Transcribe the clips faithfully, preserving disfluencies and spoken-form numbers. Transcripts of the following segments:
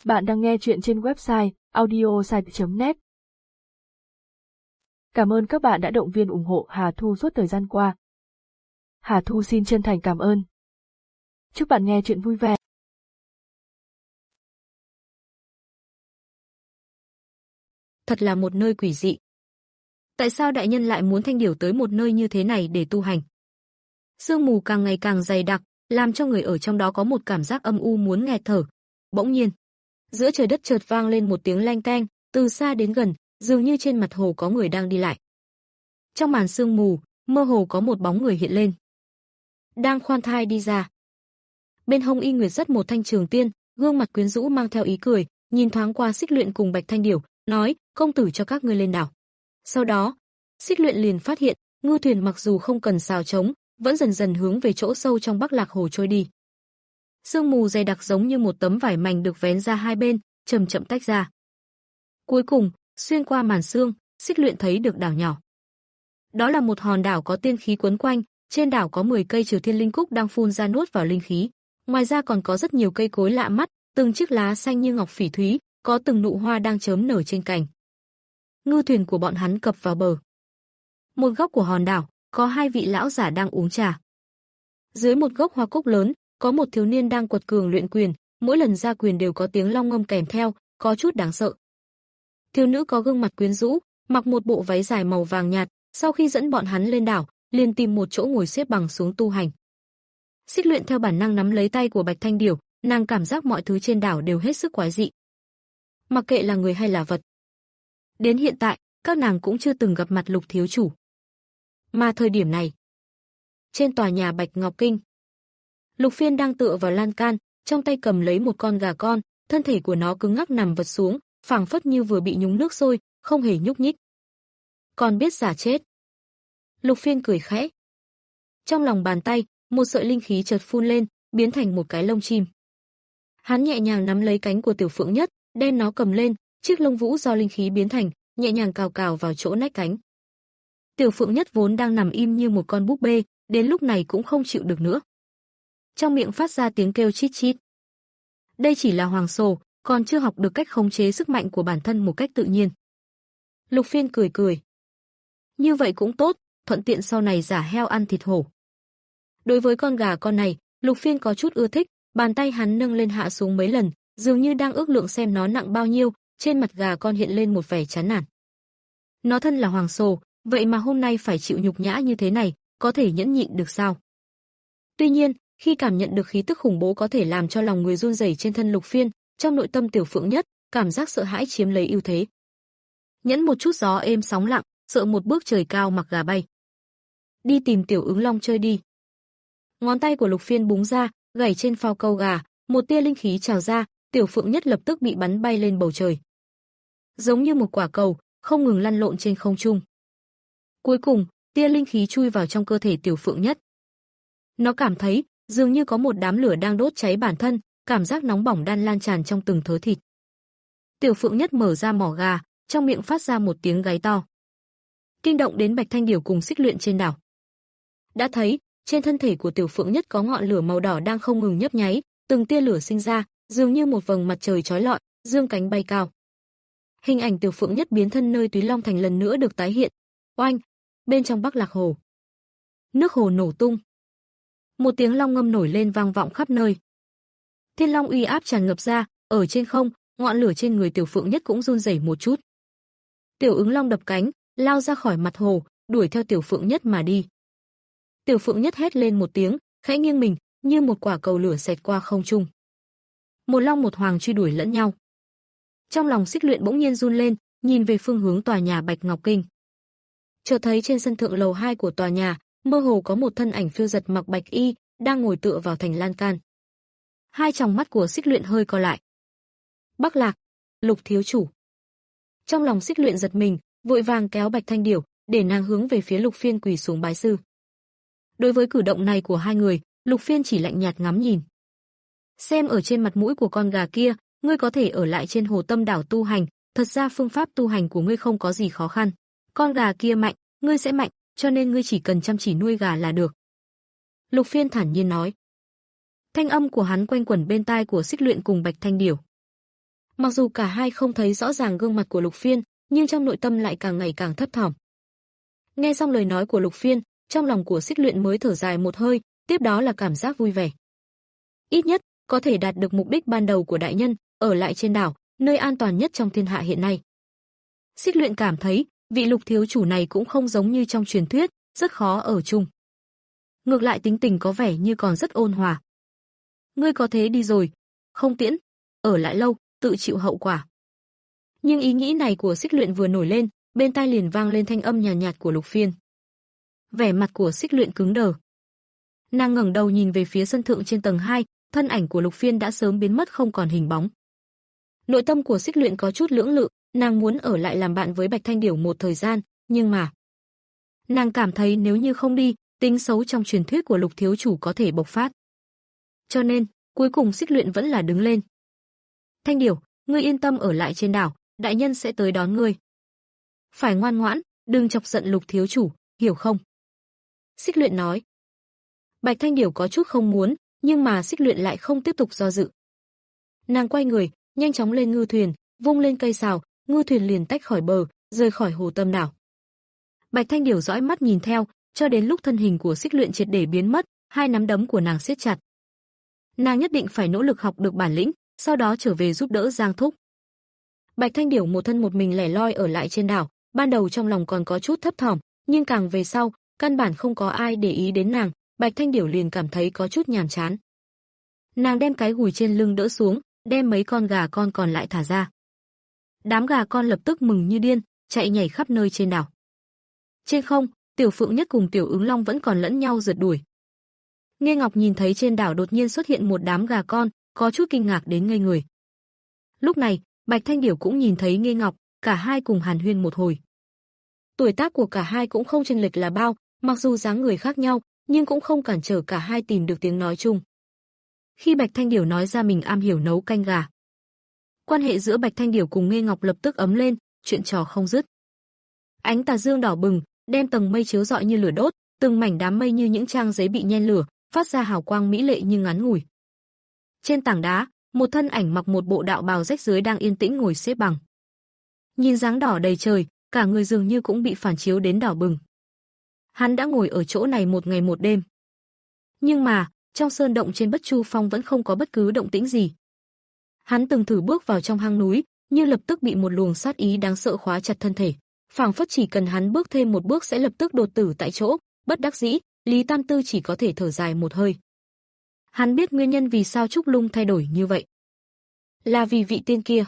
Bạn đang nghe chuyện trên website audiosite chấm net. Cảm ơn các bạn đã động viên ủng hộ Hà Thu suốt thời gian qua. Hà Thu xin chân thành cảm ơn. Chúc bạn nghe chuyện vui vẻ. Thật là một nơi quỷ dị. Tại sao đại nhân lại muốn Thanh Điểu tới một nơi như thế này để tu hành? Sương mù càng ngày càng dày đặc, làm cho người ở trong đó có một cảm giác âm u muốn nghẹt thở. Bỗng nhiên, giữa trời đất chợt vang lên một tiếng leng keng, từ xa đến gần, dường như trên mặt hồ có người đang đi lại. Trong màn sương mù, mơ hồ có một bóng người hiện lên. Đang khoan thai đi ra. Bên hông Y Nguyệt dắt một thanh trường tiên, gương mặt quyến rũ mang theo ý cười, nhìn thoáng qua Xích Luyện cùng Bạch Thanh Điểu, nói: "Công tử cho các ngươi lên đảo." Sau đó, Xích Luyện liền phát hiện, ngư thuyền mặc dù không cần xào trống, vẫn dần dần hướng về chỗ sâu trong Bắc Lạc Hồ trôi đi. Sương mù dày đặc giống như một tấm vải mảnh được vén ra hai bên, chậm chậm tách ra. Cuối cùng, xuyên qua màn sương, Xích Luyện thấy được đảo nhỏ. Đó là một hòn đảo có tiên khí quấn quanh, trên đảo có mười cây Triều Thiên Linh Cúc đang phun ra nuốt vào linh khí. Ngoài ra còn có rất nhiều cây cối lạ mắt, từng chiếc lá xanh như ngọc phỉ thúy, có từng nụ hoa đang chớm nở trên cành. Ngư thuyền của bọn hắn cập vào bờ. Một góc của hòn đảo, có hai vị lão giả đang uống trà. Dưới một gốc hoa cúc lớn, có một thiếu niên đang quật cường luyện quyền, mỗi lần ra quyền đều có tiếng long ngâm kèm theo, có chút đáng sợ. Thiếu nữ có gương mặt quyến rũ, mặc một bộ váy dài màu vàng nhạt, sau khi dẫn bọn hắn lên đảo, liền tìm một chỗ ngồi xếp bằng xuống tu hành. Xích Luyện theo bản năng nắm lấy tay của Bạch Thanh Điểu, nàng cảm giác mọi thứ trên đảo đều hết sức quái dị. Mặc kệ là người hay là vật. Đến hiện tại, các nàng cũng chưa từng gặp mặt Lục thiếu chủ. Mà thời điểm này, trên tòa nhà Bạch Ngọc Kinh, Lục Phiên đang tựa vào lan can, trong tay cầm lấy một con gà con, thân thể của nó cứng ngắc nằm vật xuống, phảng phất như vừa bị nhúng nước sôi, không hề nhúc nhích. Còn biết giả chết. Lục Phiên cười khẽ. Trong lòng bàn tay, một sợi linh khí chợt phun lên, biến thành một cái lông chim. Hắn nhẹ nhàng nắm lấy cánh của Tiểu Phượng Nhất, đem nó cầm lên, chiếc lông vũ do linh khí biến thành, nhẹ nhàng cào cào vào chỗ nách cánh. Tiểu Phượng Nhất vốn đang nằm im như một con búp bê, đến lúc này cũng không chịu được nữa. Trong miệng phát ra tiếng kêu chít chít. Đây chỉ là hoàng sồ, còn chưa học được cách khống chế sức mạnh của bản thân một cách tự nhiên. Lục Phiên cười cười. Như vậy cũng tốt, thuận tiện sau này giả heo ăn thịt hổ. Đối với con gà con này, Lục Phiên có chút ưa thích, bàn tay hắn nâng lên hạ xuống mấy lần, dường như đang ước lượng xem nó nặng bao nhiêu, trên mặt gà con hiện lên một vẻ chán nản. Nó thân là hoàng sồ, vậy mà hôm nay phải chịu nhục nhã như thế này, có thể nhẫn nhịn được sao? Tuy nhiên, khi cảm nhận được khí tức khủng bố có thể làm cho lòng người run rẩy trên thân Lục Phiên, trong nội tâm Tiểu Phượng Nhất, cảm giác sợ hãi chiếm lấy ưu thế. Nhẫn một chút gió êm sóng lặng, sợ một bước trời cao mặc gà bay. Đi tìm Tiểu Ứng Long chơi đi. Ngón tay của Lục Phiên búng ra, gảy trên phao câu gà, một tia linh khí trào ra, Tiểu Phượng Nhất lập tức bị bắn bay lên bầu trời. Giống như một quả cầu, không ngừng lăn lộn trên không trung. Cuối cùng, tia linh khí chui vào trong cơ thể Tiểu Phượng Nhất. Nó cảm thấy, dường như có một đám lửa đang đốt cháy bản thân, cảm giác nóng bỏng đan lan tràn trong từng thớ thịt. Tiểu Phượng Nhất mở ra mỏ gà, trong miệng phát ra một tiếng gáy to. Kinh động đến Bạch Thanh Điểu cùng Xích Luyện trên đảo. Đã thấy, trên thân thể của Tiểu Phượng Nhất có ngọn lửa màu đỏ đang không ngừng nhấp nháy, từng tia lửa sinh ra, dường như một vầng mặt trời chói lọi, dương cánh bay cao. Hình ảnh Tiểu Phượng Nhất biến thân nơi Túy Long Thành lần nữa được tái hiện. Oanh, bên trong Bắc Lạc Hồ, nước hồ nổ tung. Một tiếng long ngâm nổi lên vang vọng khắp nơi. Thiên long uy áp tràn ngập ra, ở trên không, ngọn lửa trên người Tiểu Phượng Nhất cũng run rẩy một chút. Tiểu Ứng Long đập cánh, lao ra khỏi mặt hồ, đuổi theo Tiểu Phượng Nhất mà đi. Tiểu Phượng Nhất hét lên một tiếng, khẽ nghiêng mình, như một quả cầu lửa xẹt qua không trung. Một long một hoàng truy đuổi lẫn nhau. Trong lòng Xích Luyện bỗng nhiên run lên, nhìn về phương hướng tòa nhà Bạch Ngọc Kinh. Chợt thấy trên sân thượng lầu hai của tòa nhà, mơ hồ có một thân ảnh phiêu giật mặc bạch y, đang ngồi tựa vào thành lan can. Hai tròng mắt của Xích Luyện hơi co lại. Bắc Lạc, Lục thiếu chủ. Trong lòng Xích Luyện giật mình, vội vàng kéo Bạch Thanh Điểu, để nàng hướng về phía Lục Phiên quỳ xuống bái sư. Đối với cử động này của hai người, Lục Phiên chỉ lạnh nhạt ngắm nhìn. Xem ở trên mặt mũi của con gà kia, ngươi có thể ở lại trên Hồ Tâm đảo tu hành, thật ra phương pháp tu hành của ngươi không có gì khó khăn. Con gà kia mạnh, ngươi sẽ mạnh, cho nên ngươi chỉ cần chăm chỉ nuôi gà là được. Lục Phiên thản nhiên nói. Thanh âm của hắn quanh quẩn bên tai của Xích Luyện cùng Bạch Thanh Điểu. Mặc dù cả hai không thấy rõ ràng gương mặt của Lục Phiên, nhưng trong nội tâm lại càng ngày càng thấp thỏm. Nghe xong lời nói của Lục Phiên, trong lòng của Xích Luyện mới thở dài một hơi, tiếp đó là cảm giác vui vẻ. Ít nhất, có thể đạt được mục đích ban đầu của đại nhân, ở lại trên đảo, nơi an toàn nhất trong thiên hạ hiện nay. Xích Luyện cảm thấy, vị Lục thiếu chủ này cũng không giống như trong truyền thuyết, rất khó ở chung. Ngược lại tính tình có vẻ như còn rất ôn hòa. Ngươi có thế đi rồi, không tiễn, ở lại lâu, tự chịu hậu quả. Nhưng ý nghĩ này của Xích Luyện vừa nổi lên, bên tai liền vang lên thanh âm nhàn nhạt, nhạt của Lục Phiên. Vẻ mặt của Xích Luyện cứng đờ. Nàng ngẩng đầu nhìn về phía sân thượng trên tầng hai, thân ảnh của Lục Phiên đã sớm biến mất không còn hình bóng. Nội tâm của Xích Luyện có chút lưỡng lự, nàng muốn ở lại làm bạn với Bạch Thanh Điểu một thời gian, nhưng mà nàng cảm thấy nếu như không đi, tính xấu trong truyền thuyết của Lục thiếu chủ có thể bộc phát. Cho nên, cuối cùng Xích Luyện vẫn là đứng lên. Thanh Điểu, ngươi yên tâm ở lại trên đảo, đại nhân sẽ tới đón ngươi. Phải ngoan ngoãn, đừng chọc giận Lục thiếu chủ, hiểu không? Xích Luyện nói. Bạch Thanh Điểu có chút không muốn, nhưng mà Xích Luyện lại không tiếp tục do dự. Nàng quay người, nhanh chóng lên ngư thuyền, vung lên cây sào, ngư thuyền liền tách khỏi bờ, rời khỏi hồ tâm đảo. Bạch Thanh Điểu dõi mắt nhìn theo, cho đến lúc thân hình của Xích Luyện triệt để biến mất, hai nắm đấm của nàng siết chặt. Nàng nhất định phải nỗ lực học được bản lĩnh, sau đó trở về giúp đỡ Giang Thúc. Bạch Thanh Điểu một thân một mình lẻ loi ở lại trên đảo, ban đầu trong lòng còn có chút thấp thỏm, nhưng càng về sau, căn bản không có ai để ý đến nàng, Bạch Thanh Điểu liền cảm thấy có chút nhàm chán. Nàng đem cái gùi trên lưng đỡ xuống, đem mấy con gà con còn lại thả ra. Đám gà con lập tức mừng như điên, chạy nhảy khắp nơi trên đảo. Trên không, Tiểu Phượng Nhất cùng Tiểu Ứng Long vẫn còn lẫn nhau rượt đuổi. Nghe Ngọc nhìn thấy trên đảo đột nhiên xuất hiện một đám gà con, có chút kinh ngạc đến ngây người. Lúc này, Bạch Thanh Điểu cũng nhìn thấy Nghe Ngọc, cả hai cùng hàn huyên một hồi. Tuổi tác của cả hai cũng không chênh lệch là bao, mặc dù dáng người khác nhau, nhưng cũng không cản trở cả hai tìm được tiếng nói chung. Khi Bạch Thanh Điểu nói ra mình am hiểu nấu canh gà, quan hệ giữa Bạch Thanh Điểu cùng Nghe Ngọc lập tức ấm lên, chuyện trò không dứt. Ánh tà dương đỏ bừng, đem tầng mây chiếu rọi như lửa đốt, từng mảnh đám mây như những trang giấy bị nhen lửa, phát ra hào quang mỹ lệ như ngắn ngủi. Trên tảng đá, một thân ảnh mặc một bộ đạo bào rách rưới đang yên tĩnh ngồi xếp bằng. Nhìn dáng đỏ đầy trời, cả người dường như cũng bị phản chiếu đến đỏ bừng. Hắn đã ngồi ở chỗ này một ngày một đêm. Nhưng mà, trong sơn động trên Bất Chu Phong vẫn không có bất cứ động tĩnh gì. Hắn từng thử bước vào trong hang núi, nhưng lập tức bị một luồng sát ý đáng sợ khóa chặt thân thể. Phảng phất chỉ cần hắn bước thêm một bước sẽ lập tức đột tử tại chỗ, bất đắc dĩ, Lý Tam Tư chỉ có thể thở dài một hơi. Hắn biết nguyên nhân vì sao Trúc Lung thay đổi như vậy. Là vì vị tiên kia.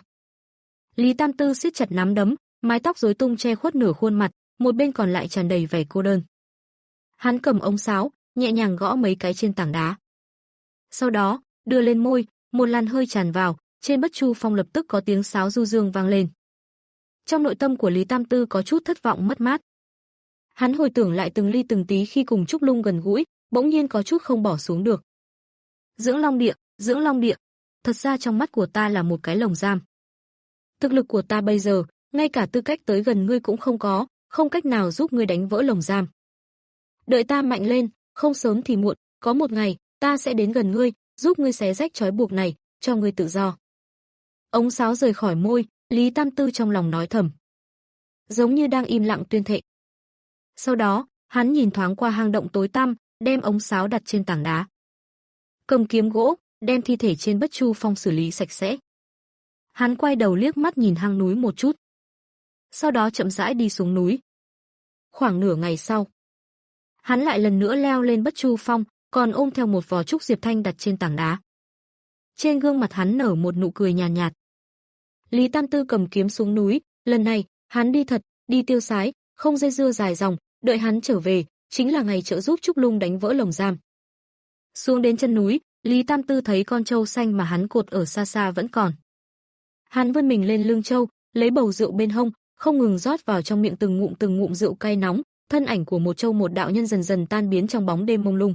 Lý Tam Tư siết chặt nắm đấm, mái tóc rối tung che khuất nửa khuôn mặt, một bên còn lại tràn đầy vẻ cô đơn. Hắn cầm ống sáo, nhẹ nhàng gõ mấy cái trên tảng đá. Sau đó, đưa lên môi, một làn hơi tràn vào, trên Bất Chu Phong lập tức có tiếng sáo du dương vang lên. Trong nội tâm của Lý Tam Tư có chút thất vọng mất mát. Hắn hồi tưởng lại từng ly từng tí khi cùng Trúc Lung gần gũi, bỗng nhiên có chút không bỏ xuống được. Dưỡng Long Địa, Dưỡng Long Địa, thật ra trong mắt của ta là một cái lồng giam. Thực lực của ta bây giờ, ngay cả tư cách tới gần ngươi cũng không có, không cách nào giúp ngươi đánh vỡ lồng giam. Đợi ta mạnh lên, không sớm thì muộn, có một ngày, ta sẽ đến gần ngươi, giúp ngươi xé rách trói buộc này, cho ngươi tự do. Ống sáo rời khỏi môi, Lý Tam Tư trong lòng nói thầm, giống như đang im lặng tuyên thệ. Sau đó, hắn nhìn thoáng qua hang động tối tăm, đem ống sáo đặt trên tảng đá. Cầm kiếm gỗ, đem thi thể trên Bất Chu Phong xử lý sạch sẽ. Hắn quay đầu liếc mắt nhìn hang núi một chút. Sau đó chậm rãi đi xuống núi. Khoảng nửa ngày sau, hắn lại lần nữa leo lên Bất Chu Phong, còn ôm theo một vò trúc diệp thanh đặt trên tảng đá. Trên gương mặt hắn nở một nụ cười nhàn nhạt, nhạt. Lý Tam Tư cầm kiếm xuống núi, lần này, hắn đi thật, đi tiêu sái, không dây dưa dài dòng, đợi hắn trở về, chính là ngày trợ giúp Trúc Lung đánh vỡ lồng giam. Xuống đến chân núi, Lý Tam Tư thấy con trâu xanh mà hắn cột ở xa xa vẫn còn. Hắn vươn mình lên lưng trâu, lấy bầu rượu bên hông, không ngừng rót vào trong miệng từng ngụm từng ngụm rượu cay nóng, thân ảnh của một trâu một đạo nhân dần dần tan biến trong bóng đêm mông lung.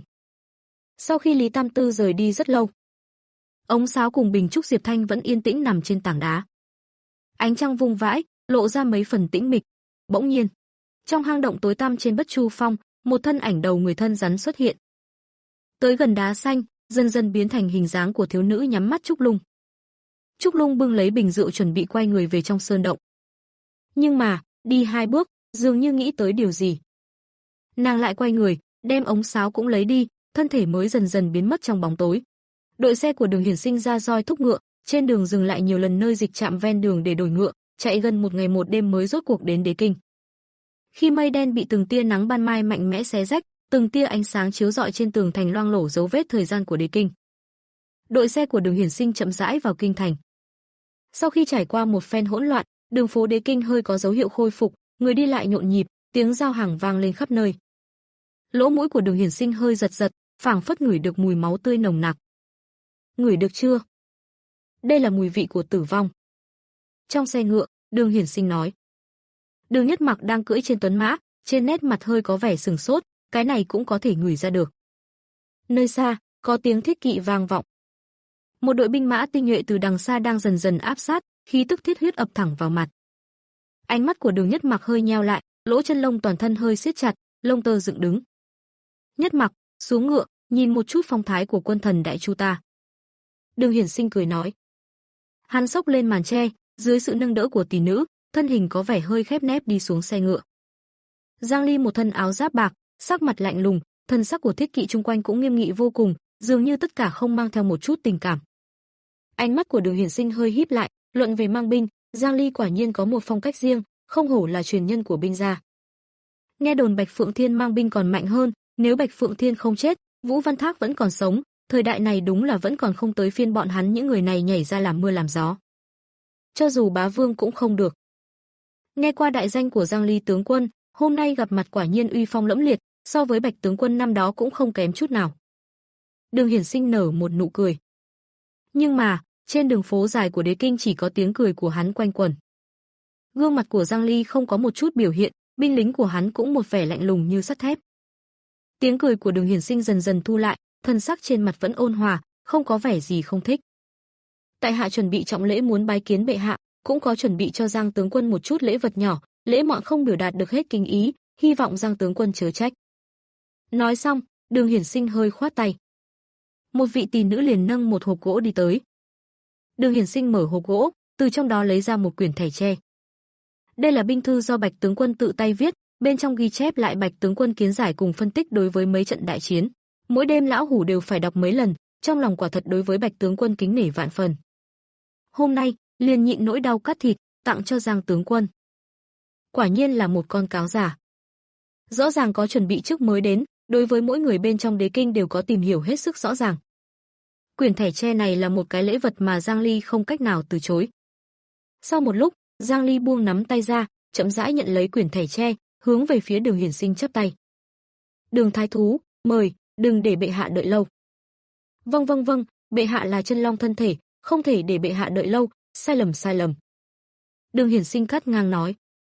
Sau khi Lý Tam Tư rời đi rất lâu, ống sáo cùng bình trúc diệp thanh vẫn yên tĩnh nằm trên tảng đá. Ánh trăng vung vãi, lộ ra mấy phần tĩnh mịch. Bỗng nhiên, trong hang động tối tăm trên Bất Chu Phong, một thân ảnh đầu người thân rắn xuất hiện. Tới gần đá xanh, dần dần biến thành hình dáng của thiếu nữ nhắm mắt Trúc Lung. Trúc Lung bưng lấy bình rượu chuẩn bị quay người về trong sơn động. Nhưng mà, đi hai bước, dường như nghĩ tới điều gì. Nàng lại quay người, đem ống sáo cũng lấy đi, thân thể mới dần dần biến mất trong bóng tối. Đội xe của Đường Hiển Sinh ra roi thúc ngựa, trên đường dừng lại nhiều lần nơi dịch trạm ven đường để đổi ngựa, chạy gần một ngày một đêm mới rốt cuộc đến Đế Kinh. Khi mây đen bị từng tia nắng ban mai mạnh mẽ xé rách, từng tia ánh sáng chiếu rọi trên tường thành loang lổ dấu vết thời gian của Đế Kinh. Đội xe của Đường Hiển Sinh chậm rãi vào kinh thành. Sau khi trải qua một phen hỗn loạn, đường phố Đế Kinh hơi có dấu hiệu khôi phục, người đi lại nhộn nhịp, tiếng giao hàng vang lên khắp nơi. Lỗ mũi của Đường Hiển Sinh hơi giật giật, phảng phất ngửi được mùi máu tươi nồng nặc. Ngửi được chưa? Đây là mùi vị của tử vong. Trong xe ngựa, Đường Hiển Sinh nói. Đường Nhất Mặc đang cưỡi trên tuấn mã, trên nét mặt hơi có vẻ sừng sốt, cái này cũng có thể ngửi ra được. Nơi xa, có tiếng thiết kỵ vang vọng. Một đội binh mã tinh nhuệ từ đằng xa đang dần dần áp sát, khí tức thiết huyết ập thẳng vào mặt. Ánh mắt của Đường Nhất Mặc hơi nheo lại, lỗ chân lông toàn thân hơi siết chặt, lông tơ dựng đứng. Nhất Mặc, xuống ngựa, nhìn một chút phong thái của quân thần đại chu ta. Đường Hiển Sinh cười nói. Hắn xốc lên màn che, dưới sự nâng đỡ của tỷ nữ, thân hình có vẻ hơi khép nép đi xuống xe ngựa. Giang Ly một thân áo giáp bạc, sắc mặt lạnh lùng, thân sắc của thiết kỵ chung quanh cũng nghiêm nghị vô cùng, dường như tất cả không mang theo một chút tình cảm. Ánh mắt của Đường Hiển Sinh hơi híp lại, luận về mang binh, Giang Ly quả nhiên có một phong cách riêng, không hổ là truyền nhân của binh gia. Nghe đồn Bạch Phượng Thiên mang binh còn mạnh hơn, nếu Bạch Phượng Thiên không chết, Vũ Văn Thác vẫn còn sống, thời đại này đúng là vẫn còn không tới phiên bọn hắn những người này nhảy ra làm mưa làm gió. Cho dù bá vương cũng không được. Nghe qua đại danh của Giang Ly tướng quân, hôm nay gặp mặt quả nhiên uy phong lẫm liệt, so với Bạch tướng quân năm đó cũng không kém chút nào. Đường Hiển Sinh nở một nụ cười. Nhưng mà, trên đường phố dài của Đế Kinh chỉ có tiếng cười của hắn quanh quẩn. Gương mặt của Giang Ly không có một chút biểu hiện, binh lính của hắn cũng một vẻ lạnh lùng như sắt thép. Tiếng cười của Đường Hiển Sinh dần dần thu lại, thân sắc trên mặt vẫn ôn hòa, không có vẻ gì không thích. Tại hạ chuẩn bị trọng lễ muốn bái kiến bệ hạ, cũng có chuẩn bị cho Giang tướng quân một chút lễ vật nhỏ, lễ mọn không biểu đạt được hết kinh ý, hy vọng Giang tướng quân chớ trách. Nói xong, Đường Hiển Sinh hơi khoát tay. Một vị tỷ nữ liền nâng một hộp gỗ đi tới. Đường Hiển Sinh mở hộp gỗ, từ trong đó lấy ra một quyển thẻ tre. Đây là binh thư do Bạch tướng quân tự tay viết, bên trong ghi chép lại Bạch tướng quân kiến giải cùng phân tích đối với mấy trận đại chiến. Mỗi đêm lão hủ đều phải đọc mấy lần, trong lòng quả thật đối với Bạch tướng quân kính nể vạn phần. Hôm nay, liền nhịn nỗi đau cắt thịt, tặng cho Giang tướng quân. Quả nhiên là một con cáo giả. Rõ ràng có chuẩn bị trước mới đến, đối với mỗi người bên trong Đế Kinh đều có tìm hiểu hết sức rõ ràng. Quyển thẻ tre này là một cái lễ vật mà Giang Ly không cách nào từ chối. Sau một lúc, Giang Ly buông nắm tay ra, chậm rãi nhận lấy quyển thẻ tre, hướng về phía Đường Hiển Sinh chắp tay. Đường thái thú, mời, đừng để bệ hạ đợi lâu. Vâng vâng vâng, bệ hạ là chân long thân thể, không thể để bệ hạ đợi lâu, sai lầm sai lầm. Đường Hiển Sinh cắt ngang nói.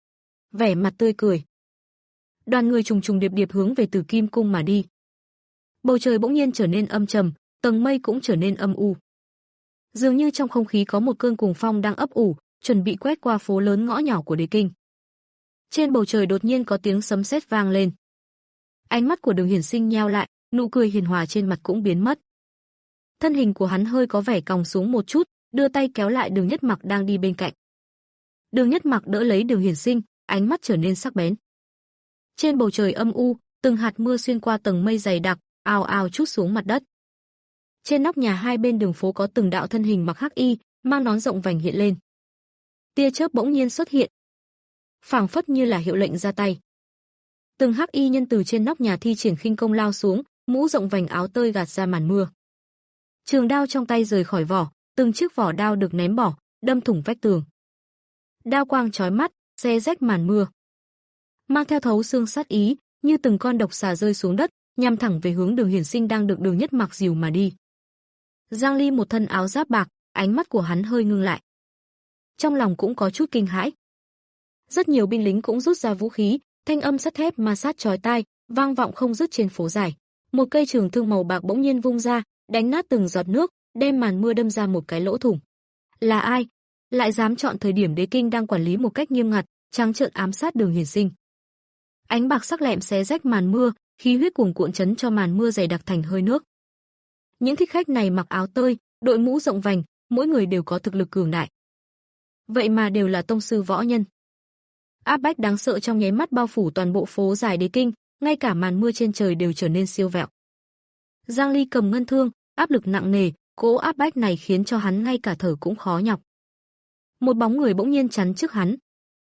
Vẻ mặt tươi cười. Đoàn người trùng trùng điệp điệp hướng về Tử Kim cung mà đi. Bầu trời bỗng nhiên trở nên âm trầm, tầng mây cũng trở nên âm u. Dường như trong không khí có một cơn cuồng phong đang ấp ủ, chuẩn bị quét qua phố lớn ngõ nhỏ của Đế Kinh. Trên bầu trời đột nhiên có tiếng sấm sét vang lên. Ánh mắt của Đường Hiển Sinh nheo lại, nụ cười hiền hòa trên mặt cũng biến mất. Thân hình của hắn hơi có vẻ còng xuống một chút, đưa tay kéo lại Đường Nhất Mặc đang đi bên cạnh. Đường Nhất Mặc đỡ lấy Đường Hiển Sinh, ánh mắt trở nên sắc bén. Trên bầu trời âm u, từng hạt mưa xuyên qua tầng mây dày đặc, ào ào trút xuống mặt đất. Trên nóc nhà hai bên đường phố có từng đạo thân hình mặc hắc y, mang nón rộng vành hiện lên. Tia chớp bỗng nhiên xuất hiện, phảng phất như là hiệu lệnh ra tay. Từng hắc y nhân từ trên nóc nhà thi triển khinh công lao xuống, mũ rộng vành áo tơi gạt ra màn mưa. Trường đao trong tay rời khỏi vỏ, từng chiếc vỏ đao được ném bỏ, đâm thủng vách tường. Đao quang chói mắt, xé rách màn mưa. Mang theo thấu xương sát ý, như từng con độc xà rơi xuống đất, nhằm thẳng về hướng Đường Hiển Sinh đang được Đường Nhất Mặc dìu mà đi. Giang Ly một thân áo giáp bạc, ánh mắt của hắn hơi ngưng lại. Trong lòng cũng có chút kinh hãi. Rất nhiều binh lính cũng rút ra vũ khí, thanh âm sắt thép ma sát chói tai, vang vọng không dứt trên phố dài. Một cây trường thương màu bạc bỗng nhiên vung ra, đánh nát từng giọt nước, đem màn mưa đâm ra một cái lỗ thủng. Là ai? Lại dám chọn thời điểm Đế Kinh đang quản lý một cách nghiêm ngặt, trắng trợn ám sát Đường Hiển Sinh. Ánh bạc sắc lẹm xé rách màn mưa, khí huyết cuồn cuộn chấn cho màn mưa dày đặc thành hơi nước. Những thích khách này mặc áo tơi, đội mũ rộng vành, mỗi người đều có thực lực cường đại. Vậy mà đều là tông sư võ nhân. Áp bách đáng sợ trong nháy mắt bao phủ toàn bộ phố dài Đế Kinh, ngay cả màn mưa trên trời đều trở nên siêu vẹo. Giang Ly cầm ngân thương, áp lực nặng nề, cỗ áp bách này khiến cho hắn ngay cả thở cũng khó nhọc. Một bóng người bỗng nhiên chắn trước hắn.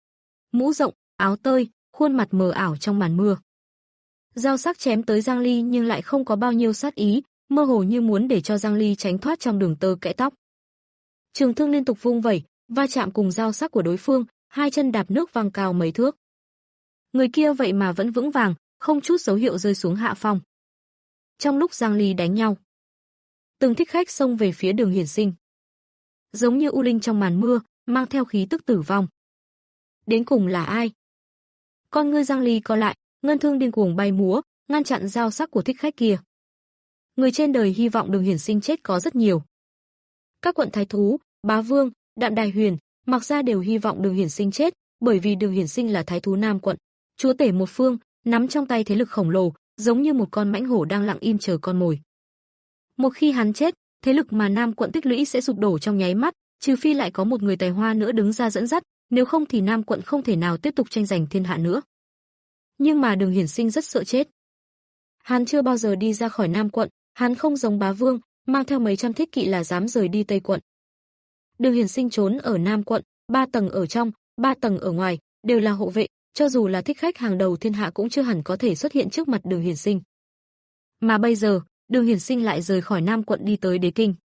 Mũ rộng, áo tơi, khuôn mặt mờ ảo trong màn mưa. Dao sắc chém tới Giang Ly nhưng lại không có bao nhiêu sát ý, mơ hồ như muốn để cho Giang Ly tránh thoát trong đường tơ kẽ tóc. Trường thương liên tục vung vẩy, va chạm cùng dao sắc của đối phương, hai chân đạp nước văng cao mấy thước. Người kia vậy mà vẫn vững vàng, không chút dấu hiệu rơi xuống hạ phong. Trong lúc Giang Ly đánh nhau, từng thích khách xông về phía Đường Hiển Sinh, giống như u linh trong màn mưa, mang theo khí tức tử vong. Đến cùng là ai? Con ngươi Giang Ly co lại, ngân thương điên cuồng bay múa, ngăn chặn dao sắc của thích khách kia. Người trên đời hy vọng Đường Hiển Sinh chết có rất nhiều. Các quận thái thú, bá vương, Đạm Đài Huyền, Mặc Gia đều hy vọng Đường Hiển Sinh chết, bởi vì Đường Hiển Sinh là thái thú Nam quận, chúa tể một phương, nắm trong tay thế lực khổng lồ, giống như một con mãnh hổ đang lặng im chờ con mồi. Một khi hắn chết, thế lực mà Nam quận tích lũy sẽ sụp đổ trong nháy mắt, trừ phi lại có một người tài hoa nữa đứng ra dẫn dắt, nếu không thì Nam quận không thể nào tiếp tục tranh giành thiên hạ nữa. Nhưng mà Đường Hiển Sinh rất sợ chết. Hắn chưa bao giờ đi ra khỏi Nam quận, hắn không giống bá vương, mang theo mấy trăm thiết kỵ là dám rời đi Tây quận. Đường Hiển Sinh trốn ở Nam quận, ba tầng ở trong, ba tầng ở ngoài, đều là hộ vệ, cho dù là thích khách hàng đầu thiên hạ cũng chưa hẳn có thể xuất hiện trước mặt Đường Hiển Sinh. Mà bây giờ, Đường Hiển Sinh lại rời khỏi Nam quận đi tới Đế Kinh.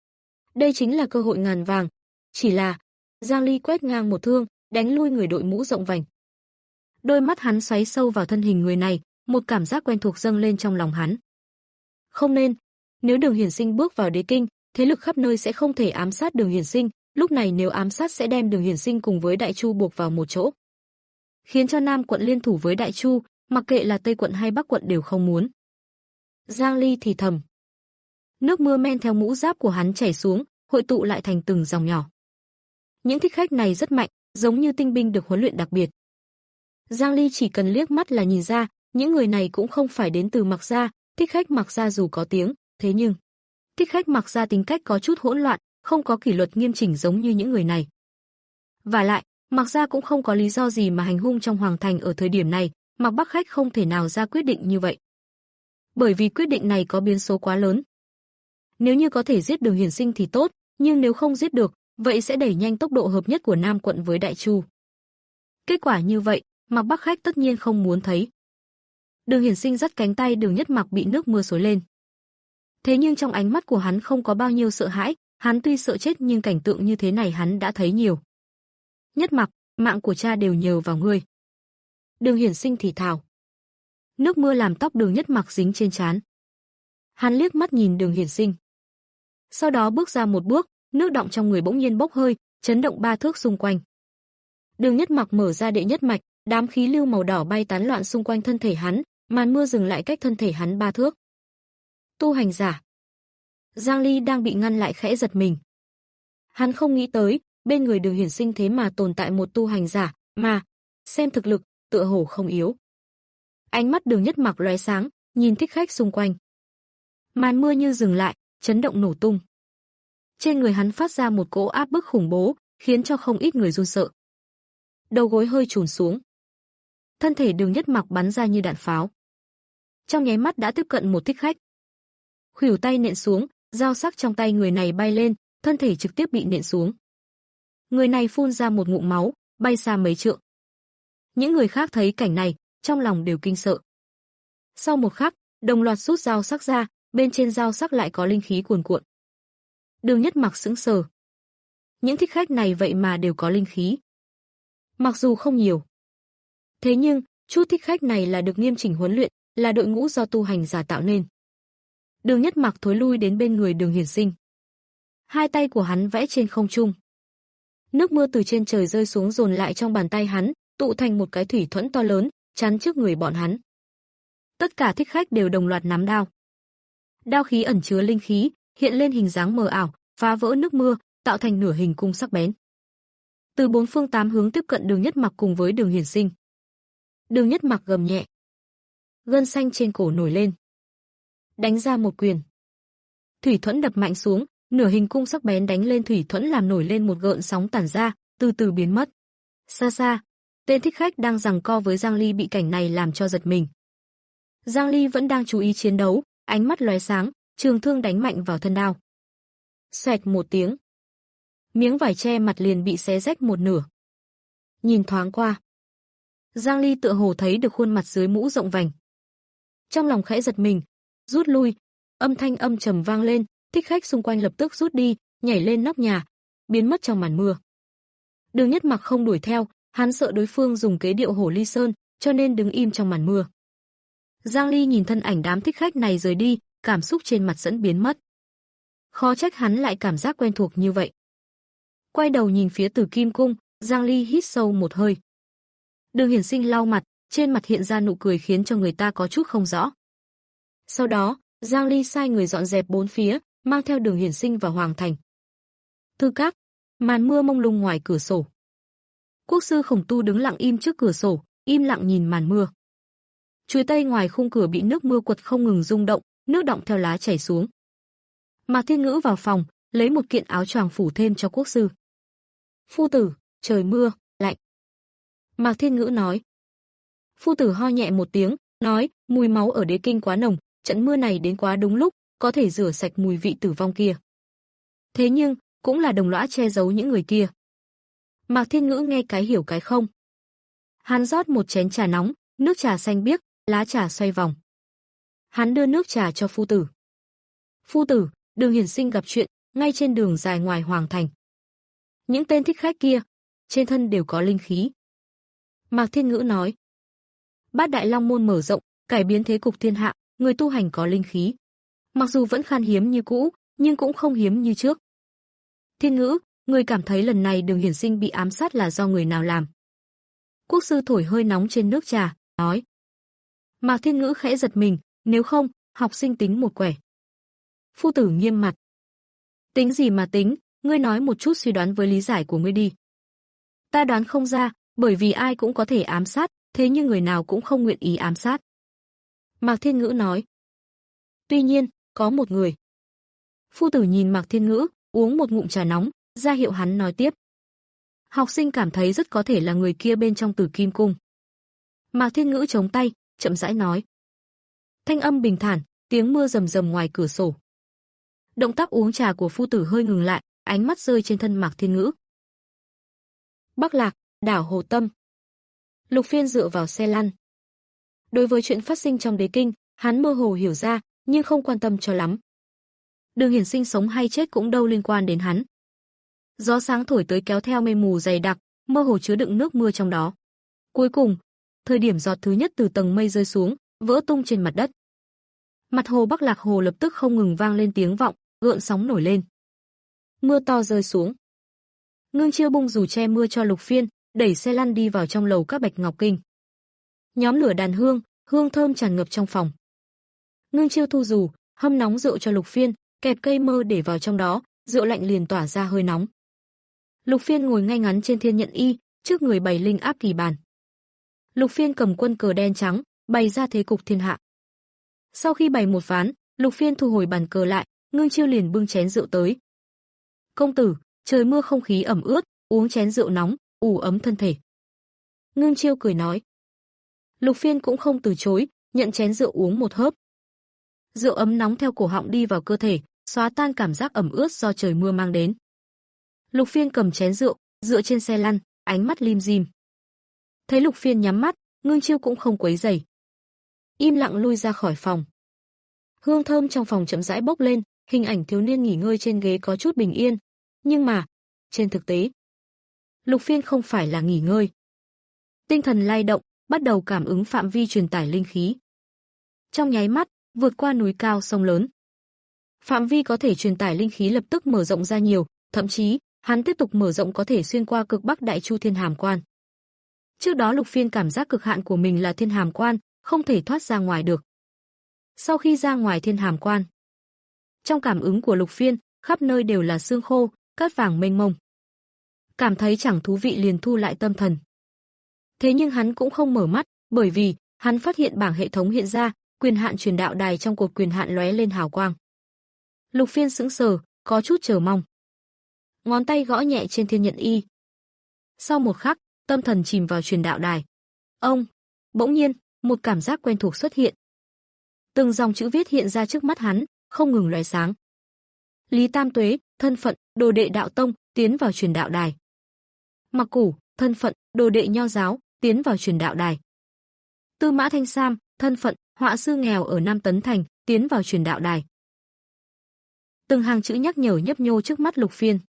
Đây chính là cơ hội ngàn vàng, chỉ là Giang Ly quét ngang một thương, đánh lui người đội mũ rộng vành. Đôi mắt hắn xoáy sâu vào thân hình người này, một cảm giác quen thuộc dâng lên trong lòng hắn. Không nên, nếu Đường Hiển Sinh bước vào Đế Kinh, thế lực khắp nơi sẽ không thể ám sát Đường Hiển Sinh, lúc này nếu ám sát sẽ đem Đường Hiển Sinh cùng với Đại Chu buộc vào một chỗ, khiến cho Nam quận liên thủ với Đại Chu, mặc kệ là Tây quận hay Bắc quận đều không muốn. Giang Ly thì thầm. Nước mưa men theo mũ giáp của hắn chảy xuống, hội tụ lại thành từng dòng nhỏ. Những thích khách này rất mạnh, giống như tinh binh được huấn luyện đặc biệt. Giang Ly chỉ cần liếc mắt là nhìn ra, những người này cũng không phải đến từ Mặc Gia, thích khách Mặc Gia dù có tiếng, thế nhưng thích khách Mặc Gia tính cách có chút hỗn loạn, không có kỷ luật nghiêm chỉnh giống như những người này. Và lại, Mặc Gia cũng không có lý do gì mà hành hung trong hoàng thành ở thời điểm này, Mặc Bắc khách không thể nào ra quyết định như vậy. Bởi vì quyết định này có biến số quá lớn. Nếu như có thể giết Đường Hiển Sinh thì tốt, nhưng nếu không giết được, vậy sẽ đẩy nhanh tốc độ hợp nhất của Nam quận với Đại Chu. Kết quả như vậy, Mặc Bắc khách tất nhiên không muốn thấy. Đường Hiển Sinh dắt cánh tay Đường Nhất Mặc bị nước mưa xối lên. Thế nhưng trong ánh mắt của hắn không có bao nhiêu sợ hãi, hắn tuy sợ chết nhưng cảnh tượng như thế này hắn đã thấy nhiều. Nhất Mặc, mạng của cha đều nhờ vào ngươi. Đường Hiển Sinh thì thào. Nước mưa làm tóc Đường Nhất Mặc dính trên trán. Hắn liếc mắt nhìn Đường Hiển Sinh. Sau đó bước ra một bước, nước đọng trong người bỗng nhiên bốc hơi, chấn động ba thước xung quanh. Đường Nhất Mặc mở ra đệ nhất mạch, đám khí lưu màu đỏ bay tán loạn xung quanh thân thể hắn, màn mưa dừng lại cách thân thể hắn ba thước. Tu hành giả. Giang Ly đang bị ngăn lại khẽ giật mình. Hắn không nghĩ tới, bên người Đường Hiển Sinh thế mà tồn tại một tu hành giả, mà xem thực lực, tựa hồ không yếu. Ánh mắt Đường Nhất Mặc lóe sáng, nhìn thích khách xung quanh. Màn mưa như dừng lại, chấn động nổ tung. Trên người hắn phát ra một cỗ áp bức khủng bố, khiến cho không ít người run sợ. Đầu gối hơi chùn xuống. Thân thể Đường Nhất Mặc bắn ra như đạn pháo. Trong nháy mắt đã tiếp cận một thích khách. Khuỷu tay nện xuống, dao sắc trong tay người này bay lên, thân thể trực tiếp bị nện xuống. Người này phun ra một ngụm máu, bay xa mấy trượng. Những người khác thấy cảnh này, trong lòng đều kinh sợ. Sau một khắc, đồng loạt rút dao sắc ra, bên trên dao sắc lại có linh khí cuồn cuộn. Đường Nhất Mặc sững sờ. Những thích khách này vậy mà đều có linh khí. Mặc dù không nhiều. Thế nhưng, chút thích khách này là được nghiêm chỉnh huấn luyện, là đội ngũ do tu hành giả tạo nên. Đường Nhất Mặc thối lui đến bên người Đường Hiển Sinh. Hai tay của hắn vẽ trên không trung. Nước mưa từ trên trời rơi xuống dồn lại trong bàn tay hắn, tụ thành một cái thủy thuẫn to lớn, chắn trước người bọn hắn. Tất cả thích khách đều đồng loạt nắm đao. Đao khí ẩn chứa linh khí, hiện lên hình dáng mờ ảo, phá vỡ nước mưa, tạo thành nửa hình cung sắc bén. Từ bốn phương tám hướng tiếp cận Đường Nhất Mặc cùng với Đường Hiển Sinh. Đường Nhất Mặc gầm nhẹ. Gân xanh trên cổ nổi lên. Đánh ra một quyền. Thủy thuẫn đập mạnh xuống, nửa hình cung sắc bén đánh lên thủy thuẫn làm nổi lên một gợn sóng tản ra, từ từ biến mất. Xa xa, tên thích khách đang giằng co với Giang Ly bị cảnh này làm cho giật mình. Giang Ly vẫn đang chú ý chiến đấu, ánh mắt lóe sáng, trường thương đánh mạnh vào thân đao. Xoẹt một tiếng, miếng vải che mặt liền bị xé rách một nửa. Nhìn thoáng qua, Giang Ly tựa hồ thấy được khuôn mặt dưới mũ rộng vành. Trong lòng khẽ giật mình, rút lui, âm thanh âm trầm vang lên, thích khách xung quanh lập tức rút đi, nhảy lên nóc nhà, biến mất trong màn mưa. Đường Nhất Mặc không đuổi theo, hắn sợ đối phương dùng kế điệu hổ ly sơn, cho nên đứng im trong màn mưa. Giang Ly nhìn thân ảnh đám thích khách này rời đi, cảm xúc trên mặt dẫn biến mất. Khó trách hắn lại cảm giác quen thuộc như vậy. Quay đầu nhìn phía Tử Kim Cung, Giang Ly hít sâu một hơi. Đường Hiển Sinh lau mặt, trên mặt hiện ra nụ cười khiến cho người ta có chút không rõ. Sau đó, Giang Ly sai người dọn dẹp bốn phía, mang theo Đường Hiển Sinh vào hoàng thành. Thư các, màn mưa mông lung ngoài cửa sổ. Quốc sư Khổng Tu đứng lặng im trước cửa sổ, im lặng nhìn màn mưa. Chuối tây ngoài khung cửa bị nước mưa quật không ngừng rung động, nước đọng theo lá chảy xuống. Mạc Thiên Ngữ vào phòng, lấy một kiện áo choàng phủ thêm cho quốc sư. Phu tử, trời mưa, lạnh. Mạc Thiên Ngữ nói. Phu tử ho nhẹ một tiếng, nói, mùi máu ở đế kinh quá nồng, trận mưa này đến quá đúng lúc, có thể rửa sạch mùi vị tử vong kia. Thế nhưng, cũng là đồng lõa che giấu những người kia. Mạc Thiên Ngữ nghe cái hiểu cái không. Hắn rót một chén trà nóng, nước trà xanh biếc, lá trà xoay vòng. Hắn đưa nước trà cho phu tử. Phu tử, Đường Hiển Sinh gặp chuyện, ngay trên đường dài ngoài hoàng thành. Những tên thích khách kia, trên thân đều có linh khí. Mạc Thiên Ngữ nói. Bát Đại Long Môn mở rộng, cải biến thế cục thiên hạ, người tu hành có linh khí. Mặc dù vẫn khan hiếm như cũ, nhưng cũng không hiếm như trước. Thiên Ngữ, người cảm thấy lần này Đường Hiển Sinh bị ám sát là do người nào làm? Quốc sư thổi hơi nóng trên nước trà, nói. Mạc Thiên Ngữ khẽ giật mình, nếu không, học sinh tính một quẻ. Phu tử nghiêm mặt. Tính gì mà tính, ngươi nói một chút suy đoán với lý giải của ngươi đi. Ta đoán không ra, bởi vì ai cũng có thể ám sát, thế nhưng người nào cũng không nguyện ý ám sát. Mạc Thiên Ngữ nói. Tuy nhiên, có một người. Phu tử nhìn Mạc Thiên Ngữ, uống một ngụm trà nóng, ra hiệu hắn nói tiếp. Học sinh cảm thấy rất có thể là người kia bên trong Tử Kim Cung. Mạc Thiên Ngữ chống tay, chậm rãi nói. Thanh âm bình thản, tiếng mưa rầm rầm ngoài cửa sổ. Động tác uống trà của phu tử hơi ngừng lại, ánh mắt rơi trên thân Mạc Thiên Ngữ. Bắc Lạc, đảo Hồ Tâm. Lục Phiên dựa vào xe lăn. Đối với chuyện phát sinh trong đế kinh, hắn mơ hồ hiểu ra, nhưng không quan tâm cho lắm. Đường Hiển Sinh sống hay chết cũng đâu liên quan đến hắn. Gió sáng thổi tới kéo theo mây mù dày đặc, mơ hồ chứa đựng nước mưa trong đó. Cuối cùng, thời điểm giọt thứ nhất từ tầng mây rơi xuống, vỡ tung trên mặt đất. Mặt hồ Bắc Lạc Hồ lập tức không ngừng vang lên tiếng vọng, gợn sóng nổi lên. Mưa to rơi xuống. Ngưng Chiêu bung dù che mưa cho Lục Phiên, đẩy xe lăn đi vào trong lầu các Bạch Ngọc Kinh. Nhóm lửa đàn hương, hương thơm tràn ngập trong phòng. Ngưng Chiêu thu dù, hâm nóng rượu cho Lục Phiên, kẹp cây mơ để vào trong đó, rượu lạnh liền tỏa ra hơi nóng. Lục Phiên ngồi ngay ngắn trên thiên nhận y, trước người bày linh áp kỳ bàn. Lục Phiên cầm quân cờ đen trắng, bày ra thế cục thiên hạ. Sau khi bày một ván, Lục Phiên thu hồi bàn cờ lại, Ngưng Chiêu liền bưng chén rượu tới. Công tử, trời mưa không khí ẩm ướt, uống chén rượu nóng, ủ ấm thân thể. Ngưng Chiêu cười nói. Lục Phiên cũng không từ chối, nhận chén rượu uống một hớp. Rượu ấm nóng theo cổ họng đi vào cơ thể, xóa tan cảm giác ẩm ướt do trời mưa mang đến. Lục Phiên cầm chén rượu, dựa trên xe lăn, ánh mắt lim dim. Thấy Lục Phiên nhắm mắt, Ngưng Chiêu cũng không quấy rầy. Im lặng lui ra khỏi phòng. Hương thơm trong phòng chậm rãi bốc lên, hình ảnh thiếu niên nghỉ ngơi trên ghế có chút bình yên. Nhưng mà, trên thực tế, Lục Phiên không phải là nghỉ ngơi. Tinh thần lay động, bắt đầu cảm ứng phạm vi truyền tải linh khí. Trong nháy mắt, vượt qua núi cao sông lớn. Phạm vi có thể truyền tải linh khí lập tức mở rộng ra nhiều, thậm chí, hắn tiếp tục mở rộng có thể xuyên qua cực Bắc Đại Chu Thiên Hàm Quan. Trước đó Lục Phiên cảm giác cực hạn của mình là Thiên Hàm Quan, không thể thoát ra ngoài được. Sau khi ra ngoài Thiên Hàm Quan, trong cảm ứng của Lục Phiên, khắp nơi đều là sương khô, cát vàng mênh mông. Cảm thấy chẳng thú vị liền thu lại tâm thần. Thế nhưng hắn cũng không mở mắt, bởi vì hắn phát hiện bảng hệ thống hiện ra, quyền hạn truyền đạo đài trong cột quyền hạn lóe lên hào quang. Lục Phiên sững sờ, có chút chờ mong. Ngón tay gõ nhẹ trên thiên nhận y. Sau một khắc, tâm thần chìm vào truyền đạo đài. Ông, bỗng nhiên, một cảm giác quen thuộc xuất hiện. Từng dòng chữ viết hiện ra trước mắt hắn, không ngừng lóe sáng. Lý Tam Tuế, thân phận, đồ đệ đạo tông, tiến vào truyền đạo đài. Mặc Củ, thân phận, đồ đệ nho giáo, tiến vào truyền đạo đài. Tư Mã Thanh Sam, thân phận, họa sư nghèo ở Nam Tấn Thành, tiến vào truyền đạo đài. Từng hàng chữ nhắc nhở nhấp nhô trước mắt Lục Phiên.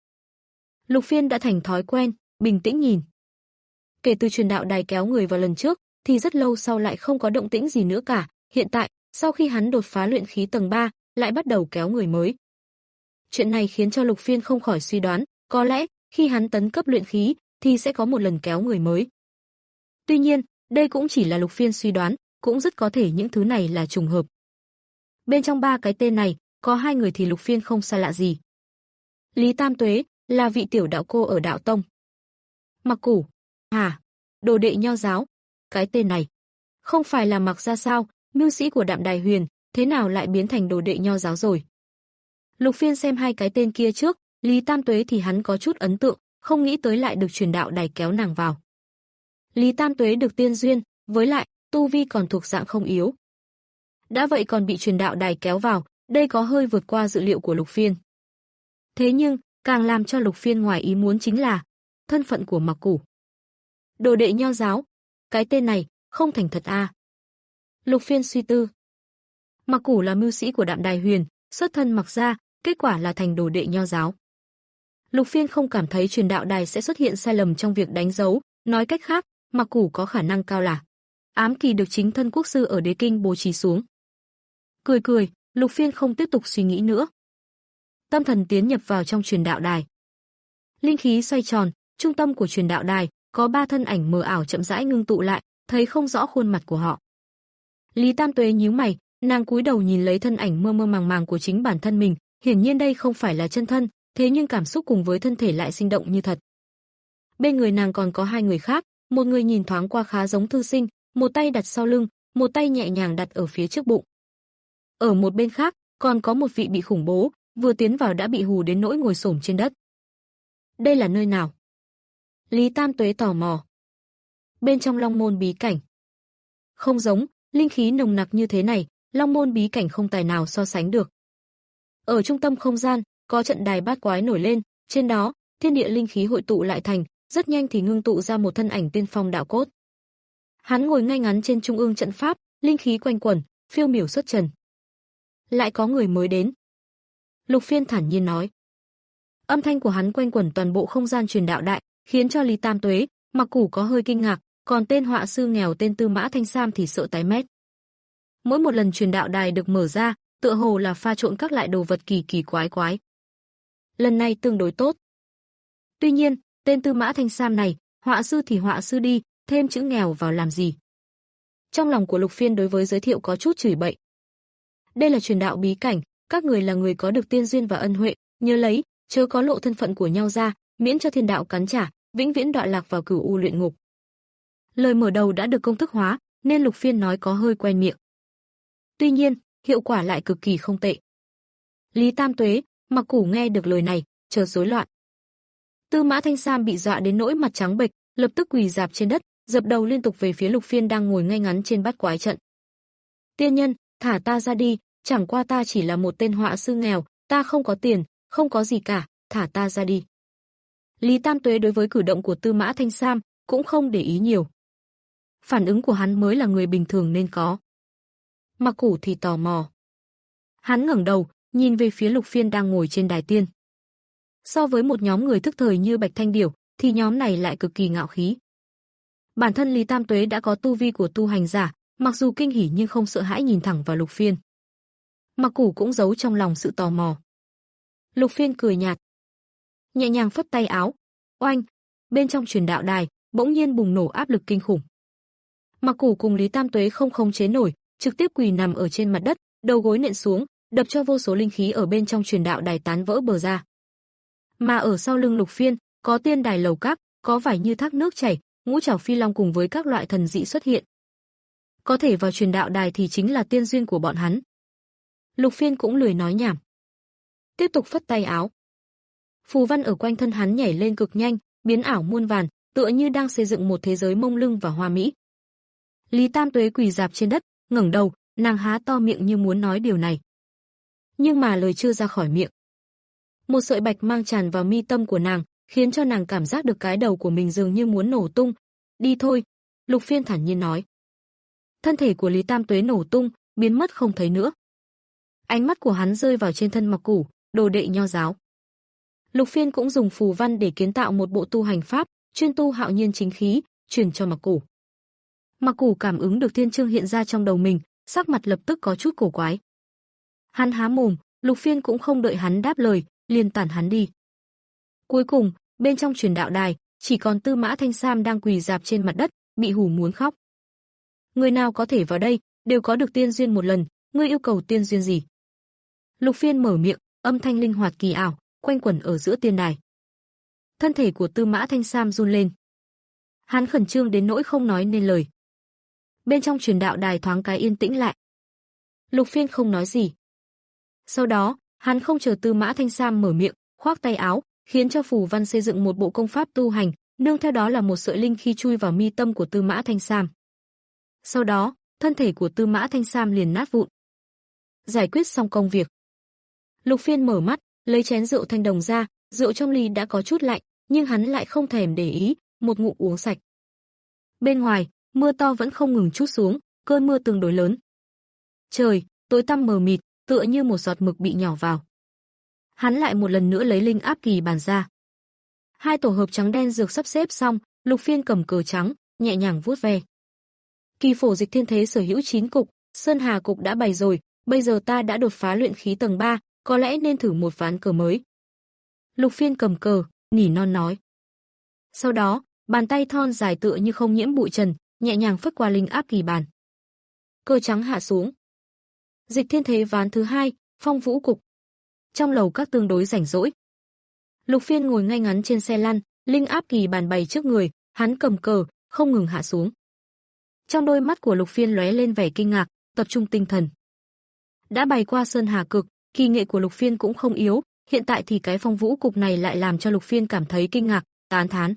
Lục Phiên đã thành thói quen, bình tĩnh nhìn. Kể từ truyền đạo đài kéo người vào lần trước, thì rất lâu sau lại không có động tĩnh gì nữa cả, hiện tại, sau khi hắn đột phá luyện khí tầng ba, lại bắt đầu kéo người mới. Chuyện này khiến cho Lục Phiên không khỏi suy đoán, có lẽ, khi hắn tấn cấp luyện khí, thì sẽ có một lần kéo người mới. Tuy nhiên, đây cũng chỉ là Lục Phiên suy đoán, cũng rất có thể những thứ này là trùng hợp. Bên trong ba cái tên này, có hai người thì Lục Phiên không xa lạ gì. Lý Tam Tuế, là vị tiểu đạo cô ở đạo tông. Mặc Củ, hả, đồ đệ nho giáo, cái tên này, không phải là Mặc Gia sao, mưu sĩ của Đạm Đài Huyền, thế nào lại biến thành đồ đệ nho giáo rồi? Lục Phiên xem hai cái tên kia trước, Lý Tam Tuế thì hắn có chút ấn tượng, không nghĩ tới lại được truyền đạo đài kéo nàng vào. Lý Tam Tuế được tiên duyên, với lại, tu vi còn thuộc dạng không yếu. Đã vậy còn bị truyền đạo đài kéo vào, đây có hơi vượt qua dự liệu của Lục Phiên. Thế nhưng, càng làm cho Lục Phiên ngoài ý muốn chính là thân phận của Mặc Củ. Đồ đệ nho giáo, cái tên này, không thành thật a. À. Lục Phiên suy tư. Mặc Củ là mưu sĩ của Đạm Đài Huyền, xuất thân Mặc Gia, kết quả là thành đồ đệ nho giáo. Lục Phiên không cảm thấy truyền đạo đài sẽ xuất hiện sai lầm trong việc đánh dấu, nói cách khác, Mặc Củ có khả năng cao là ám kỳ được chính thân quốc sư ở Đế Kinh bố trí xuống. Cười cười, Lục Phiên không tiếp tục suy nghĩ nữa. Tâm thần tiến nhập vào trong truyền đạo đài. Linh khí xoay tròn, trung tâm của truyền đạo đài, có ba thân ảnh mờ ảo chậm rãi ngưng tụ lại, thấy không rõ khuôn mặt của họ. Lý Tam Tuế nhíu mày, nàng cúi đầu nhìn lấy thân ảnh mơ mơ màng màng của chính bản thân mình, hiển nhiên đây không phải là chân thân, thế nhưng cảm xúc cùng với thân thể lại sinh động như thật. Bên người nàng còn có hai người khác, một người nhìn thoáng qua khá giống thư sinh, một tay đặt sau lưng, một tay nhẹ nhàng đặt ở phía trước bụng. Ở một bên khác, còn có một vị bị khủng bố, vừa tiến vào đã bị hù đến nỗi ngồi xổm trên đất. Đây là nơi nào? Lý Tam Tuế tò mò. Bên trong Long Môn bí cảnh. Không giống, linh khí nồng nặc như thế này, Long Môn bí cảnh không tài nào so sánh được. Ở trung tâm không gian, có trận đài bát quái nổi lên, trên đó, thiên địa linh khí hội tụ lại thành, rất nhanh thì ngưng tụ ra một thân ảnh tiên phong đạo cốt. Hắn ngồi ngay ngắn trên trung ương trận pháp, linh khí quanh quẩn, phiêu miểu xuất trần. Lại có người mới đến. Lục Phiên thản nhiên nói. Âm thanh của hắn quanh quẩn toàn bộ không gian truyền đạo đại, khiến cho Lý Tam Tuế, Mặc Củ có hơi kinh ngạc, còn tên họa sư nghèo tên Tư Mã Thanh Sam thì sợ tái mét. Mỗi một lần truyền đạo đài được mở ra, tựa hồ là pha trộn các loại đồ vật kỳ kỳ quái quái. Lần này tương đối tốt. Tuy nhiên, tên Tư Mã Thanh Sam này, họa sư thì họa sư đi, thêm chữ nghèo vào làm gì? Trong lòng của Lục Phiên đối với giới thiệu có chút chửi bậy. Đây là truyền đạo bí cảnh, các người là người có được tiên duyên và ân huệ, nhớ lấy, chớ có lộ thân phận của nhau ra, miễn cho thiên đạo cắn trả, vĩnh viễn đọa lạc vào cửu u luyện ngục. Lời mở đầu đã được công thức hóa, nên Lục Phiên nói có hơi quen miệng. Tuy nhiên, hiệu quả lại cực kỳ không tệ. Lý Tam Tuế, Mặc Củ nghe được lời này, chợt rối loạn. Tư Mã Thanh Sam bị dọa đến nỗi mặt trắng bệch, lập tức quỳ rạp trên đất, dập đầu liên tục về phía Lục Phiên đang ngồi ngay ngắn trên bát quái trận. Tiên nhân, thả ta ra đi, chẳng qua ta chỉ là một tên họa sư nghèo, ta không có tiền, không có gì cả, thả ta ra đi. Lý Tam Tuế đối với cử động của Tư Mã Thanh Sam cũng không để ý nhiều. Phản ứng của hắn mới là người bình thường nên có. Mặc Củ thì tò mò. Hắn ngẩng đầu, nhìn về phía Lục Phiên đang ngồi trên đài tiên. So với một nhóm người thức thời như Bạch Thanh Điểu, thì nhóm này lại cực kỳ ngạo khí. Bản thân Lý Tam Tuế đã có tu vi của tu hành giả, mặc dù kinh hỉ nhưng không sợ hãi nhìn thẳng vào Lục Phiên. Mặc Củ cũng giấu trong lòng sự tò mò. Lục Phiên cười nhạt, nhẹ nhàng phất tay áo, oanh, bên trong truyền đạo đài bỗng nhiên bùng nổ áp lực kinh khủng. Mặc Củ cùng Lý Tam Tuế không khống chế nổi, trực tiếp quỳ nằm ở trên mặt đất, đầu gối nện xuống, đập cho vô số linh khí ở bên trong truyền đạo đài tán vỡ bờ ra. Mà ở sau lưng Lục Phiên, có tiên đài lầu các, có vải như thác nước chảy, ngũ trảo phi long cùng với các loại thần dị xuất hiện. Có thể vào truyền đạo đài thì chính là tiên duyên của bọn hắn. Lục Phiên cũng lười nói nhảm. tiếp tục phất tay áo. Phù văn ở quanh thân hắn nhảy lên cực nhanh, biến ảo muôn vàn, tựa như đang xây dựng một thế giới mông lung và hoa mỹ. Lý Tam Tuế quỳ rạp trên đất, ngẩng đầu, nàng há to miệng như muốn nói điều này. Nhưng mà lời chưa ra khỏi miệng. Một sợi bạch mang tràn vào mi tâm của nàng, khiến cho nàng cảm giác được cái đầu của mình dường như muốn nổ tung. Đi thôi, Lục Phiên thản nhiên nói. Thân thể của Lý Tam Tuế nổ tung, biến mất không thấy nữa. Ánh mắt của hắn rơi vào trên thân Mặc Củ, đồ đệ nho giáo. Lục Phiên cũng dùng phù văn để kiến tạo một bộ tu hành pháp, chuyên tu hạo nhiên chính khí, truyền cho Mặc Củ. Mặc Củ cảm ứng được thiên chương hiện ra trong đầu mình, sắc mặt lập tức có chút cổ quái. Hắn há mồm, Lục Phiên cũng không đợi hắn đáp lời, liền tản hắn đi. Cuối cùng, bên trong truyền đạo đài, chỉ còn Tư Mã Thanh Sam đang quỳ rạp trên mặt đất, bị hù muốn khóc. Người nào có thể vào đây, đều có được tiên duyên một lần, ngươi yêu cầu tiên duyên gì? Lục Phiên mở miệng, âm thanh linh hoạt kỳ ảo, quanh quẩn ở giữa tiên đài. Thân thể của Tư Mã Thanh Sam run lên. Hắn khẩn trương đến nỗi không nói nên lời. Bên trong truyền đạo đài thoáng cái yên tĩnh lại. Lục Phiên không nói gì. Sau đó, hắn không chờ Tư Mã Thanh Sam mở miệng, khoác tay áo, khiến cho phù văn xây dựng một bộ công pháp tu hành, nương theo đó là một sợi linh khí chui vào mi tâm của Tư Mã Thanh Sam. Sau đó, thân thể của Tư Mã Thanh Sam liền nát vụn. Giải quyết xong công việc. Lục Phiên mở mắt, lấy chén rượu thanh đồng ra, rượu trong ly đã có chút lạnh, nhưng hắn lại không thèm để ý, một ngụm uống sạch. Bên ngoài, mưa to vẫn không ngừng trút xuống, cơn mưa tương đối lớn. Trời tối tăm mờ mịt, tựa như một giọt mực bị nhỏ vào. Hắn lại một lần nữa lấy linh áp kỳ bàn ra. Hai tổ hợp trắng đen dược sắp xếp xong, Lục Phiên cầm cờ trắng, nhẹ nhàng vuốt ve. Kỳ phổ dịch thiên thế sở hữu chín cục, Sơn Hà cục đã bày rồi, bây giờ ta đã đột phá luyện khí tầng ba, có lẽ nên thử một ván cờ mới. Lục Phiên cầm cờ, nỉ non nói. Sau đó, bàn tay thon dài tựa như không nhiễm bụi trần, nhẹ nhàng phất qua linh áp kỳ bàn. Cờ trắng hạ xuống. Dịch thiên thế ván thứ hai, Phong Vũ cục. Trong lầu các tương đối rảnh rỗi. Lục Phiên ngồi ngay ngắn trên xe lăn, linh áp kỳ bàn bày trước người, hắn cầm cờ, không ngừng hạ xuống. Trong đôi mắt của Lục Phiên lóe lên vẻ kinh ngạc, tập trung tinh thần. Đã bày qua Sơn Hà cực, kỳ nghệ của Lục Phiên cũng không yếu, hiện tại thì cái Phong Vũ cục này lại làm cho Lục Phiên cảm thấy kinh ngạc, tán thán.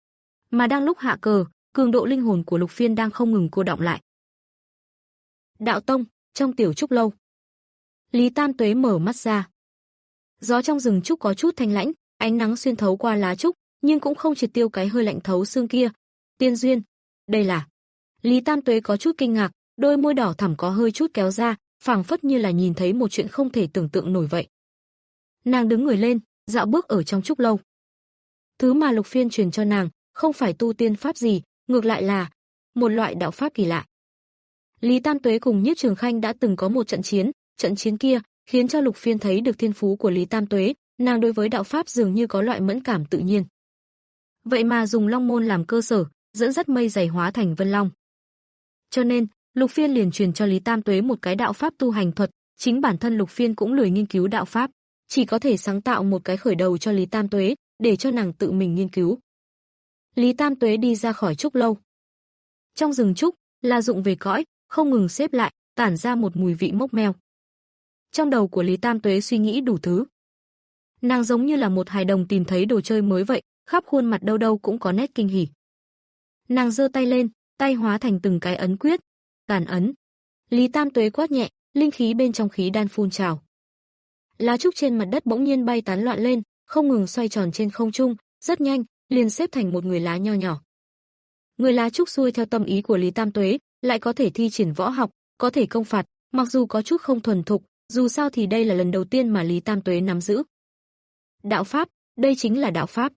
Mà đang lúc hạ cờ, cường độ linh hồn của Lục Phiên đang không ngừng cô đọng lại. Đạo tông, trong tiểu trúc lâu. Lý Tam Tuế mở mắt ra. Gió trong rừng trúc có chút thanh lãnh, ánh nắng xuyên thấu qua lá trúc, nhưng cũng không triệt tiêu cái hơi lạnh thấu xương kia. Tiên duyên, đây là. Lý Tam Tuế có chút kinh ngạc, đôi môi đỏ thẳm có hơi chút kéo ra, phảng phất như là nhìn thấy một chuyện không thể tưởng tượng nổi vậy. Nàng đứng người lên, dạo bước ở trong trúc lâu. Thứ mà Lục Phiên truyền cho nàng, không phải tu tiên pháp gì, ngược lại là một loại đạo pháp kỳ lạ. Lý Tam Tuế cùng Nhiếp Trường Khanh đã từng có một trận chiến, trận chiến kia khiến cho Lục Phiên thấy được thiên phú của Lý Tam Tuế, nàng đối với đạo pháp dường như có loại mẫn cảm tự nhiên. Vậy mà dùng Long môn làm cơ sở, dẫn dắt mây dày hóa thành Vân Long. Cho nên, Lục Phiên liền truyền cho Lý Tam Tuế một cái đạo pháp tu hành thuật, chính bản thân Lục Phiên cũng lười nghiên cứu đạo pháp, chỉ có thể sáng tạo một cái khởi đầu cho Lý Tam Tuế, để cho nàng tự mình nghiên cứu. Lý Tam Tuế đi ra khỏi trúc lâu. Trong rừng trúc, là dụng về cõi, không ngừng xếp lại, tản ra một mùi vị mốc meo. Trong đầu của Lý Tam Tuế suy nghĩ đủ thứ. Nàng giống như là một hài đồng tìm thấy đồ chơi mới vậy, khắp khuôn mặt đâu đâu cũng có nét kinh hỉ. Nàng giơ tay lên, tay hóa thành từng cái ấn quyết, càn ấn. Lý Tam Tuế quát nhẹ, linh khí bên trong khí đan phun trào. Lá trúc trên mặt đất bỗng nhiên bay tán loạn lên, không ngừng xoay tròn trên không trung, rất nhanh, liền xếp thành một người lá nho nhỏ. Người lá trúc xuôi theo tâm ý của Lý Tam Tuế, lại có thể thi triển võ học, có thể công phạt, mặc dù có chút không thuần thục, dù sao thì đây là lần đầu tiên mà Lý Tam Tuế nắm giữ. Đạo pháp, đây chính là đạo pháp.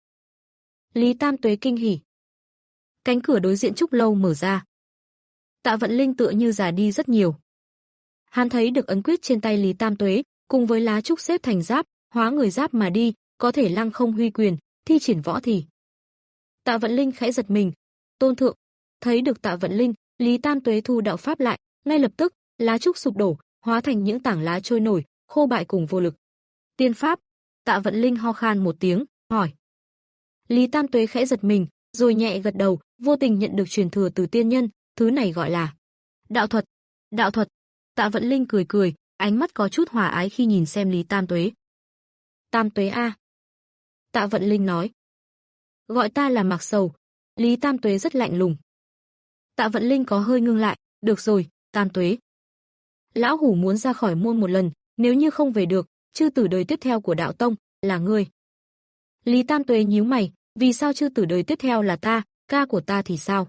Lý Tam Tuế kinh hỉ. Cánh cửa đối diện trúc lâu mở ra. Tạ Vận Linh tựa như già đi rất nhiều. Hắn thấy được ấn quyết trên tay Lý Tam Tuế, cùng với lá trúc xếp thành giáp, hóa người giáp mà đi, có thể lăng không huy quyền, thi triển võ thì. Tạ Vận Linh khẽ giật mình. Tôn thượng, thấy được Tạ Vận Linh, Lý Tam Tuế thu đạo pháp lại, ngay lập tức, lá trúc sụp đổ, hóa thành những tảng lá trôi nổi, khô bại cùng vô lực. Tiên pháp? Tạ Vận Linh ho khan một tiếng, hỏi. Lý Tam Tuế khẽ giật mình, rồi nhẹ gật đầu, vô tình nhận được truyền thừa từ tiên nhân, thứ này gọi là đạo thuật. Đạo thuật. Tạ Vận Linh cười cười, ánh mắt có chút hòa ái khi nhìn xem Lý Tam Tuế. Tam Tuế a. Tạ Vận Linh nói. Gọi ta là Mạc Sầu. Lý Tam Tuế rất lạnh lùng. Tạ Vận Linh có hơi ngưng lại, được rồi, Tam Tuế. Lão Hủ muốn ra khỏi môn một lần, nếu như không về được, chư tử đời tiếp theo của đạo tông là ngươi. Lý Tam Tuế nhíu mày, vì sao chư tử đời tiếp theo là ta, ca của ta thì sao?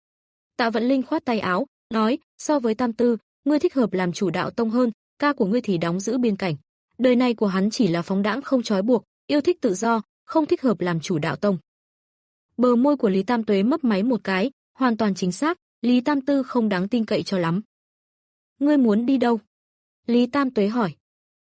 Tạ Vận Linh khoát tay áo, nói, so với Tam Tư, ngươi thích hợp làm chủ đạo tông hơn, ca của ngươi thì đóng giữ biên cảnh. Đời này của hắn chỉ là phóng đãng không trói buộc, yêu thích tự do, không thích hợp làm chủ đạo tông. Bờ môi của Lý Tam Tuế mấp máy một cái, hoàn toàn chính xác, Lý Tam Tư không đáng tin cậy cho lắm. Ngươi muốn đi đâu? Lý Tam Tuế hỏi.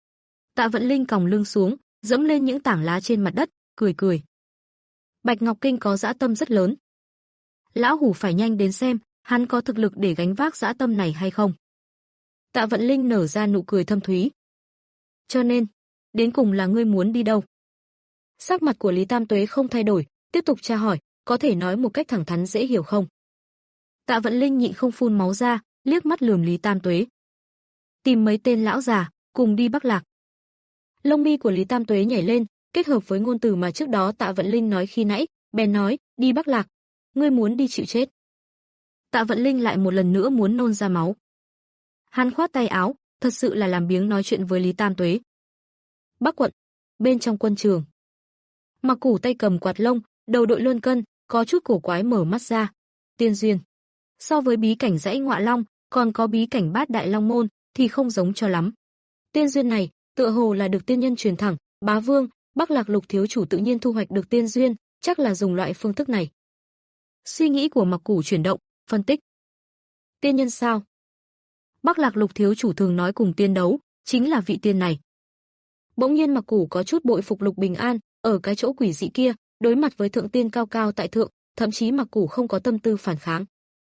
Tạ Vận Linh còng lưng xuống, dẫm lên những tảng lá trên mặt đất, cười cười. Bạch Ngọc Kinh có dã tâm rất lớn. Lão Hủ phải nhanh đến xem, hắn có thực lực để gánh vác dã tâm này hay không. Tạ Vận Linh nở ra nụ cười thâm thúy. Cho nên, đến cùng là ngươi muốn đi đâu? Sắc mặt của Lý Tam Tuế không thay đổi, tiếp tục tra hỏi, có thể nói một cách thẳng thắn dễ hiểu không? Tạ Vận Linh nhịn không phun máu ra, liếc mắt lườm Lý Tam Tuế. Tìm mấy tên lão già, cùng đi Bắc Lạc. Lông mi của Lý Tam Tuế nhảy lên, kết hợp với ngôn từ mà trước đó Tạ Vận Linh nói khi nãy, bèn nói, đi Bắc Lạc. Ngươi muốn đi chịu chết. Tạ Vận Linh lại một lần nữa muốn nôn ra máu. Hắn khoát tay áo, thật sự là làm biếng nói chuyện với Lý Tam Tuế. Bắc quận, bên trong quân trường. Mặc Củ tay cầm quạt lông, đầu đội luân cân, có chút cổ quái mở mắt ra. Tiên duyên. So với bí cảnh dãy Ngọa Long, còn có bí cảnh Bát Đại Long Môn, thì không giống cho lắm. Tiên duyên này, tựa hồ là được tiên nhân truyền thẳng, bá vương, Bắc Lạc Lục thiếu chủ tự nhiên thu hoạch được tiên duyên, chắc là dùng loại phương thức này. Suy nghĩ của Mặc Củ chuyển động, phân tích. Tiên nhân sao? Bắc Lạc Lục thiếu chủ thường nói cùng tiên đấu, chính là vị tiên này. Bỗng nhiên Mặc Củ có chút bội phục Lục Bình An, ở cái chỗ quỷ dị kia, đối mặt với thượng tiên cao cao tại thượng, thậm chí Mặc Củ không có tâm tư phản kháng.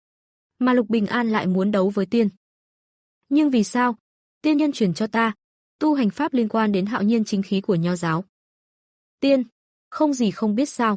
Mà Lục Bình An lại muốn đấu với tiên. Nhưng vì sao? Tiên nhân truyền cho ta, tu hành pháp liên quan đến hạo nhiên chính khí của Nho giáo. Tiên, không gì không biết sao?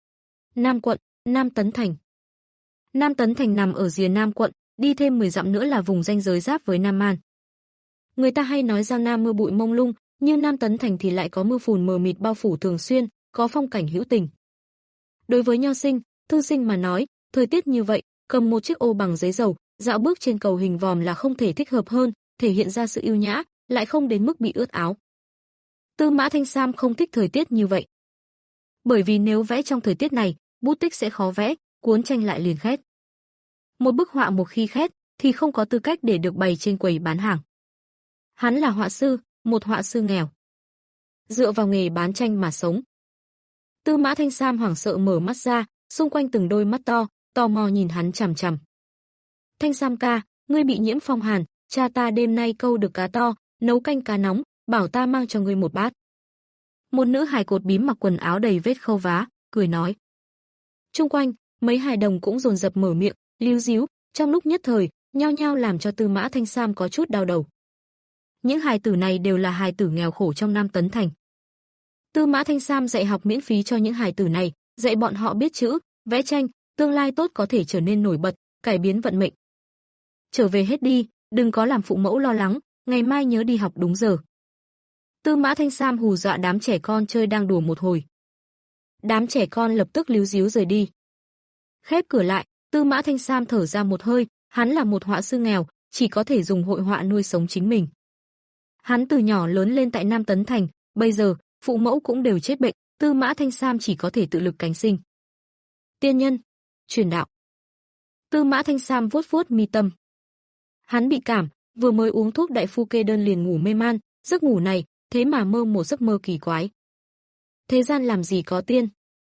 Nam quận, Nam Tấn Thành. Nam Tấn Thành nằm ở rìa Nam quận, đi thêm mười dặm nữa là vùng ranh giới giáp với Nam Man. Người ta hay nói Giang Nam mưa bụi mông lung, nhưng Nam Tấn Thành thì lại có mưa phùn mờ mịt bao phủ thường xuyên, có phong cảnh hữu tình. Đối với nho sinh, thư sinh mà nói, thời tiết như vậy, cầm một chiếc ô bằng giấy dầu, dạo bước trên cầu hình vòm là không thể thích hợp hơn, thể hiện ra sự yêu nhã, lại không đến mức bị ướt áo. Tư Mã Thanh Sam không thích thời tiết như vậy. Bởi vì nếu vẽ trong thời tiết này, bút tích sẽ khó vẽ, cuốn tranh lại liền khét. Một bức họa một khi khét, thì không có tư cách để được bày trên quầy bán hàng. Hắn là họa sư, một họa sư nghèo. Dựa vào nghề bán tranh mà sống. Tư Mã Thanh Sam hoảng sợ mở mắt ra, xung quanh từng đôi mắt to, tò mò nhìn hắn chằm chằm. Thanh Sam ca, ngươi bị nhiễm phong hàn, cha ta đêm nay câu được cá to, nấu canh cá nóng, bảo ta mang cho ngươi một bát. Một nữ hài cột bím mặc quần áo đầy vết khâu vá, cười nói. Trung quanh, mấy hài đồng cũng dồn dập mở miệng, líu díu, trong lúc nhất thời, nhao nhao làm cho Tư Mã Thanh Sam có chút đau đầu. Những hài tử này đều là hài tử nghèo khổ trong Nam Tấn Thành. Tư Mã Thanh Sam dạy học miễn phí cho những hài tử này, dạy bọn họ biết chữ, vẽ tranh, tương lai tốt có thể trở nên nổi bật, cải biến vận mệnh. Trở về hết đi, đừng có làm phụ mẫu lo lắng, ngày mai nhớ đi học đúng giờ. Tư Mã Thanh Sam hù dọa đám trẻ con chơi đang đùa một hồi. Đám trẻ con lập tức líu díu rời đi. Khép cửa lại, Tư Mã Thanh Sam thở ra một hơi, hắn là một họa sư nghèo, chỉ có thể dùng hội họa nuôi sống chính mình. Hắn từ nhỏ lớn lên tại Nam Tấn Thành, bây giờ, phụ mẫu cũng đều chết bệnh, Tư Mã Thanh Sam chỉ có thể tự lực cánh sinh. Tiên nhân, truyền đạo. Tư Mã Thanh Sam vuốt vuốt mi tâm. Hắn bị cảm, vừa mới uống thuốc đại phu kê đơn liền ngủ mê man, giấc ngủ này, thế mà mơ một giấc mơ kỳ quái. Thế gian làm gì có tiên?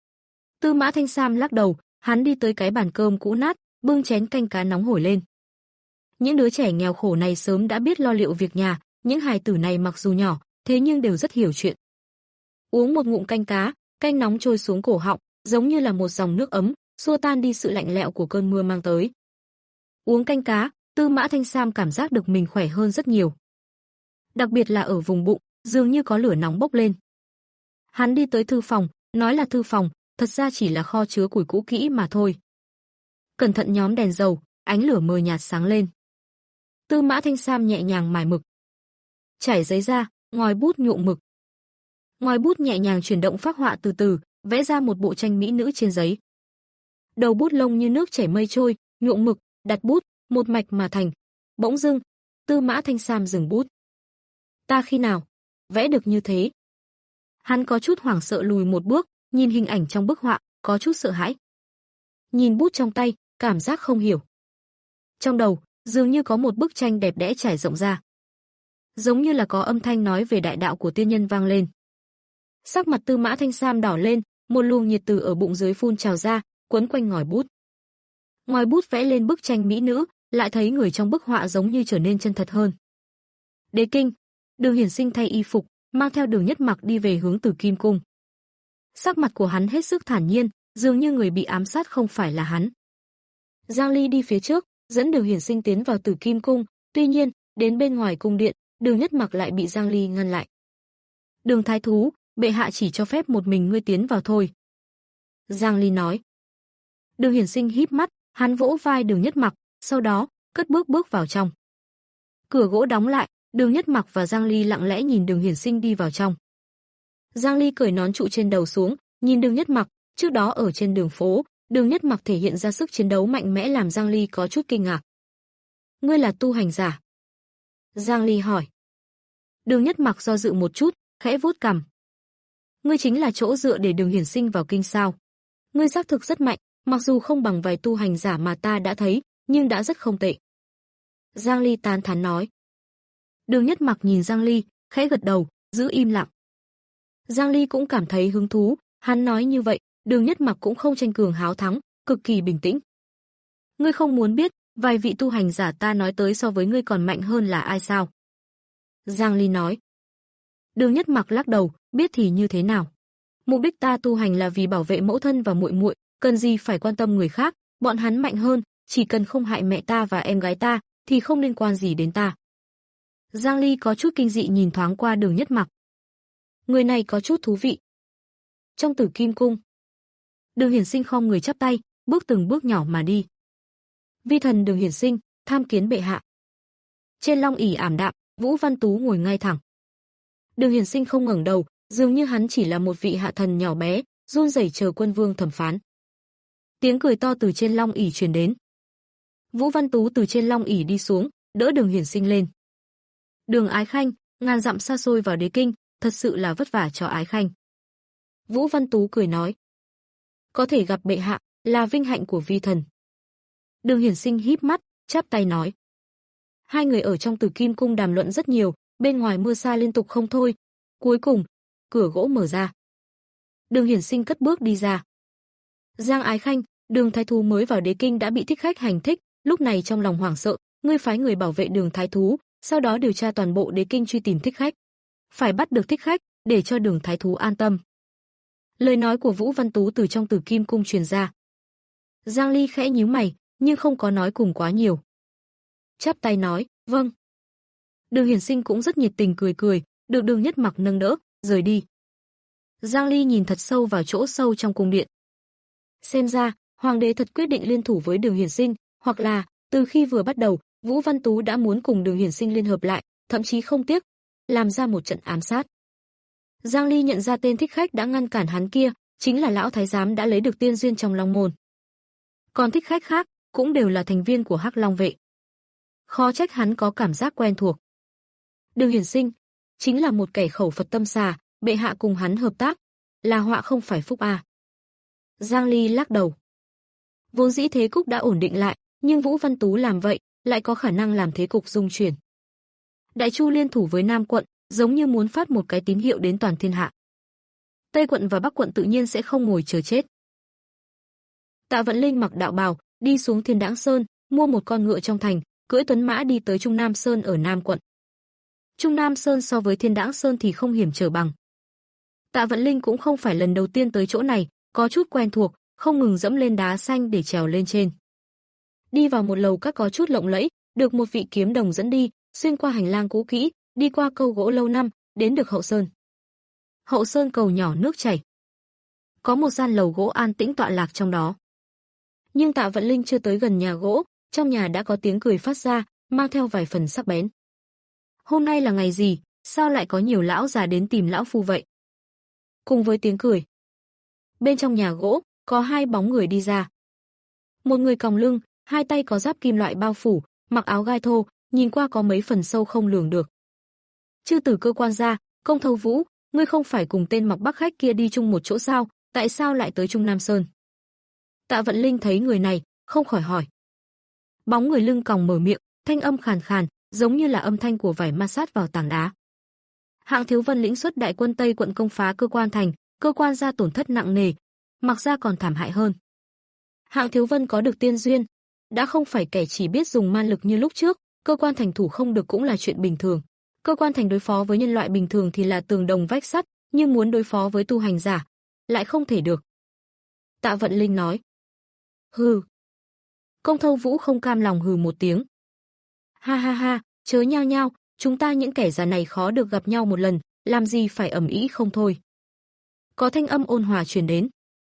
Tư Mã Thanh Sam lắc đầu, hắn đi tới cái bàn cơm cũ nát, bưng chén canh cá nóng hổi lên. Những đứa trẻ nghèo khổ này sớm đã biết lo liệu việc nhà, những hài tử này mặc dù nhỏ, thế nhưng đều rất hiểu chuyện. Uống một ngụm canh cá, canh nóng trôi xuống cổ họng, giống như là một dòng nước ấm, xua tan đi sự lạnh lẽo của cơn mưa mang tới. Uống canh cá, Tư Mã Thanh Sam cảm giác được mình khỏe hơn rất nhiều. Đặc biệt là ở vùng bụng, dường như có lửa nóng bốc lên. Hắn đi tới thư phòng, nói là thư phòng, thật ra chỉ là kho chứa củi cũ kỹ mà thôi. Cẩn thận nhóm đèn dầu, ánh lửa mờ nhạt sáng lên. Tư Mã Thanh Sam nhẹ nhàng mài mực. Trải giấy ra, ngòi bút nhuộm mực. Ngòi bút nhẹ nhàng chuyển động phác họa từ từ, vẽ ra một bộ tranh mỹ nữ trên giấy. Đầu bút lông như nước chảy mây trôi, nhuộm mực, đặt bút, một mạch mà thành. Bỗng dưng, Tư Mã Thanh Sam dừng bút. Ta khi nào vẽ được như thế? Hắn có chút hoảng sợ lùi một bước, nhìn hình ảnh trong bức họa, có chút sợ hãi. Nhìn bút trong tay, cảm giác không hiểu. Trong đầu, dường như có một bức tranh đẹp đẽ trải rộng ra. Giống như là có âm thanh nói về đại đạo của tiên nhân vang lên. Sắc mặt Tư Mã Thanh Sam đỏ lên, một luồng nhiệt từ ở bụng dưới phun trào ra, quấn quanh ngòi bút. Ngòi bút vẽ lên bức tranh mỹ nữ, lại thấy người trong bức họa giống như trở nên chân thật hơn. Đế kinh, Đường Hiển Sinh thay y phục, mang theo Đường Nhất Mặc đi về hướng Tử Kim cung. Sắc mặt của hắn hết sức thản nhiên, dường như người bị ám sát không phải là hắn. Giang Ly đi phía trước, dẫn Đường Hiển Sinh tiến vào Tử Kim cung, tuy nhiên, đến bên ngoài cung điện, Đường Nhất Mặc lại bị Giang Ly ngăn lại. Đường thái thú, bệ hạ chỉ cho phép một mình ngươi tiến vào thôi. Giang Ly nói. Đường Hiển Sinh híp mắt, hắn vỗ vai Đường Nhất Mặc, sau đó, cất bước bước vào trong. Cửa gỗ đóng lại, Đường Nhất Mặc và Giang Ly lặng lẽ nhìn Đường Hiển Sinh đi vào trong. Giang Ly cởi nón trụ trên đầu xuống, nhìn Đường Nhất Mặc, trước đó ở trên đường phố, Đường Nhất Mặc thể hiện ra sức chiến đấu mạnh mẽ làm Giang Ly có chút kinh ngạc. Ngươi là tu hành giả? Giang Ly hỏi. Đường Nhất Mặc do dự một chút, khẽ vuốt cằm. Ngươi chính là chỗ dựa để Đường Hiển Sinh vào kinh sao? Ngươi xác thực rất mạnh, mặc dù không bằng vài tu hành giả mà ta đã thấy, nhưng đã rất không tệ. Giang Ly tán thán nói. Đường Nhất Mặc nhìn Giang Ly, khẽ gật đầu, giữ im lặng. Giang Ly cũng cảm thấy hứng thú, hắn nói như vậy, Đường Nhất Mặc cũng không tranh cường háo thắng, cực kỳ bình tĩnh. Ngươi không muốn biết, vài vị tu hành giả ta nói tới so với ngươi còn mạnh hơn là ai sao? Giang Ly nói. Đường Nhất Mặc lắc đầu, biết thì như thế nào? Mục đích ta tu hành là vì bảo vệ mẫu thân và muội muội, cần gì phải quan tâm người khác, bọn hắn mạnh hơn, chỉ cần không hại mẹ ta và em gái ta, thì không liên quan gì đến ta. Giang Ly có chút kinh dị nhìn thoáng qua Đường Nhất Mặc. Người này có chút thú vị. Trong Tử Kim cung, Đường Hiển Sinh khom người chắp tay, bước từng bước nhỏ mà đi. Vi thần Đường Hiển Sinh, tham kiến bệ hạ. Trên long ỷ ảm đạm, Vũ Văn Tú ngồi ngay thẳng. Đường Hiển Sinh không ngẩng đầu, dường như hắn chỉ là một vị hạ thần nhỏ bé, run rẩy chờ quân vương thẩm phán. Tiếng cười to từ trên long ỷ truyền đến. Vũ Văn Tú từ trên long ỷ đi xuống, đỡ Đường Hiển Sinh lên. Đường Ái Khanh, ngàn dặm xa xôi vào đế kinh, thật sự là vất vả cho Ái Khanh. Vũ Văn Tú cười nói. Có thể gặp bệ hạ, là vinh hạnh của vi thần. Đường Hiển Sinh híp mắt, chắp tay nói. Hai người ở trong Tử Kim cung đàm luận rất nhiều, bên ngoài mưa sa liên tục không thôi. Cuối cùng, cửa gỗ mở ra. Đường Hiển Sinh cất bước đi ra. Giang Ái Khanh, Đường thái thú mới vào đế kinh đã bị thích khách hành thích, lúc này trong lòng hoảng sợ, ngươi phái người bảo vệ Đường thái thú, sau đó điều tra toàn bộ đế kinh truy tìm thích khách. Phải bắt được thích khách, để cho Đường thái thú an tâm. Lời nói của Vũ Văn Tú từ trong Tử Kim cung truyền ra. Giang Ly khẽ nhíu mày, nhưng không có nói cùng quá nhiều. Chắp tay nói, vâng. Đường Hiển Sinh cũng rất nhiệt tình cười cười, được Đường Nhất Mặc nâng đỡ, rời đi. Giang Ly nhìn thật sâu vào chỗ sâu trong cung điện. Xem ra, hoàng đế thật quyết định liên thủ với Đường Hiển Sinh, hoặc là, từ khi vừa bắt đầu, Vũ Văn Tú đã muốn cùng Đường Hiển Sinh liên hợp lại, thậm chí không tiếc làm ra một trận ám sát. Giang Ly nhận ra tên thích khách đã ngăn cản hắn kia, chính là lão thái giám đã lấy được tiên duyên trong Long môn. Còn thích khách khác, cũng đều là thành viên của Hắc Long vệ. Khó trách hắn có cảm giác quen thuộc. Đường Hiển Sinh, chính là một kẻ khẩu Phật tâm xà, bệ hạ cùng hắn hợp tác, là họa không phải phúc à. Giang Ly lắc đầu. Vốn dĩ thế cục đã ổn định lại, nhưng Vũ Văn Tú làm vậy, lại có khả năng làm thế cục rung chuyển. Đại Chu liên thủ với Nam quận, giống như muốn phát một cái tín hiệu đến toàn thiên hạ. Tây quận và Bắc quận tự nhiên sẽ không ngồi chờ chết. Tạ Vận Linh mặc đạo bào, đi xuống Thiên Đãng Sơn, mua một con ngựa trong thành, cưỡi tuấn mã đi tới Trung Nam Sơn ở Nam quận. Trung Nam Sơn so với Thiên Đãng Sơn thì không hiểm trở bằng. Tạ Vận Linh cũng không phải lần đầu tiên tới chỗ này, có chút quen thuộc, không ngừng dẫm lên đá xanh để trèo lên trên. Đi vào một lầu các có chút lộng lẫy, được một vị kiếm đồng dẫn đi, xuyên qua hành lang cũ kỹ, đi qua câu gỗ lâu năm, đến được hậu sơn. Hậu sơn cầu nhỏ nước chảy. Có một gian lầu gỗ an tĩnh tọa lạc trong đó. Nhưng Tạ Vận Linh chưa tới gần nhà gỗ, trong nhà đã có tiếng cười phát ra, mang theo vài phần sắc bén. Hôm nay là ngày gì, sao lại có nhiều lão già đến tìm lão phu vậy? cùng với tiếng cười. Bên trong nhà gỗ, có hai bóng người đi ra. Một người còng lưng, hai tay có giáp kim loại bao phủ, mặc áo gai thô, nhìn qua có mấy phần sâu không lường được. Chư tử Cơ Quan Gia, Công Thâu Vũ, ngươi không phải cùng tên mặc bắc khách kia đi chung một chỗ sao, tại sao lại tới Trung Nam Sơn? Tạ Vận Linh thấy người này, không khỏi hỏi. Bóng người lưng còng mở miệng, thanh âm khàn khàn, giống như là âm thanh của vải ma sát vào tảng đá. Hạng Thiếu Vân lĩnh xuất đại quân Tây quận công phá Cơ Quan thành, Cơ Quan Gia tổn thất nặng nề, mặc ra còn thảm hại hơn. Hạng Thiếu Vân có được tiên duyên, đã không phải kẻ chỉ biết dùng man lực như lúc trước, Cơ Quan thành thủ không được cũng là chuyện bình thường. Cơ Quan thành đối phó với nhân loại bình thường thì là tường đồng vách sắt, nhưng muốn đối phó với tu hành giả, lại không thể được. Tạ Vận Linh nói. Hừ. Công Thâu Vũ không cam lòng hừ một tiếng. Ha ha ha, chớ nhao nhao, chúng ta những kẻ già này khó được gặp nhau một lần, làm gì phải ầm ĩ không thôi. Có thanh âm ôn hòa truyền đến.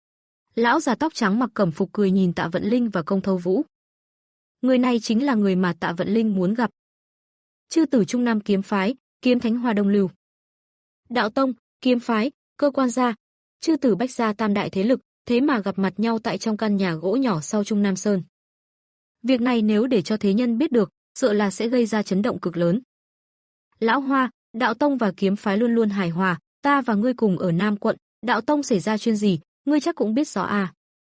Lão già tóc trắng mặc cẩm phục cười nhìn Tạ Vận Linh và Công Thâu Vũ. Người này chính là người mà Tạ Vận Linh muốn gặp. Chư tử Trung Nam kiếm phái, Kiếm Thánh Hoa Đông Lưu. Đạo tông, kiếm phái, Cơ Quan Gia, chư tử Bách gia tam đại thế lực, thế mà gặp mặt nhau tại trong căn nhà gỗ nhỏ sau Trung Nam Sơn. Việc này nếu để cho thế nhân biết được, sợ là sẽ gây ra chấn động cực lớn. Lão Hoa, đạo tông và kiếm phái luôn luôn hài hòa, ta và ngươi cùng ở Nam quận, đạo tông xảy ra chuyện gì, ngươi chắc cũng biết rõ à.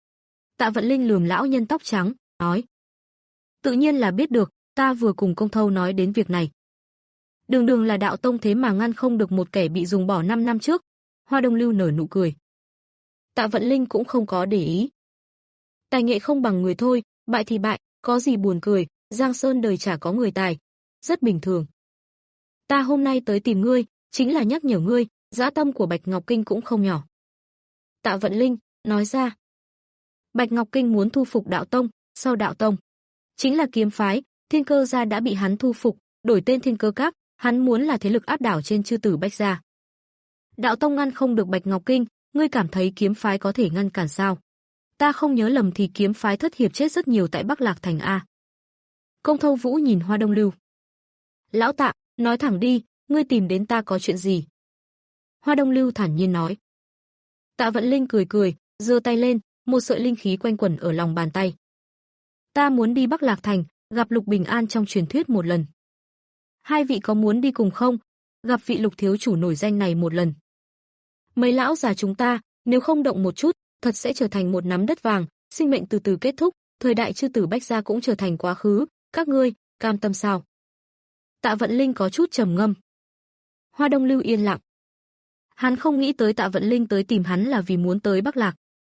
Tạ Vận Linh lườm lão nhân tóc trắng, nói. Tự nhiên là biết được, ta vừa cùng Công Thâu nói đến việc này. Đường đường là đạo tông thế mà ngăn không được một kẻ bị dùng bỏ năm năm trước. Hoa Đông Lưu nở nụ cười. Tạ Vận Linh cũng không có để ý. Tài nghệ không bằng người thôi, bại thì bại, có gì buồn cười, Giang Sơn đời chả có người tài. Rất bình thường. Ta hôm nay tới tìm ngươi, chính là nhắc nhở ngươi, dã tâm của Bạch Ngọc Kinh cũng không nhỏ. Tạ Vận Linh nói ra. Bạch Ngọc Kinh muốn thu phục đạo tông, sau đạo tông chính là kiếm phái, Thiên Cơ gia đã bị hắn thu phục, đổi tên Thiên Cơ Các, hắn muốn là thế lực áp đảo trên chư tử Bách gia. Đạo tông ngăn không được Bạch Ngọc Kinh, ngươi cảm thấy kiếm phái có thể ngăn cản sao? Ta không nhớ lầm thì kiếm phái thất hiệp chết rất nhiều tại Bắc Lạc thành a. Công Thâu Vũ nhìn Hoa Đông Lưu. Lão Tạ, nói thẳng đi, ngươi tìm đến ta có chuyện gì? Hoa Đông Lưu thản nhiên nói. Tạ Vận Linh cười cười, giơ tay lên, một sợi linh khí quanh quẩn ở lòng bàn tay. Ta muốn đi Bắc Lạc thành, gặp Lục Bình An trong truyền thuyết một lần. Hai vị có muốn đi cùng không? Gặp vị Lục thiếu chủ nổi danh này một lần. Mấy lão già chúng ta, nếu không động một chút, thật sẽ trở thành một nắm đất vàng, sinh mệnh từ từ kết thúc, thời đại chư tử Bách gia cũng trở thành quá khứ, các ngươi cam tâm sao? Tạ Vận Linh có chút trầm ngâm. Hoa Đông Lưu yên lặng. Hắn không nghĩ tới Tạ Vận Linh tới tìm hắn là vì muốn tới Bắc Lạc.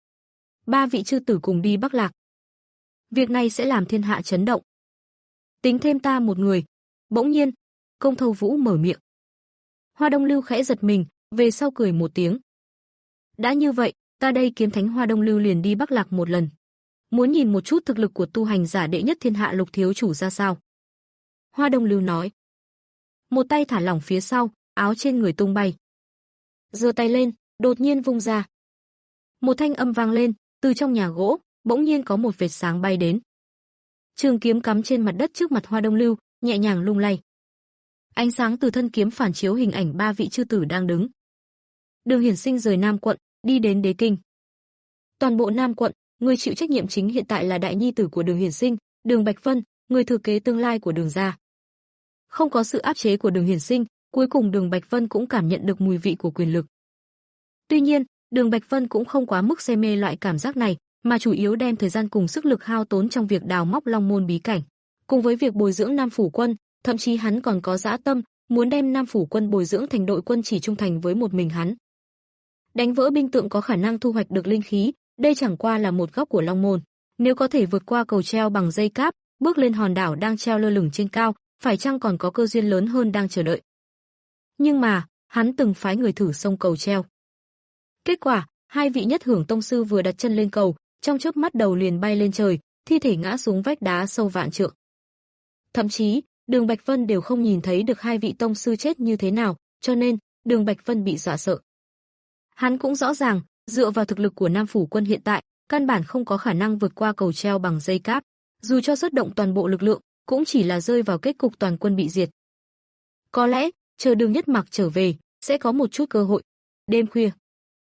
Ba vị chư tử cùng đi Bắc Lạc. Việc này sẽ làm thiên hạ chấn động. Tính thêm ta một người. Bỗng nhiên, Công Thâu Vũ mở miệng. Hoa Đông Lưu khẽ giật mình, về sau cười một tiếng. Đã như vậy, ta đây Kiếm Thánh Hoa Đông Lưu liền đi Bắc Lạc một lần. Muốn nhìn một chút thực lực của tu hành giả đệ nhất thiên hạ Lục thiếu chủ ra sao. Hoa Đông Lưu nói. Một tay thả lỏng phía sau, áo trên người tung bay. Giơ tay lên, đột nhiên vung ra. Một thanh âm vang lên, từ trong nhà gỗ, bỗng nhiên có một vệt sáng bay đến. Trường kiếm cắm trên mặt đất trước mặt Hoa Đông Lưu, nhẹ nhàng lung lay. Ánh sáng từ thân kiếm phản chiếu hình ảnh ba vị chư tử đang đứng. Đường Hiển Sinh rời Nam quận, đi đến Đế Kinh. Toàn bộ Nam quận, người chịu trách nhiệm chính hiện tại là đại nhi tử của Đường Hiển Sinh, Đường Bạch Vân, người thừa kế tương lai của Đường gia. Không có sự áp chế của Đường Hiển Sinh, cuối cùng Đường Bạch Vân cũng cảm nhận được mùi vị của quyền lực. Tuy nhiên, Đường Bạch Vân cũng không quá mức say mê loại cảm giác này, mà chủ yếu đem thời gian cùng sức lực hao tốn trong việc đào móc Long môn bí cảnh, cùng với việc bồi dưỡng Nam phủ quân, thậm chí hắn còn có dã tâm, muốn đem Nam phủ quân bồi dưỡng thành đội quân chỉ trung thành với một mình hắn. Đánh vỡ binh tượng có khả năng thu hoạch được linh khí, đây chẳng qua là một góc của Long môn. Nếu có thể vượt qua cầu treo bằng dây cáp, bước lên hòn đảo đang treo lơ lửng trên cao, phải chăng còn có cơ duyên lớn hơn đang chờ đợi. Nhưng mà, hắn từng phái người thử sông cầu treo. Kết quả, hai vị nhất hưởng tông sư vừa đặt chân lên cầu, trong chớp mắt đầu liền bay lên trời, thi thể ngã xuống vách đá sâu vạn trượng. Thậm chí, Đường Bạch Vân đều không nhìn thấy được hai vị tông sư chết như thế nào, cho nên, Đường Bạch Vân bị dọa sợ. Hắn cũng rõ ràng, dựa vào thực lực của Nam phủ quân hiện tại, căn bản không có khả năng vượt qua cầu treo bằng dây cáp, dù cho xuất động toàn bộ lực lượng, cũng chỉ là rơi vào kết cục toàn quân bị diệt. Có lẽ, chờ Đường Nhất Mặc trở về, sẽ có một chút cơ hội. Đêm khuya,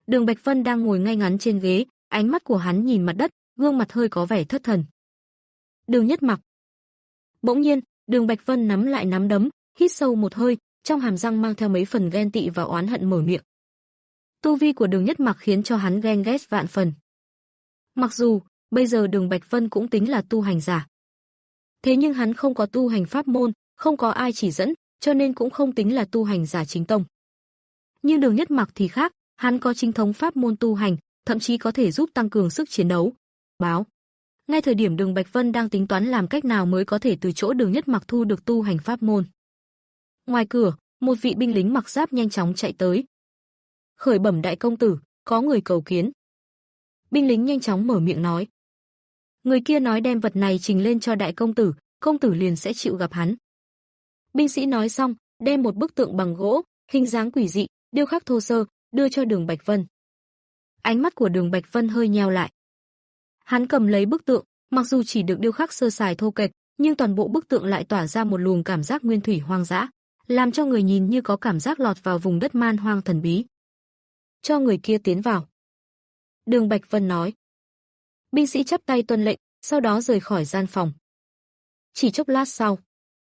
Đường Bạch Vân đang ngồi ngay ngắn trên ghế, ánh mắt của hắn nhìn mặt đất, gương mặt hơi có vẻ thất thần. Đường Nhất Mặc. Bỗng nhiên, Đường Bạch Vân nắm lại nắm đấm, hít sâu một hơi, trong hàm răng mang theo mấy phần ghen tị và oán hận mở miệng. Tu vi của Đường Nhất Mặc khiến cho hắn ghen ghét vạn phần. Mặc dù, bây giờ Đường Bạch Vân cũng tính là tu hành giả. Thế nhưng hắn không có tu hành pháp môn, không có ai chỉ dẫn, cho nên cũng không tính là tu hành giả chính tông. Nhưng Đường Nhất Mặc thì khác, hắn có chính thống pháp môn tu hành, thậm chí có thể giúp tăng cường sức chiến đấu. Báo. Ngay thời điểm Đường Bạch Vân đang tính toán làm cách nào mới có thể từ chỗ Đường Nhất Mặc thu được tu hành pháp môn. Ngoài cửa, một vị binh lính mặc giáp nhanh chóng chạy tới. Khởi bẩm đại công tử, có người cầu kiến. Binh lính nhanh chóng mở miệng nói. Người kia nói đem vật này trình lên cho đại công tử, công tử liền sẽ chịu gặp hắn. Binh sĩ nói xong, đem một bức tượng bằng gỗ, hình dáng quỷ dị, điêu khắc thô sơ, đưa cho Đường Bạch Vân. Ánh mắt của Đường Bạch Vân hơi nheo lại. Hắn cầm lấy bức tượng, mặc dù chỉ được điêu khắc sơ sài thô kệch, nhưng toàn bộ bức tượng lại tỏa ra một luồng cảm giác nguyên thủy hoang dã, làm cho người nhìn như có cảm giác lọt vào vùng đất man hoang thần bí. Cho người kia tiến vào. Đường Bạch Vân nói. Binh sĩ chắp tay tuân lệnh, sau đó rời khỏi gian phòng. Chỉ chốc lát sau,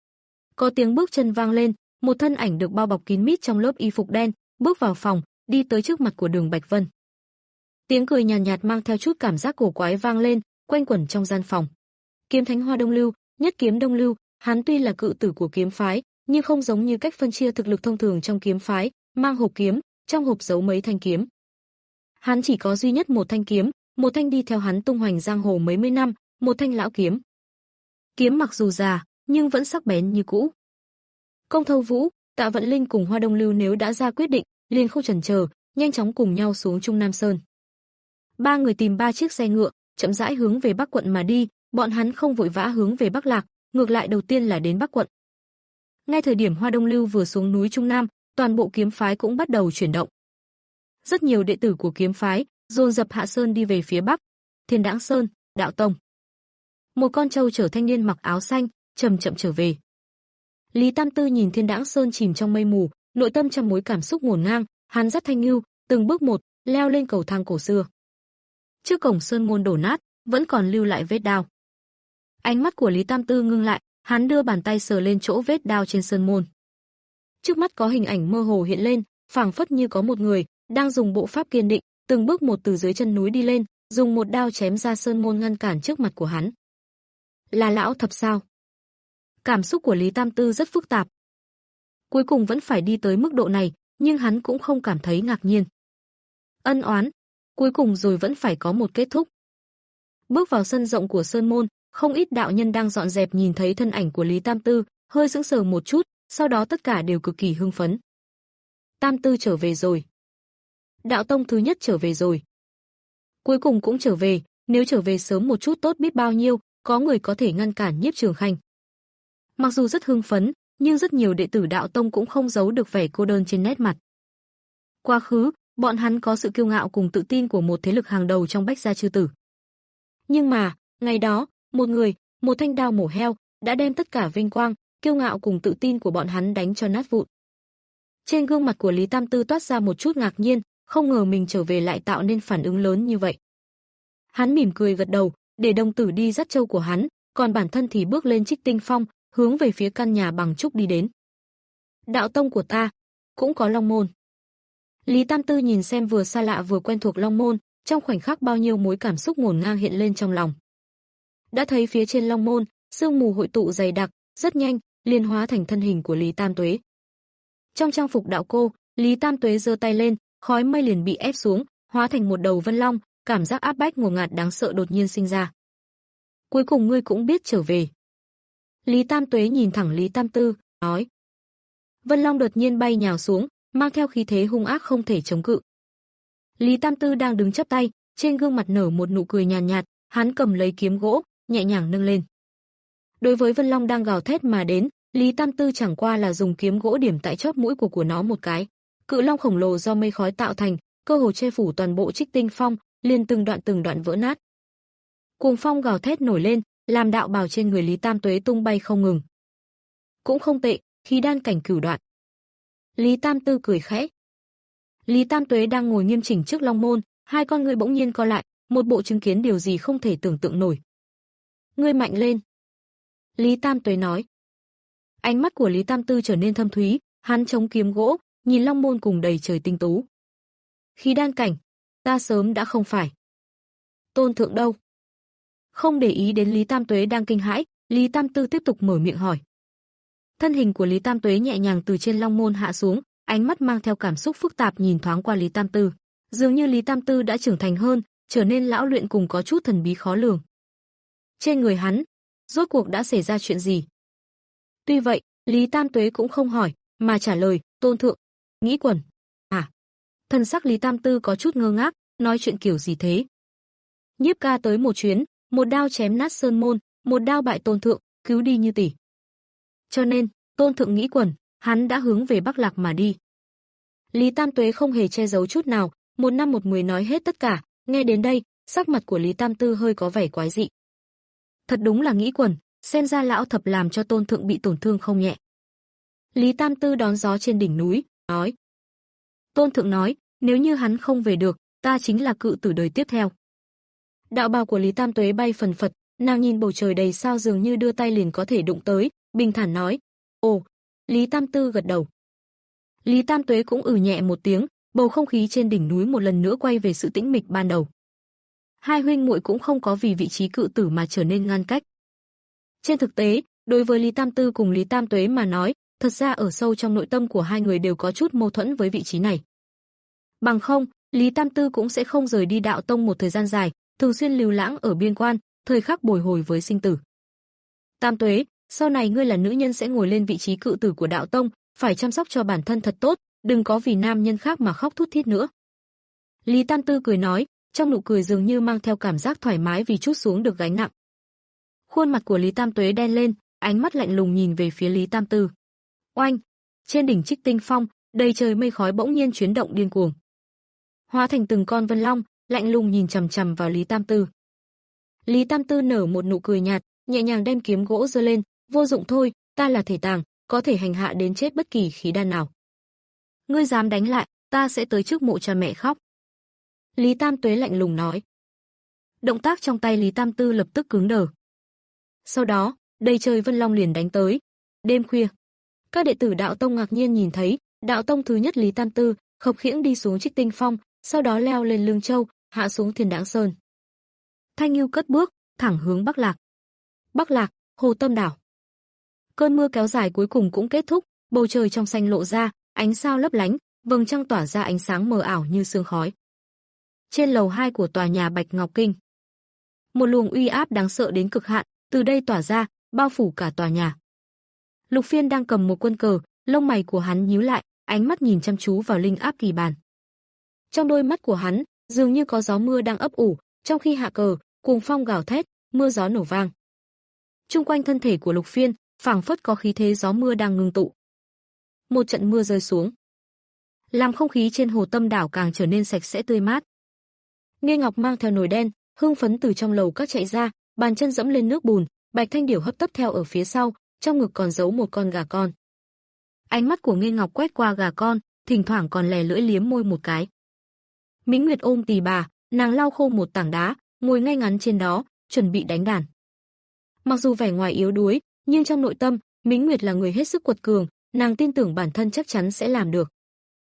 có tiếng bước chân vang lên, một thân ảnh được bao bọc kín mít trong lớp y phục đen, bước vào phòng, đi tới trước mặt của Đường Bạch Vân. Tiếng cười nhàn nhạt, nhạt mang theo chút cảm giác cổ quái vang lên, quanh quẩn trong gian phòng. Kiếm Thánh Hoa Đông Lưu, Nhất Kiếm Đông Lưu, hắn tuy là cự tử của kiếm phái, nhưng không giống như cách phân chia thực lực thông thường trong kiếm phái, mang hộp kiếm, trong hộp giấu mấy thanh kiếm. Hắn chỉ có duy nhất một thanh kiếm, một thanh đi theo hắn tung hoành giang hồ mấy mươi năm, một thanh lão kiếm. Kiếm mặc dù già, nhưng vẫn sắc bén như cũ. Công Thâu Vũ, Tạ Vận Linh cùng Hoa Đông Lưu nếu đã ra quyết định, liền không chần chờ, nhanh chóng cùng nhau xuống Trung Nam Sơn. Ba người tìm ba chiếc xe ngựa, chậm rãi hướng về Bắc quận mà đi, bọn hắn không vội vã hướng về Bắc Lạc, ngược lại đầu tiên là đến Bắc quận. Ngay thời điểm Hoa Đông Lưu vừa xuống núi Trung Nam, toàn bộ kiếm phái cũng bắt đầu chuyển động. Rất nhiều đệ tử của kiếm phái dồn dập hạ sơn đi về phía Bắc, Thiên Đãng Sơn, Đạo Tông. Một con trâu chở thanh niên mặc áo xanh, chậm chậm trở về. Lý Tam Tư nhìn Thiên Đãng Sơn chìm trong mây mù, nội tâm trăm mối cảm xúc ngổn ngang, hắn dắt thanh ngưu, từng bước một, leo lên cầu thang cổ xưa. Trước cổng sơn môn đổ nát, vẫn còn lưu lại vết đao. Ánh mắt của Lý Tam Tư ngưng lại, hắn đưa bàn tay sờ lên chỗ vết đao trên sơn môn. Trước mắt có hình ảnh mơ hồ hiện lên, phảng phất như có một người đang dùng bộ pháp kiên định, từng bước một từ dưới chân núi đi lên, dùng một đao chém ra sơn môn ngăn cản trước mặt của hắn. Là lão thập sao? Cảm xúc của Lý Tam Tư rất phức tạp. Cuối cùng vẫn phải đi tới mức độ này, nhưng hắn cũng không cảm thấy ngạc nhiên. Ân oán, cuối cùng rồi vẫn phải có một kết thúc. Bước vào sân rộng của sơn môn, không ít đạo nhân đang dọn dẹp nhìn thấy thân ảnh của Lý Tam Tư, hơi sững sờ một chút, sau đó tất cả đều cực kỳ hưng phấn. Tam Tư trở về rồi. Đạo tông thứ nhất trở về rồi. Cuối cùng cũng trở về, nếu trở về sớm một chút tốt biết bao nhiêu, có người có thể ngăn cản Nhiếp Trường Khanh. Mặc dù rất hưng phấn, nhưng rất nhiều đệ tử đạo tông cũng không giấu được vẻ cô đơn trên nét mặt. Quá khứ, bọn hắn có sự kiêu ngạo cùng tự tin của một thế lực hàng đầu trong Bách Gia Chư Tử. Nhưng mà, ngày đó, một người, một thanh đao mổ heo, đã đem tất cả vinh quang, kiêu ngạo cùng tự tin của bọn hắn đánh cho nát vụn. Trên gương mặt của Lý Tam Tư toát ra một chút ngạc nhiên, không ngờ mình trở về lại tạo nên phản ứng lớn như vậy. Hắn mỉm cười gật đầu, để đồng tử đi dắt trâu của hắn, còn bản thân thì bước lên Trích Tinh Phong, hướng về phía căn nhà bằng trúc đi đến. Đạo tông của ta cũng có Long Môn. Lý Tam Tư nhìn xem vừa xa lạ vừa quen thuộc Long Môn, trong khoảnh khắc bao nhiêu mối cảm xúc ngổn ngang hiện lên trong lòng. Đã thấy phía trên Long Môn, sương mù hội tụ dày đặc, rất nhanh, liền hóa thành thân hình của Lý Tam Tuế. Trong trang phục đạo cô, Lý Tam Tuế giơ tay lên, khói mây liền bị ép xuống, hóa thành một đầu vân long, cảm giác áp bách ngột ngạt đáng sợ đột nhiên sinh ra. Cuối cùng ngươi cũng biết trở về. Lý Tam Tuế nhìn thẳng Lý Tam Tư, nói. Vân long đột nhiên bay nhào xuống, mang theo khí thế hung ác không thể chống cự. Lý Tam Tư đang đứng chắp tay, trên gương mặt nở một nụ cười nhàn nhạt, nhạt, hắn cầm lấy kiếm gỗ, nhẹ nhàng nâng lên. Đối với Vân Long đang gào thét mà đến, Lý Tam Tư chẳng qua là dùng kiếm gỗ điểm tại chóp mũi của của nó một cái. Cự long khổng lồ do mây khói tạo thành, cơ hồ che phủ toàn bộ Trích Tinh Phong, liền từng đoạn từng đoạn vỡ nát. Cuồng phong gào thét nổi lên, làm đạo bào trên người Lý Tam Tuế tung bay không ngừng. Cũng không tệ, khí đan cảnh cửu đoạn. Lý Tam Tư cười khẽ. Lý Tam Tuế đang ngồi nghiêm chỉnh trước long môn, hai con ngươi bỗng nhiên co lại, một bộ chứng kiến điều gì không thể tưởng tượng nổi. Ngươi mạnh lên. Lý Tam Tuế nói. Ánh mắt của Lý Tam Tư trở nên thâm thúy, hắn chống kiếm gỗ, nhìn long môn cùng đầy trời tinh tú. Khí đan cảnh, ta sớm đã không phải. Tôn thượng đâu? Không để ý đến Lý Tam Tuế đang kinh hãi, Lý Tam Tư tiếp tục mở miệng hỏi. Thân hình của Lý Tam Tuế nhẹ nhàng từ trên long môn hạ xuống, ánh mắt mang theo cảm xúc phức tạp nhìn thoáng qua Lý Tam Tư. Dường như Lý Tam Tư đã trưởng thành hơn, trở nên lão luyện cùng có chút thần bí khó lường. Trên người hắn, rốt cuộc đã xảy ra chuyện gì? Tuy vậy, Lý Tam Tuế cũng không hỏi, mà trả lời, Tôn thượng, nghĩ quẩn. À? Thần sắc Lý Tam Tư có chút ngơ ngác, nói chuyện kiểu gì thế? Nhiếp ca tới một chuyến, một đao chém nát sơn môn, một đao bại Tôn thượng, cứu đi Như tỷ. Cho nên, Tôn thượng nghĩ quẩn, hắn đã hướng về Bắc Lạc mà đi. Lý Tam Tuế không hề che giấu chút nào, một năm một mười nói hết tất cả, nghe đến đây, sắc mặt của Lý Tam Tư hơi có vẻ quái dị. Thật đúng là nghĩ quẩn, xem ra lão thập làm cho Tôn thượng bị tổn thương không nhẹ. Lý Tam Tư đón gió trên đỉnh núi, nói. Tôn thượng nói, nếu như hắn không về được, ta chính là cự tử đời tiếp theo. Đạo bào của Lý Tam Tuế bay phần phật, nàng nhìn bầu trời đầy sao dường như đưa tay liền có thể đụng tới, bình thản nói. Ồ, Lý Tam Tư gật đầu. Lý Tam Tuế cũng ừ nhẹ một tiếng, bầu không khí trên đỉnh núi một lần nữa quay về sự tĩnh mịch ban đầu. Hai huynh muội cũng không có vì vị trí cự tử mà trở nên ngăn cách. Trên thực tế, đối với Lý Tam Tư cùng Lý Tam Tuế mà nói, thật ra ở sâu trong nội tâm của hai người đều có chút mâu thuẫn với vị trí này. Bằng không, Lý Tam Tư cũng sẽ không rời đi đạo tông một thời gian dài, thường xuyên lưu lãng ở biên quan, thời khắc bồi hồi với sinh tử. Tam Tuế, sau này ngươi là nữ nhân sẽ ngồi lên vị trí cự tử của đạo tông, phải chăm sóc cho bản thân thật tốt, đừng có vì nam nhân khác mà khóc thút thít nữa. Lý Tam Tư cười nói, trong nụ cười dường như mang theo cảm giác thoải mái vì trút xuống được gánh nặng. Khuôn mặt của Lý Tam Tuế đen lên, ánh mắt lạnh lùng nhìn về phía Lý Tam Tư. Oanh! Trên đỉnh Trích Tinh Phong, đầy trời mây khói bỗng nhiên chuyển động điên cuồng. Hóa thành từng con vân long, lạnh lùng nhìn chằm chằm vào Lý Tam Tư. Lý Tam Tư nở một nụ cười nhạt, nhẹ nhàng đem kiếm gỗ giơ lên, vô dụng thôi, ta là thể tàng, có thể hành hạ đến chết bất kỳ khí đan nào. Ngươi dám đánh lại, ta sẽ tới trước mộ cha mẹ khóc. Lý Tam Tuế lạnh lùng nói. Động tác trong tay Lý Tam Tư lập tức cứng đờ. Sau đó, đầy trời vân long liền đánh tới. Đêm khuya, các đệ tử đạo tông ngạc nhiên nhìn thấy, đạo tông thứ nhất Lý Tam Tư, khập khiễng đi xuống Trích Tinh Phong, sau đó leo lên Lương Châu, hạ xuống Thiên Đãng Sơn. Thanh Ngưu cất bước, thẳng hướng Bắc Lạc. Bắc Lạc, Hồ Tâm Đảo. Cơn mưa kéo dài cuối cùng cũng kết thúc, bầu trời trong xanh lộ ra, ánh sao lấp lánh, vầng trăng tỏa ra ánh sáng mờ ảo như sương khói. Trên lầu hai của tòa nhà Bạch Ngọc Kinh, một luồng uy áp đáng sợ đến cực hạn, từ đây tỏa ra, bao phủ cả tòa nhà. Lục Phiên đang cầm một quân cờ, lông mày của hắn nhíu lại, ánh mắt nhìn chăm chú vào linh áp kỳ bàn. Trong đôi mắt của hắn, dường như có gió mưa đang ấp ủ, trong khi hạ cờ, cuồng phong gào thét, mưa gió nổ vang. Trung quanh thân thể của Lục Phiên, phảng phất có khí thế gió mưa đang ngưng tụ. Một trận mưa rơi xuống, làm không khí trên Hồ Tâm Đảo càng trở nên sạch sẽ tươi mát. Nghe Ngọc mang theo nồi đen, hưng phấn từ trong lầu các chạy ra, bàn chân dẫm lên nước bùn, Bạch Thanh Điểu hấp tấp theo ở phía sau, trong ngực còn giấu một con gà con. Ánh mắt của Nghe Ngọc quét qua gà con, thỉnh thoảng còn lè lưỡi liếm môi một cái. Mính Nguyệt ôm tỳ bà, nàng lau khô một tảng đá, ngồi ngay ngắn trên đó, chuẩn bị đánh đàn. Mặc dù vẻ ngoài yếu đuối, nhưng trong nội tâm, Mính Nguyệt là người hết sức quật cường, nàng tin tưởng bản thân chắc chắn sẽ làm được.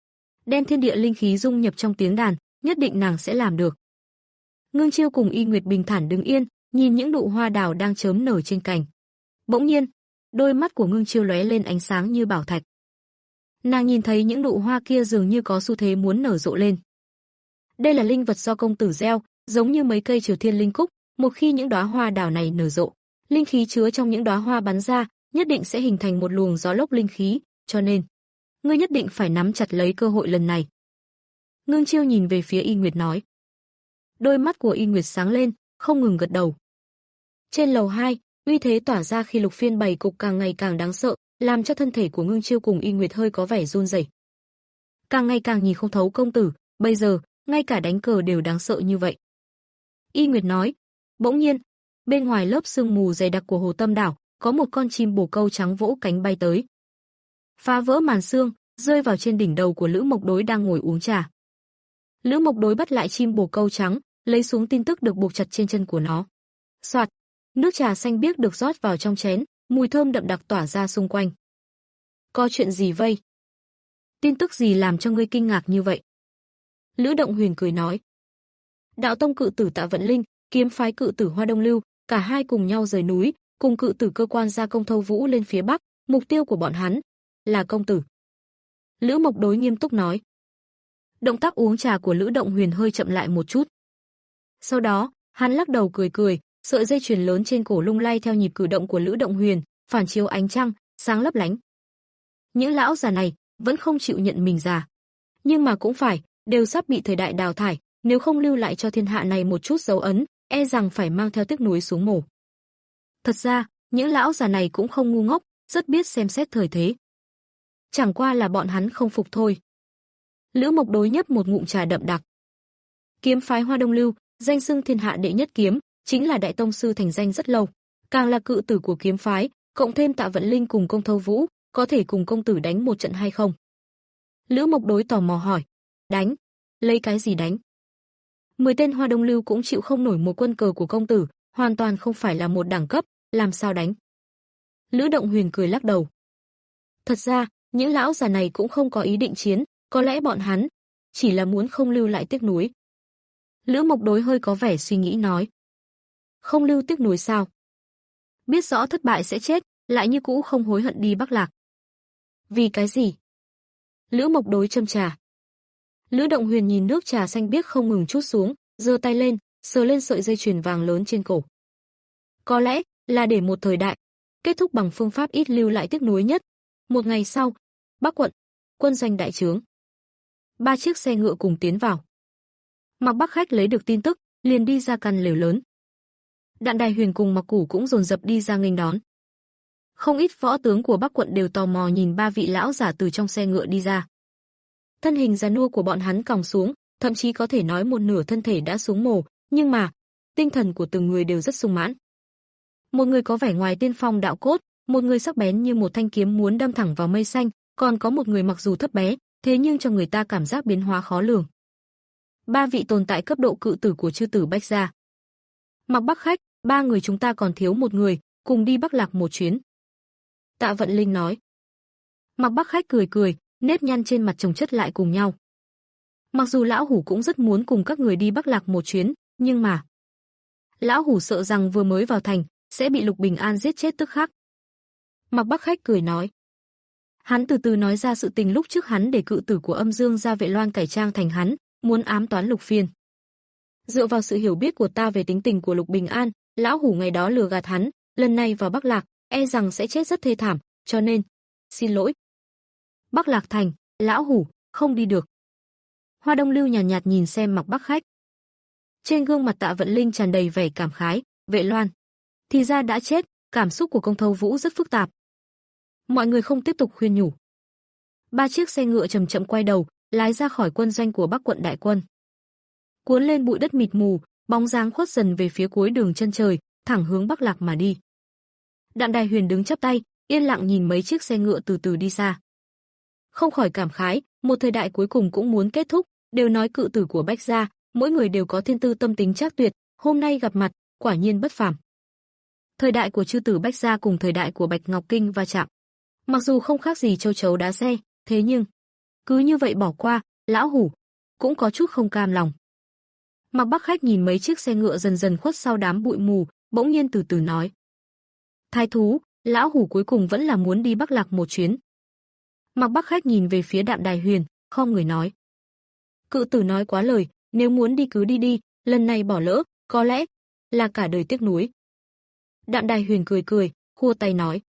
Đem thiên địa linh khí dung nhập trong tiếng đàn, nhất định nàng sẽ làm được. Ngưng Chiêu cùng Y Nguyệt bình thản đứng yên, nhìn những nụ hoa đào đang chớm nở trên cành. Bỗng nhiên, đôi mắt của Ngưng Chiêu lóe lên ánh sáng như bảo thạch. Nàng nhìn thấy những nụ hoa kia dường như có xu thế muốn nở rộ lên. Đây là linh vật do công tử gieo, giống như mấy cây Triều Thiên linh cúc, một khi những đóa hoa đào này nở rộ, linh khí chứa trong những đóa hoa bắn ra, nhất định sẽ hình thành một luồng gió lốc linh khí, cho nên ngươi nhất định phải nắm chặt lấy cơ hội lần này. Ngưng Chiêu nhìn về phía Y Nguyệt nói. Đôi mắt của Y Nguyệt sáng lên, không ngừng gật đầu. Trên lầu hai, uy thế tỏa ra khi Lục Phiên bày cục càng ngày càng đáng sợ, làm cho thân thể của Ngưng Chiêu cùng Y Nguyệt hơi có vẻ run rẩy. Càng ngày càng nhìn không thấu công tử, bây giờ, ngay cả đánh cờ đều đáng sợ như vậy. Y Nguyệt nói. Bỗng nhiên, bên ngoài lớp sương mù dày đặc của Hồ Tâm Đảo, có một con chim bồ câu trắng vỗ cánh bay tới. Phá vỡ màn sương, rơi vào trên đỉnh đầu của Lữ Mộc Đối đang ngồi uống trà. Lữ Mộc Đối bắt lại chim bồ câu trắng, lấy xuống tin tức được buộc chặt trên chân của nó. Soạt, nước trà xanh biếc được rót vào trong chén, mùi thơm đậm đặc tỏa ra xung quanh. Có chuyện gì vây? Tin tức gì làm cho ngươi kinh ngạc như vậy? Lữ Động Huyền cười nói. Đạo tông cự tử Tạ Vận Linh, kiếm phái cự tử Hoa Đông Lưu, cả hai cùng nhau rời núi, cùng cự tử cơ quan gia công Thâu Vũ lên phía bắc, mục tiêu của bọn hắn là công tử. Lữ Mộc Đối nghiêm túc nói. Động tác uống trà của Lữ Động Huyền hơi chậm lại một chút. Sau đó, hắn lắc đầu cười cười, sợi dây chuyền lớn trên cổ lung lay theo nhịp cử động của Lữ Động Huyền, phản chiếu ánh trăng, sáng lấp lánh. Những lão già này vẫn không chịu nhận mình già, nhưng mà cũng phải, đều sắp bị thời đại đào thải, nếu không lưu lại cho thiên hạ này một chút dấu ấn, e rằng phải mang theo tiếc nuối xuống mồ. Thật ra, những lão già này cũng không ngu ngốc, rất biết xem xét thời thế. Chẳng qua là bọn hắn không phục thôi. Lữ Mộc Đối nhấp một ngụm trà đậm đặc. Kiếm phái Hoa Đông Lưu, danh xưng thiên hạ đệ nhất kiếm, chính là đại tông sư thành danh rất lâu, càng là cự tử của kiếm phái, cộng thêm Tạ Vận Linh cùng Công Thâu Vũ, có thể cùng công tử đánh một trận hay không? Lữ Mộc Đối tò mò hỏi. Đánh? Lấy cái gì đánh? Mười tên Hoa Đông Lưu cũng chịu không nổi một quân cờ của công tử, hoàn toàn không phải là một đẳng cấp, làm sao đánh? Lữ Động Huyền cười lắc đầu. Thật ra, những lão già này cũng không có ý định chiến, có lẽ bọn hắn chỉ là muốn không lưu lại tiếc nuối. Lữ Mộc Đối hơi có vẻ suy nghĩ nói. Không lưu tiếc nuối sao? Biết rõ thất bại sẽ chết, lại như cũ không hối hận đi Bắc Lạc. Vì cái gì? Lữ Mộc Đối châm trà. Lữ Động Huyền nhìn nước trà xanh biếc không ngừng trút xuống, giơ tay lên, sờ lên sợi dây chuyền vàng lớn trên cổ. Có lẽ là để một thời đại kết thúc bằng phương pháp ít lưu lại tiếc nuối nhất. Một ngày sau, Bắc quận, quân doanh đại trướng. Ba chiếc xe ngựa cùng tiến vào. Mạc Bắc Khách lấy được tin tức, liền đi ra căn lều lớn. Đạn Đài Huyền cùng Mạc Củ cũng dồn dập đi ra nghênh đón. Không ít võ tướng của Bắc quận đều tò mò nhìn ba vị lão giả từ trong xe ngựa đi ra. Thân hình già nua của bọn hắn còng xuống, thậm chí có thể nói một nửa thân thể đã xuống mồ, nhưng mà tinh thần của từng người đều rất sung mãn. Một người có vẻ ngoài tiên phong đạo cốt, một người sắc bén như một thanh kiếm muốn đâm thẳng vào mây xanh, còn có một người mặc dù thấp bé, thế nhưng cho người ta cảm giác biến hóa khó lường. Ba vị tồn tại cấp độ cự tử của chư tử Bách gia. Mạc Bắc Khách, ba người chúng ta còn thiếu một người, cùng đi Bắc Lạc một chuyến. Tạ Vận Linh nói. Mạc Bắc Khách cười cười, nếp nhăn trên mặt chồng chất lại cùng nhau. Mặc dù lão hủ cũng rất muốn cùng các người đi Bắc Lạc một chuyến, nhưng mà lão hủ sợ rằng vừa mới vào thành sẽ bị Lục Bình An giết chết tức khắc. Mạc Bắc Khách cười nói. Hắn từ từ nói ra sự tình lúc trước hắn để cự tử của Âm Dương Gia Vệ Loan cải trang thành hắn, muốn ám toán Lục Phiên. Dựa vào sự hiểu biết của ta về tính tình của Lục Bình An, lão hủ ngày đó lừa gạt hắn, lần này vào Bắc Lạc, e rằng sẽ chết rất thê thảm, cho nên xin lỗi. Bắc Lạc thành, lão hủ không đi được. Hoa Đông Lưu nhàn nhạt, nhạt nhìn xem Mạc Bắc Khách. Trên gương mặt Tạ Vận Linh tràn đầy vẻ cảm khái, Vệ Loan thì ra đã chết, cảm xúc của Công Thâu Vũ rất phức tạp. Mọi người không tiếp tục khuyên nhủ. Ba chiếc xe ngựa chậm chậm quay đầu, lái ra khỏi quân doanh của Bắc quận đại quân. Cuốn lên bụi đất mịt mù, bóng dáng khuất dần về phía cuối đường chân trời, thẳng hướng Bắc Lạc mà đi. Đạn Đài Huyền đứng chắp tay, yên lặng nhìn mấy chiếc xe ngựa từ từ đi xa. Không khỏi cảm khái, một thời đại cuối cùng cũng muốn kết thúc, đều nói cự tử của Bách gia, mỗi người đều có thiên tư tâm tính trác tuyệt, hôm nay gặp mặt, quả nhiên bất phàm. Thời đại của chư tử Bách gia cùng thời đại của Bạch Ngọc Kinh va chạm. Mặc dù không khác gì châu chấu đá xe, thế nhưng cứ như vậy bỏ qua, lão hủ cũng có chút không cam lòng. Mạc Bắc Khách nhìn mấy chiếc xe ngựa dần dần khuất sau đám bụi mù, bỗng nhiên từ từ nói: "Thái thú, lão hủ cuối cùng vẫn là muốn đi Bắc Lạc một chuyến." Mạc Bắc Khách nhìn về phía Đạm Đài Huyền, không người nói: "Cự tử nói quá lời, nếu muốn đi cứ đi đi, lần này bỏ lỡ, có lẽ là cả đời tiếc nuối." Đạm Đài Huyền cười cười, khua tay nói.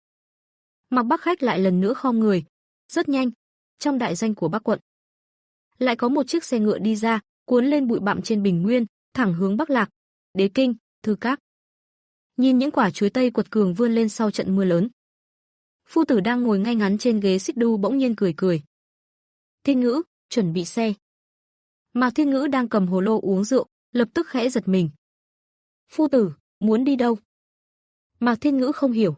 Mạc Bắc Khách lại lần nữa khom người. Rất nhanh, trong đại doanh của Bắc quận, lại có một chiếc xe ngựa đi ra, cuốn lên bụi bặm trên bình nguyên, thẳng hướng Bắc Lạc, Đế Kinh, Thư Các. Nhìn những quả chuối tây quật cường vươn lên sau trận mưa lớn. Phu tử đang ngồi ngay ngắn trên ghế xích đu bỗng nhiên cười cười. Thiên Ngữ, chuẩn bị xe. Mạc Thiên Ngữ đang cầm hồ lô uống rượu, lập tức khẽ giật mình. Phu tử, muốn đi đâu? Mạc Thiên Ngữ không hiểu.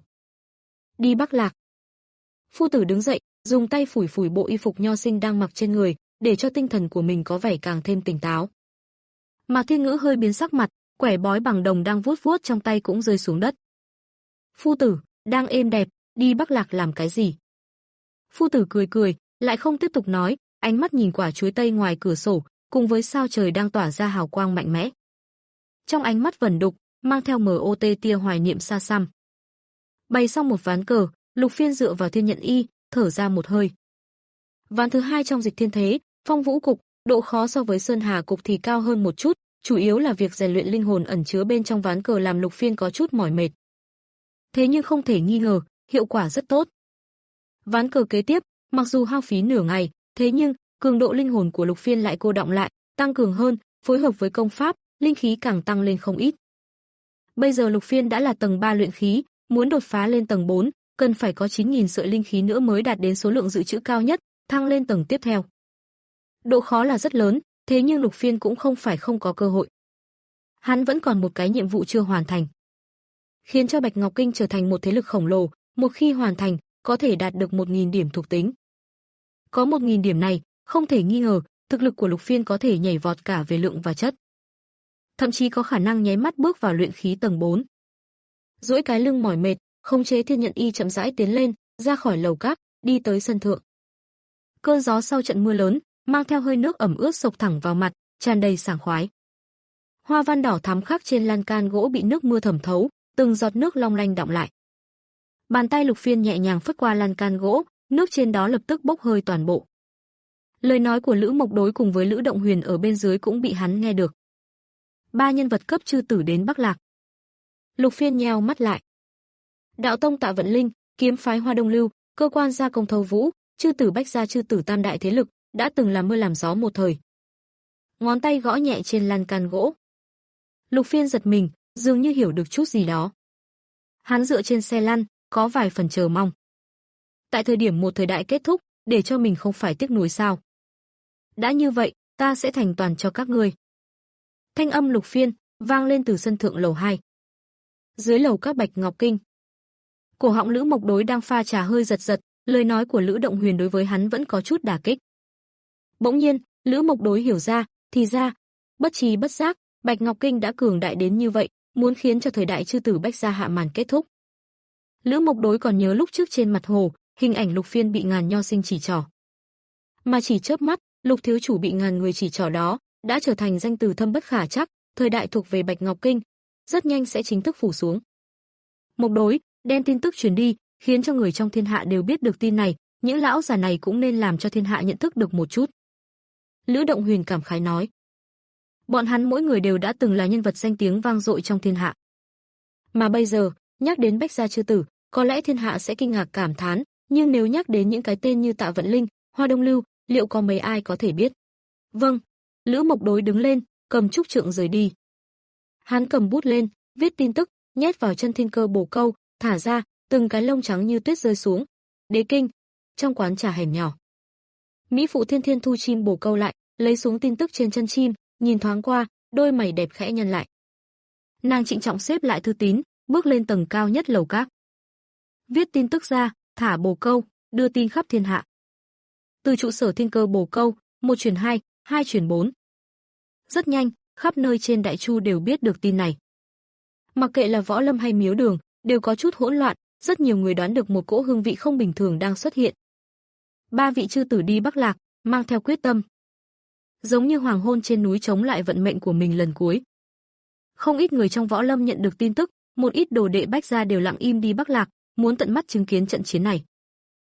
Đi Bắc Lạc. Phu tử đứng dậy, dùng tay phủi phủi bộ y phục nho sinh đang mặc trên người, để cho tinh thần của mình có vẻ càng thêm tỉnh táo. Mạc Thiên Ngữ hơi biến sắc mặt, quẻ bói bằng đồng đang vuốt vuốt trong tay cũng rơi xuống đất. Phu tử, đang êm đẹp, đi Bắc Lạc làm cái gì? Phu tử cười cười, lại không tiếp tục nói, ánh mắt nhìn quả chuối tây ngoài cửa sổ, cùng với sao trời đang tỏa ra hào quang mạnh mẽ. Trong ánh mắt vẩn đục, mang theo mờ ô tê tia hoài niệm xa xăm. Bày xong một ván cờ, Lục Phiên dựa vào thiên nhận y, thở ra một hơi. Ván thứ hai trong dịch thiên thế, phong vũ cục, độ khó so với sơn hà cục thì cao hơn một chút, chủ yếu là việc rèn luyện linh hồn ẩn chứa bên trong ván cờ làm Lục Phiên có chút mỏi mệt. Thế nhưng không thể nghi ngờ, hiệu quả rất tốt. Ván cờ kế tiếp, mặc dù hao phí nửa ngày, thế nhưng cường độ linh hồn của Lục Phiên lại cô đọng lại, tăng cường hơn, phối hợp với công pháp, linh khí càng tăng lên không ít. Bây giờ Lục Phiên đã là tầng ba luyện khí, muốn đột phá lên tầng bốn, cần phải có chín nghìn sợi linh khí nữa mới đạt đến số lượng dự trữ cao nhất, thăng lên tầng tiếp theo. Độ khó là rất lớn, thế nhưng Lục Phiên cũng không phải không có cơ hội. Hắn vẫn còn một cái nhiệm vụ chưa hoàn thành. Khiến cho Bạch Ngọc Kinh trở thành một thế lực khổng lồ, một khi hoàn thành, có thể đạt được một nghìn điểm thuộc tính. Có một nghìn điểm này, không thể nghi ngờ, thực lực của Lục Phiên có thể nhảy vọt cả về lượng và chất. Thậm chí có khả năng nháy mắt bước vào luyện khí tầng bốn. Duỗi cái lưng mỏi mệt, khống chế thiên nhận y chậm rãi tiến lên, ra khỏi lầu các, đi tới sân thượng. Cơn gió sau trận mưa lớn, mang theo hơi nước ẩm ướt xộc thẳng vào mặt, tràn đầy sảng khoái. Hoa văn đỏ thắm khắc trên lan can gỗ bị nước mưa thẩm thấu, từng giọt nước long lanh đọng lại. Bàn tay Lục Phiên nhẹ nhàng phất qua lan can gỗ, nước trên đó lập tức bốc hơi toàn bộ. Lời nói của Lữ Mộc Đối cùng với Lữ Động Huyền ở bên dưới cũng bị hắn nghe được. Ba nhân vật cấp chư tử đến Bắc Lạc. Lục Phiên nheo mắt lại. Đạo tông Tạ Vận Linh, kiếm phái Hoa Đông Lưu, cơ quan gia công Thâu Vũ, chư tử Bách gia chư tử tam đại thế lực, đã từng làm mưa làm gió một thời. Ngón tay gõ nhẹ trên lan can gỗ. Lục Phiên giật mình, dường như hiểu được chút gì đó. Hắn dựa trên xe lăn, có vài phần chờ mong. Tại thời điểm một thời đại kết thúc, để cho mình không phải tiếc nuối sao? Đã như vậy, ta sẽ thành toàn cho các ngươi. Thanh âm Lục Phiên vang lên từ sân thượng lầu hai. Dưới lầu các Bạch Ngọc Kinh. Cổ họng Lữ Mộc Đối đang pha trà hơi giật giật, lời nói của Lữ Động Huyền đối với hắn vẫn có chút đả kích. Bỗng nhiên, Lữ Mộc Đối hiểu ra, thì ra, bất trí bất giác, Bạch Ngọc Kinh đã cường đại đến như vậy, muốn khiến cho thời đại chư tử Bách gia hạ màn kết thúc. Lữ Mộc Đối còn nhớ lúc trước trên mặt hồ, hình ảnh Lục Phiên bị ngàn nho sinh chỉ trỏ. Mà chỉ chớp mắt, Lục thiếu chủ bị ngàn người chỉ trỏ đó, đã trở thành danh từ thâm bất khả trắc, thời đại thuộc về Bạch Ngọc Kinh, rất nhanh sẽ chính thức phủ xuống. Mộc Đối, đem tin tức truyền đi, khiến cho người trong thiên hạ đều biết được tin này, những lão già này cũng nên làm cho thiên hạ nhận thức được một chút. Lữ Động Huyền cảm khái nói. Bọn hắn mỗi người đều đã từng là nhân vật danh tiếng vang dội trong thiên hạ. Mà bây giờ, nhắc đến Bách gia chư tử, có lẽ thiên hạ sẽ kinh ngạc cảm thán, nhưng nếu nhắc đến những cái tên như Tạ Vận Linh, Hoa Đông Lưu, liệu có mấy ai có thể biết? Vâng. Lữ Mộc Đối đứng lên, cầm trúc trượng rời đi. Hắn cầm bút lên, viết tin tức, nhét vào chân thiên cơ bổ câu, thả ra, từng cái lông trắng như tuyết rơi xuống. Đế kinh, trong quán trà hẻm nhỏ. Mỹ phụ Thiên Thiên thu chim bổ câu lại, lấy xuống tin tức trên chân chim, nhìn thoáng qua, đôi mày đẹp khẽ nhăn lại. Nàng trịnh trọng xếp lại thư tín, bước lên tầng cao nhất lầu các. Viết tin tức ra, thả bổ câu, đưa tin khắp thiên hạ. Từ trụ sở thiên cơ bổ câu, một chuyển hai, hai chuyển bốn. Rất nhanh, khắp nơi trên Đại Chu đều biết được tin này. Mặc kệ là Võ Lâm hay Miếu Đường, đều có chút hỗn loạn, rất nhiều người đoán được một cỗ hương vị không bình thường đang xuất hiện. Ba vị chư tử đi Bắc Lạc, mang theo quyết tâm. Giống như hoàng hôn trên núi chống lại vận mệnh của mình lần cuối. Không ít người trong Võ Lâm nhận được tin tức, một ít đồ đệ Bách gia đều lặng im đi Bắc Lạc, muốn tận mắt chứng kiến trận chiến này.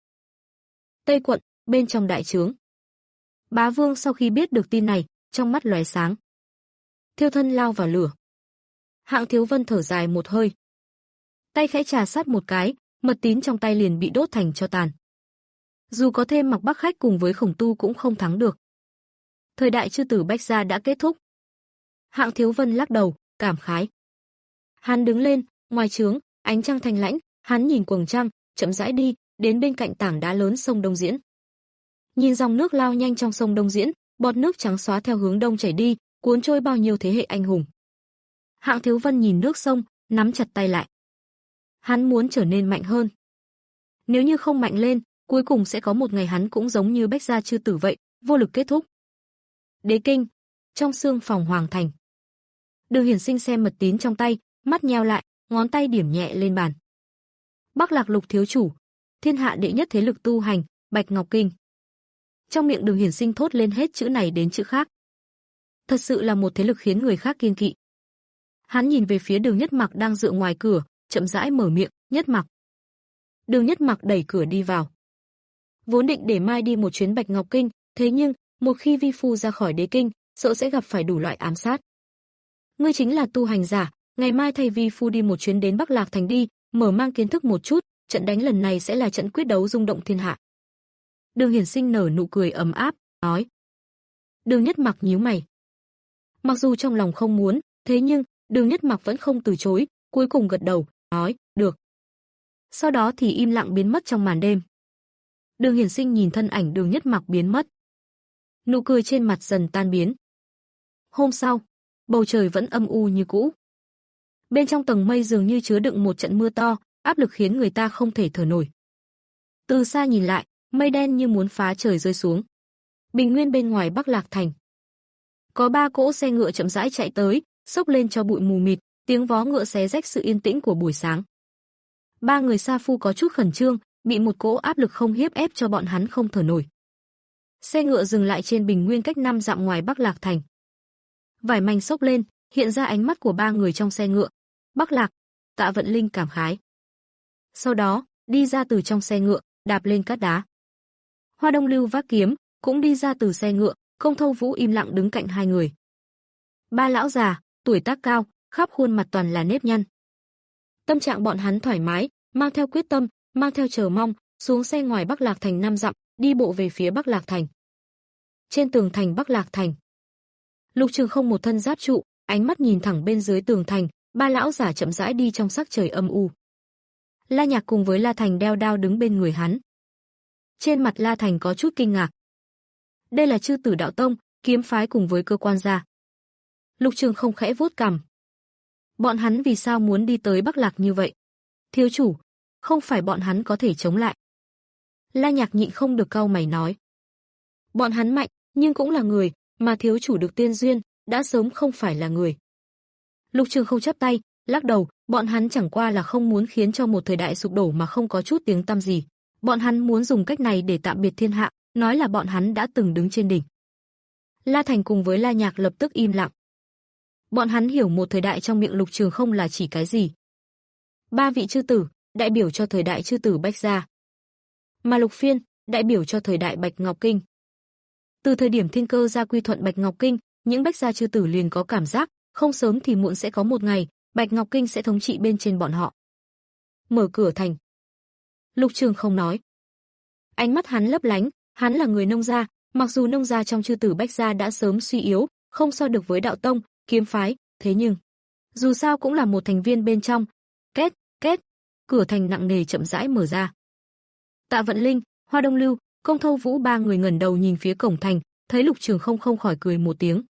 Tây quận, bên trong đại trướng. Bá Vương sau khi biết được tin này, trong mắt lóe sáng. Thiêu thân lao vào lửa. Hạng Thiếu Vân thở dài một hơi. Tay khẽ trà sát một cái, mật tín trong tay liền bị đốt thành tro tàn. Dù có thêm Mặc Bắc Khách cùng với Khổng Tu cũng không thắng được. Thời đại chư tử Bách gia đã kết thúc. Hạng Thiếu Vân lắc đầu, cảm khái. Hắn đứng lên, ngoài trướng, ánh trăng thanh lãnh, hắn nhìn quầng trăng, chậm rãi đi, đến bên cạnh tảng đá lớn sông Đông Diễn. Nhìn dòng nước lao nhanh trong sông Đông Diễn, bọt nước trắng xóa theo hướng đông chảy đi, cuốn trôi bao nhiêu thế hệ anh hùng. Hạng Thiếu Vân nhìn nước sông, nắm chặt tay lại. Hắn muốn trở nên mạnh hơn. Nếu như không mạnh lên, cuối cùng sẽ có một ngày hắn cũng giống như Bách gia chư tử vậy, vô lực kết thúc. Đế kinh, trong xương phòng hoàng thành. Đường Hiển Sinh xem mật tín trong tay, mắt nheo lại, ngón tay điểm nhẹ lên bàn. Bắc Lạc Lục thiếu chủ, thiên hạ đệ nhất thế lực tu hành, Bạch Ngọc Kinh. Trong miệng Đường Hiển Sinh thốt lên hết chữ này đến chữ khác. Thật sự là một thế lực khiến người khác kiêng kỵ. Hắn nhìn về phía Đường Nhất Mặc đang dựa ngoài cửa, chậm rãi mở miệng, "Nhất Mặc." Đường Nhất Mặc đẩy cửa đi vào. Vốn định để mai đi một chuyến Bạch Ngọc Kinh, thế nhưng, một khi vi phu ra khỏi đế kinh, sợ sẽ gặp phải đủ loại ám sát. Ngươi chính là tu hành giả, ngày mai thay vi phu đi một chuyến đến Bắc Lạc thành đi, mở mang kiến thức một chút, trận đánh lần này sẽ là trận quyết đấu rung động thiên hạ. Đường Hiển Sinh nở nụ cười ấm áp, nói. Đường Nhất Mặc nhíu mày. Mặc dù trong lòng không muốn, thế nhưng, Đường Nhất Mặc vẫn không từ chối, cuối cùng gật đầu, nói, được. Sau đó thì im lặng biến mất trong màn đêm. Đường Hiển Sinh nhìn thân ảnh Đường Nhất Mặc biến mất. Nụ cười trên mặt dần tan biến. Hôm sau, bầu trời vẫn âm u như cũ. Bên trong tầng mây dường như chứa đựng một trận mưa to, áp lực khiến người ta không thể thở nổi. Từ xa nhìn lại, mây đen như muốn phá trời rơi xuống. Bình nguyên bên ngoài Bắc Lạc thành. Có ba cỗ xe ngựa chậm rãi chạy tới, xốc lên cho bụi mù mịt, tiếng vó ngựa xé rách sự yên tĩnh của buổi sáng. Ba người sa phu có chút khẩn trương, bị một cỗ áp lực không hiếp ép cho bọn hắn không thở nổi. Xe ngựa dừng lại trên bình nguyên cách năm dặm ngoài Bắc Lạc thành. Vải mảnh xốc lên, hiện ra ánh mắt của ba người trong xe ngựa. Bắc Lạc, Tạ Vận Linh cảm khái. Sau đó, đi ra từ trong xe ngựa, đạp lên cát đá. Hoa Đông Lưu vác kiếm, cũng đi ra từ xe ngựa, Công Thâu Vũ im lặng đứng cạnh hai người. Ba lão già, tuổi tác cao, khắp khuôn mặt toàn là nếp nhăn. Tâm trạng bọn hắn thoải mái, mang theo quyết tâm, mang theo chờ mong, xuống xe ngoài Bắc Lạc thành năm dặm, đi bộ về phía Bắc Lạc thành. Trên tường thành Bắc Lạc thành, Lục Trường Không một thân giáp trụ, ánh mắt nhìn thẳng bên dưới tường thành, ba lão giả chậm rãi đi trong sắc trời âm u. La Nhạc cùng với La Thành đeo đao đứng bên người hắn. Trên mặt La Thành có chút kinh ngạc. Đây là Chư Tử Đạo Tông, kiếm phái cùng với cơ quan gia. Lục Trường Không khẽ vuốt cằm. Bọn hắn vì sao muốn đi tới Bắc Lạc như vậy? Thiếu chủ, không phải bọn hắn có thể chống lại. La Nhạc nhịn không được cau mày nói. Bọn hắn mạnh, nhưng cũng là người, mà thiếu chủ được tiên duyên, đã sớm không phải là người. Lục Trường Không chắp tay, lắc đầu, bọn hắn chẳng qua là không muốn khiến cho một thời đại sụp đổ mà không có chút tiếng tăm gì. Bọn hắn muốn dùng cách này để tạm biệt thiên hạ, nói là bọn hắn đã từng đứng trên đỉnh. La Thành cùng với La Nhạc lập tức im lặng. Bọn hắn hiểu một thời đại trong miệng Lục Trường Không là chỉ cái gì. Ba vị chư tử, đại biểu cho thời đại chư tử Bách gia. Mà Lục Phiên, đại biểu cho thời đại Bạch Ngọc Kinh. Từ thời điểm thiên cơ gia quy thuận Bạch Ngọc Kinh, những Bách gia chư tử liền có cảm giác, không sớm thì muộn sẽ có một ngày, Bạch Ngọc Kinh sẽ thống trị bên trên bọn họ. Mở cửa thành. Lục Trường Không nói. Ánh mắt hắn lấp lánh, hắn là người nông gia, mặc dù nông gia trong chư tử Bách gia đã sớm suy yếu, không so được với đạo tông, kiếm phái, thế nhưng dù sao cũng là một thành viên bên trong. Két, két, cửa thành nặng nề chậm rãi mở ra. Tạ Vận Linh, Hoa Đông Lưu, Công Thâu Vũ ba người ngẩng đầu nhìn phía cổng thành, thấy Lục Trường Không không khỏi cười một tiếng.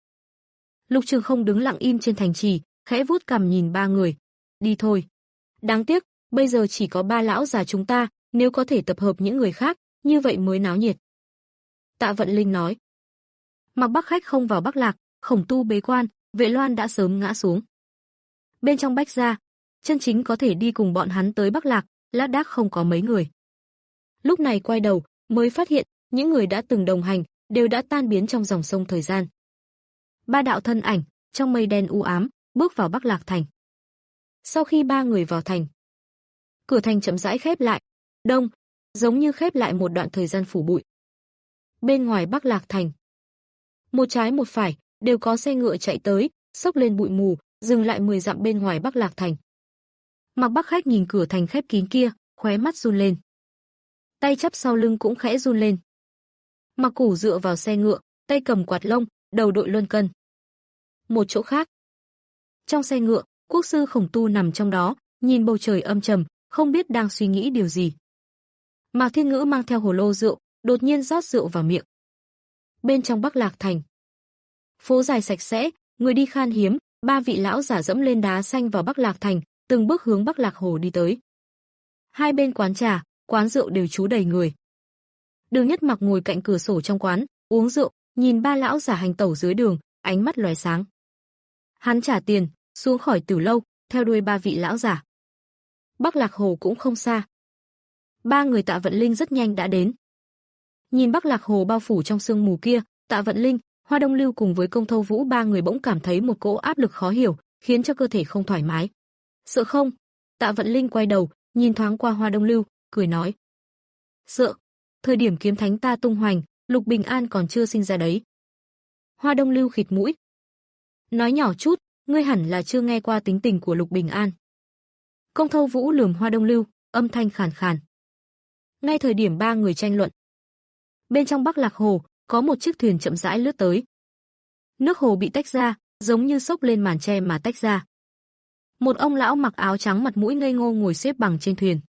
Lục Trường Không đứng lặng im trên thành trì, khẽ vuốt cằm nhìn ba người. Đi thôi. Đáng tiếc, bây giờ chỉ có ba lão già chúng ta, nếu có thể tập hợp những người khác, như vậy mới náo nhiệt. Tạ Vận Linh nói. Mặc Bắc khách không vào Bắc Lạc, Khổng Tu bế quan, Vệ Loan đã sớm ngã xuống. Bên trong Bách gia, chân chính có thể đi cùng bọn hắn tới Bắc Lạc, lác đác không có mấy người. Lúc này quay đầu, mới phát hiện, những người đã từng đồng hành, đều đã tan biến trong dòng sông thời gian. Ba đạo thân ảnh, trong mây đen u ám, bước vào Bắc Lạc thành. Sau khi ba người vào thành, cửa thành chậm rãi khép lại, đông, giống như khép lại một đoạn thời gian phủ bụi. Bên ngoài Bắc Lạc thành, một trái một phải, đều có xe ngựa chạy tới, xốc lên bụi mù, dừng lại mười dặm bên ngoài Bắc Lạc thành. Mặc Bắc khách nhìn cửa thành khép kín kia, khóe mắt run lên. Tay chắp sau lưng cũng khẽ run lên. Mặc Củ dựa vào xe ngựa, tay cầm quạt lông, đầu đội luân cân. Một chỗ khác, trong xe ngựa, quốc sư Khổng Tu nằm trong đó, nhìn bầu trời âm trầm, không biết đang suy nghĩ điều gì. Mạc Thiên Ngữ mang theo hồ lô rượu, đột nhiên rót rượu vào miệng. Bên trong Bắc Lạc thành, phố dài sạch sẽ, người đi khan hiếm, ba vị lão giả dẫm lên đá xanh vào Bắc Lạc thành, từng bước hướng Bắc Lạc hồ đi tới. Hai bên quán trà, quán rượu đều trú đầy người. Đường Nhất Mặc ngồi cạnh cửa sổ trong quán, uống rượu, nhìn ba lão giả hành tẩu dưới đường, ánh mắt lóe sáng. Hắn trả tiền, xuống khỏi Tiểu lâu, theo đuôi ba vị lão giả. Bắc Lạc Hồ cũng không xa. Ba người Tạ Vận Linh rất nhanh đã đến. Nhìn Bắc Lạc Hồ bao phủ trong sương mù kia, Tạ Vận Linh, Hoa Đông Lưu cùng với Công Thâu Vũ ba người bỗng cảm thấy một cỗ áp lực khó hiểu, khiến cho cơ thể không thoải mái. Sợ không? Tạ Vận Linh quay đầu, nhìn thoáng qua Hoa Đông Lưu, cười nói. Sợ, thời điểm kiếm thánh ta tung hoành, Lục Bình An còn chưa sinh ra đấy. Hoa Đông Lưu khịt mũi. Nói nhỏ chút, ngươi hẳn là chưa nghe qua tính tình của Lục Bình An. Công Thâu Vũ lườm Hoa Đông Lưu, âm thanh khàn khàn. Ngay thời điểm ba người tranh luận, bên trong Bắc Lạc Hồ, có một chiếc thuyền chậm rãi lướt tới. Nước hồ bị tách ra, giống như xốc lên màn che mà tách ra. Một ông lão mặc áo trắng mặt mũi ngây ngô ngồi xếp bằng trên thuyền.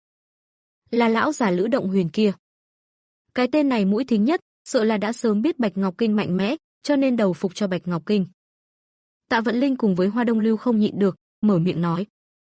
Là lão già Lữ Động Huyền kia. Cái tên này mũi thính nhất, sợ là đã sớm biết Bạch Ngọc Kinh mạnh mẽ, cho nên đầu phục cho Bạch Ngọc Kinh. Tạ Vận Linh cùng với Hoa Đông Lưu không nhịn được, mở miệng nói.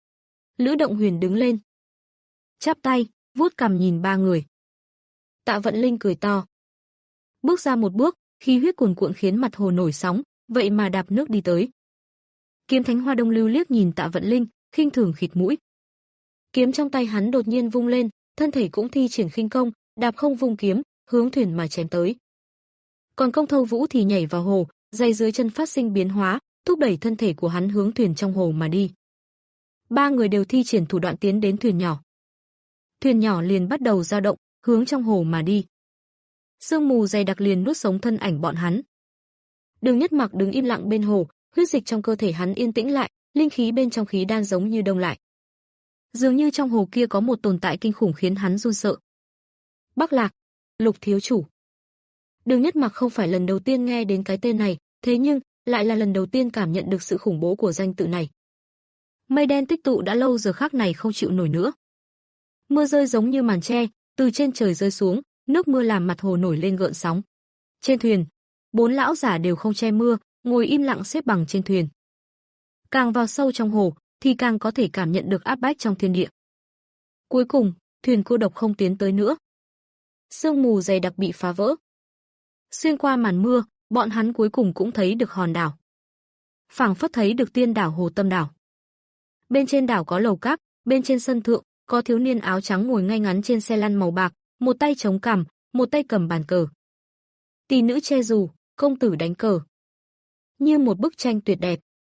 Lữ Động Huyền đứng lên, chắp tay, vuốt cằm nhìn ba người. Tạ Vận Linh cười to. Bước ra một bước, khí huyết cuồn cuộn khiến mặt hồ nổi sóng, vậy mà đạp nước đi tới. Kiếm Thánh Hoa Đông Lưu liếc nhìn Tạ Vận Linh, khinh thường khịt mũi. Kiếm trong tay hắn đột nhiên vung lên, thân thể cũng thi triển khinh công, đạp không vung kiếm, hướng thuyền mà chém tới. Còn Công Thâu Vũ thì nhảy vào hồ, giày dưới chân phát sinh biến hóa, thúc đẩy thân thể của hắn hướng thuyền trong hồ mà đi. Ba người đều thi triển thủ đoạn tiến đến thuyền nhỏ. Thuyền nhỏ liền bắt đầu dao động, hướng trong hồ mà đi. Sương mù dày đặc liền nuốt sống thân ảnh bọn hắn. Đường Nhất Mặc đứng im lặng bên hồ, huyết dịch trong cơ thể hắn yên tĩnh lại, linh khí bên trong khí đan giống như đông lại. Dường như trong hồ kia có một tồn tại kinh khủng khiến hắn run sợ. Bắc Lạc, Lục thiếu chủ. Đường Nhất Mặc không phải lần đầu tiên nghe đến cái tên này, thế nhưng lại là lần đầu tiên cảm nhận được sự khủng bố của danh tự này. Mây đen tích tụ đã lâu giờ khắc này không chịu nổi nữa. Mưa rơi giống như màn che, từ trên trời rơi xuống, nước mưa làm mặt hồ nổi lên gợn sóng. Trên thuyền, bốn lão giả đều không che mưa, ngồi im lặng xếp bằng trên thuyền. Càng vào sâu trong hồ, thì càng có thể cảm nhận được áp bách trong thiên địa. Cuối cùng, thuyền cô độc không tiến tới nữa. Sương mù dày đặc bị phá vỡ. Xuyên qua màn mưa, bọn hắn cuối cùng cũng thấy được hòn đảo. Phảng phất thấy được tiên đảo Hồ Tâm đảo. Bên trên đảo có lầu cát, bên trên sân thượng có thiếu niên áo trắng ngồi ngay ngắn trên xe lăn màu bạc, một tay chống cằm, một tay cầm bàn cờ. Tỷ nữ che dù, công tử đánh cờ. Như một bức tranh tuyệt đẹp.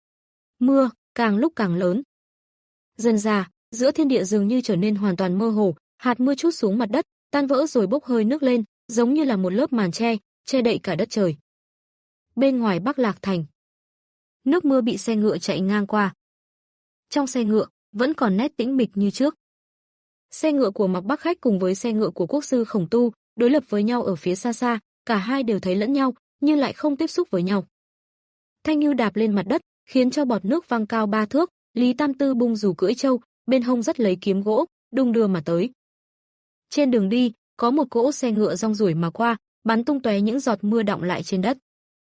Mưa càng lúc càng lớn. Dần dà, giữa thiên địa dường như trở nên hoàn toàn mơ hồ, hạt mưa trút xuống mặt đất, tan vỡ rồi bốc hơi nước lên, giống như là một lớp màn che, che đậy cả đất trời. Bên ngoài Bắc Lạc thành, nước mưa bị xe ngựa chạy ngang qua. Trong xe ngựa vẫn còn nét tĩnh mịch như trước. Xe ngựa của Mạc Bắc Khách cùng với xe ngựa của quốc sư Khổng Tu đối lập với nhau ở phía xa xa, cả hai đều thấy lẫn nhau, nhưng lại không tiếp xúc với nhau. Thanh Ngưu đạp lên mặt đất, khiến cho bọt nước văng cao ba thước, Lý Tam Tư bung dù cưỡi trâu, bên hông dắt lấy kiếm gỗ, đung đưa mà tới. Trên đường đi, có một cỗ xe ngựa rong ruổi mà qua, bắn tung tóe những giọt mưa đọng lại trên đất.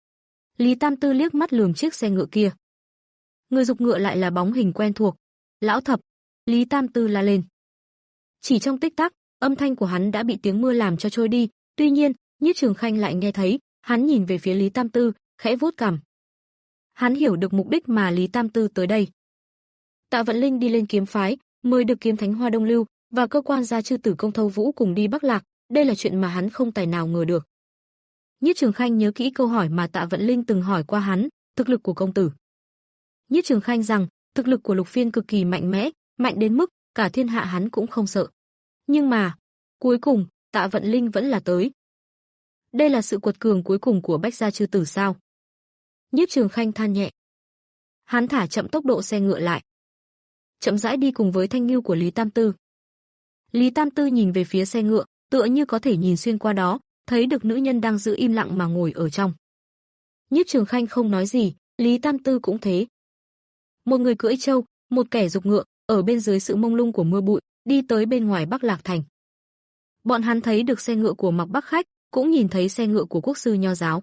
Lý Tam Tư liếc mắt lườm chiếc xe ngựa kia. Người giục ngựa lại là bóng hình quen thuộc. Lão Thập, Lý Tam Tư la lên. Chỉ trong tích tắc, âm thanh của hắn đã bị tiếng mưa làm cho trôi đi, tuy nhiên, Nhiếp Trường Khanh lại nghe thấy, hắn nhìn về phía Lý Tam Tư, khẽ vuốt cằm. Hắn hiểu được mục đích mà Lý Tam Tư tới đây. Tạ Vận Linh đi lên kiếm phái, mời được kiếm thánh Hoa Đông Lưu và cơ quan gia chư tử Công Thâu Vũ cùng đi Bắc Lạc, đây là chuyện mà hắn không tài nào ngờ được. Nhiếp Trường Khanh nhớ kỹ câu hỏi mà Tạ Vận Linh từng hỏi qua hắn, thực lực của công tử. Nhiếp Trường Khanh rằng, thực lực của Lục Phiên cực kỳ mạnh mẽ, mạnh đến mức cả thiên hạ hắn cũng không sợ. Nhưng mà, cuối cùng, Tạ Vận Linh vẫn là tới. Đây là sự quật cường cuối cùng của Bách gia chư tử sao? Nhiếp Trường Khanh than nhẹ. Hắn thả chậm tốc độ xe ngựa lại, chậm rãi đi cùng với thanh ngưu của Lý Tam Tư. Lý Tam Tư nhìn về phía xe ngựa, tựa như có thể nhìn xuyên qua đó, thấy được nữ nhân đang giữ im lặng mà ngồi ở trong. Nhiếp Trường Khanh không nói gì, Lý Tam Tư cũng thế. Một người cưỡi trâu, một kẻ giục ngựa, ở bên dưới sự mông lung của mưa bụi, đi tới bên ngoài Bắc Lạc thành. Bọn hắn thấy được xe ngựa của Mạc Bắc Khách, cũng nhìn thấy xe ngựa của quốc sư Nho giáo.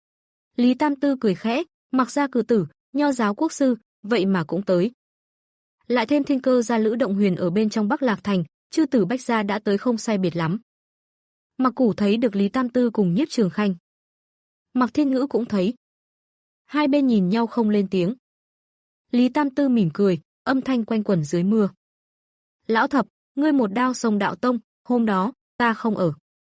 Lý Tam Tư cười khẽ, Mặc gia cử tử, Nho giáo quốc sư, vậy mà cũng tới. Lại thêm thiên cơ gia Lữ Động Huyền ở bên trong Bắc Lạc thành, chư tử Bách gia đã tới không sai biệt lắm. Mặc Củ thấy được Lý Tam Tư cùng Nhiếp Trường Khanh. Mạc Thiên Ngữ cũng thấy. Hai bên nhìn nhau không lên tiếng. Lý Tam Tư mỉm cười, âm thanh quanh quẩn dưới mưa. Lão Thập, ngươi một đao xông đạo tông, hôm đó, ta không ở.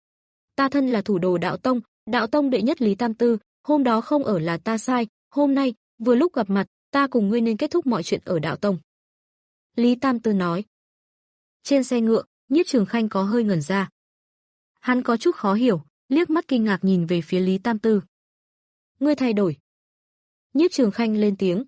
Ta thân là thủ đồ đạo tông, đạo tông đệ nhất Lý Tam Tư, hôm đó không ở là ta sai, hôm nay, vừa lúc gặp mặt, ta cùng ngươi nên kết thúc mọi chuyện ở đạo tông. Lý Tam Tư nói. Trên xe ngựa, Nhiếp Trường Khanh có hơi ngẩn ra. Hắn có chút khó hiểu, liếc mắt kinh ngạc nhìn về phía Lý Tam Tư. Ngươi thay đổi. Nhiếp Trường Khanh lên tiếng.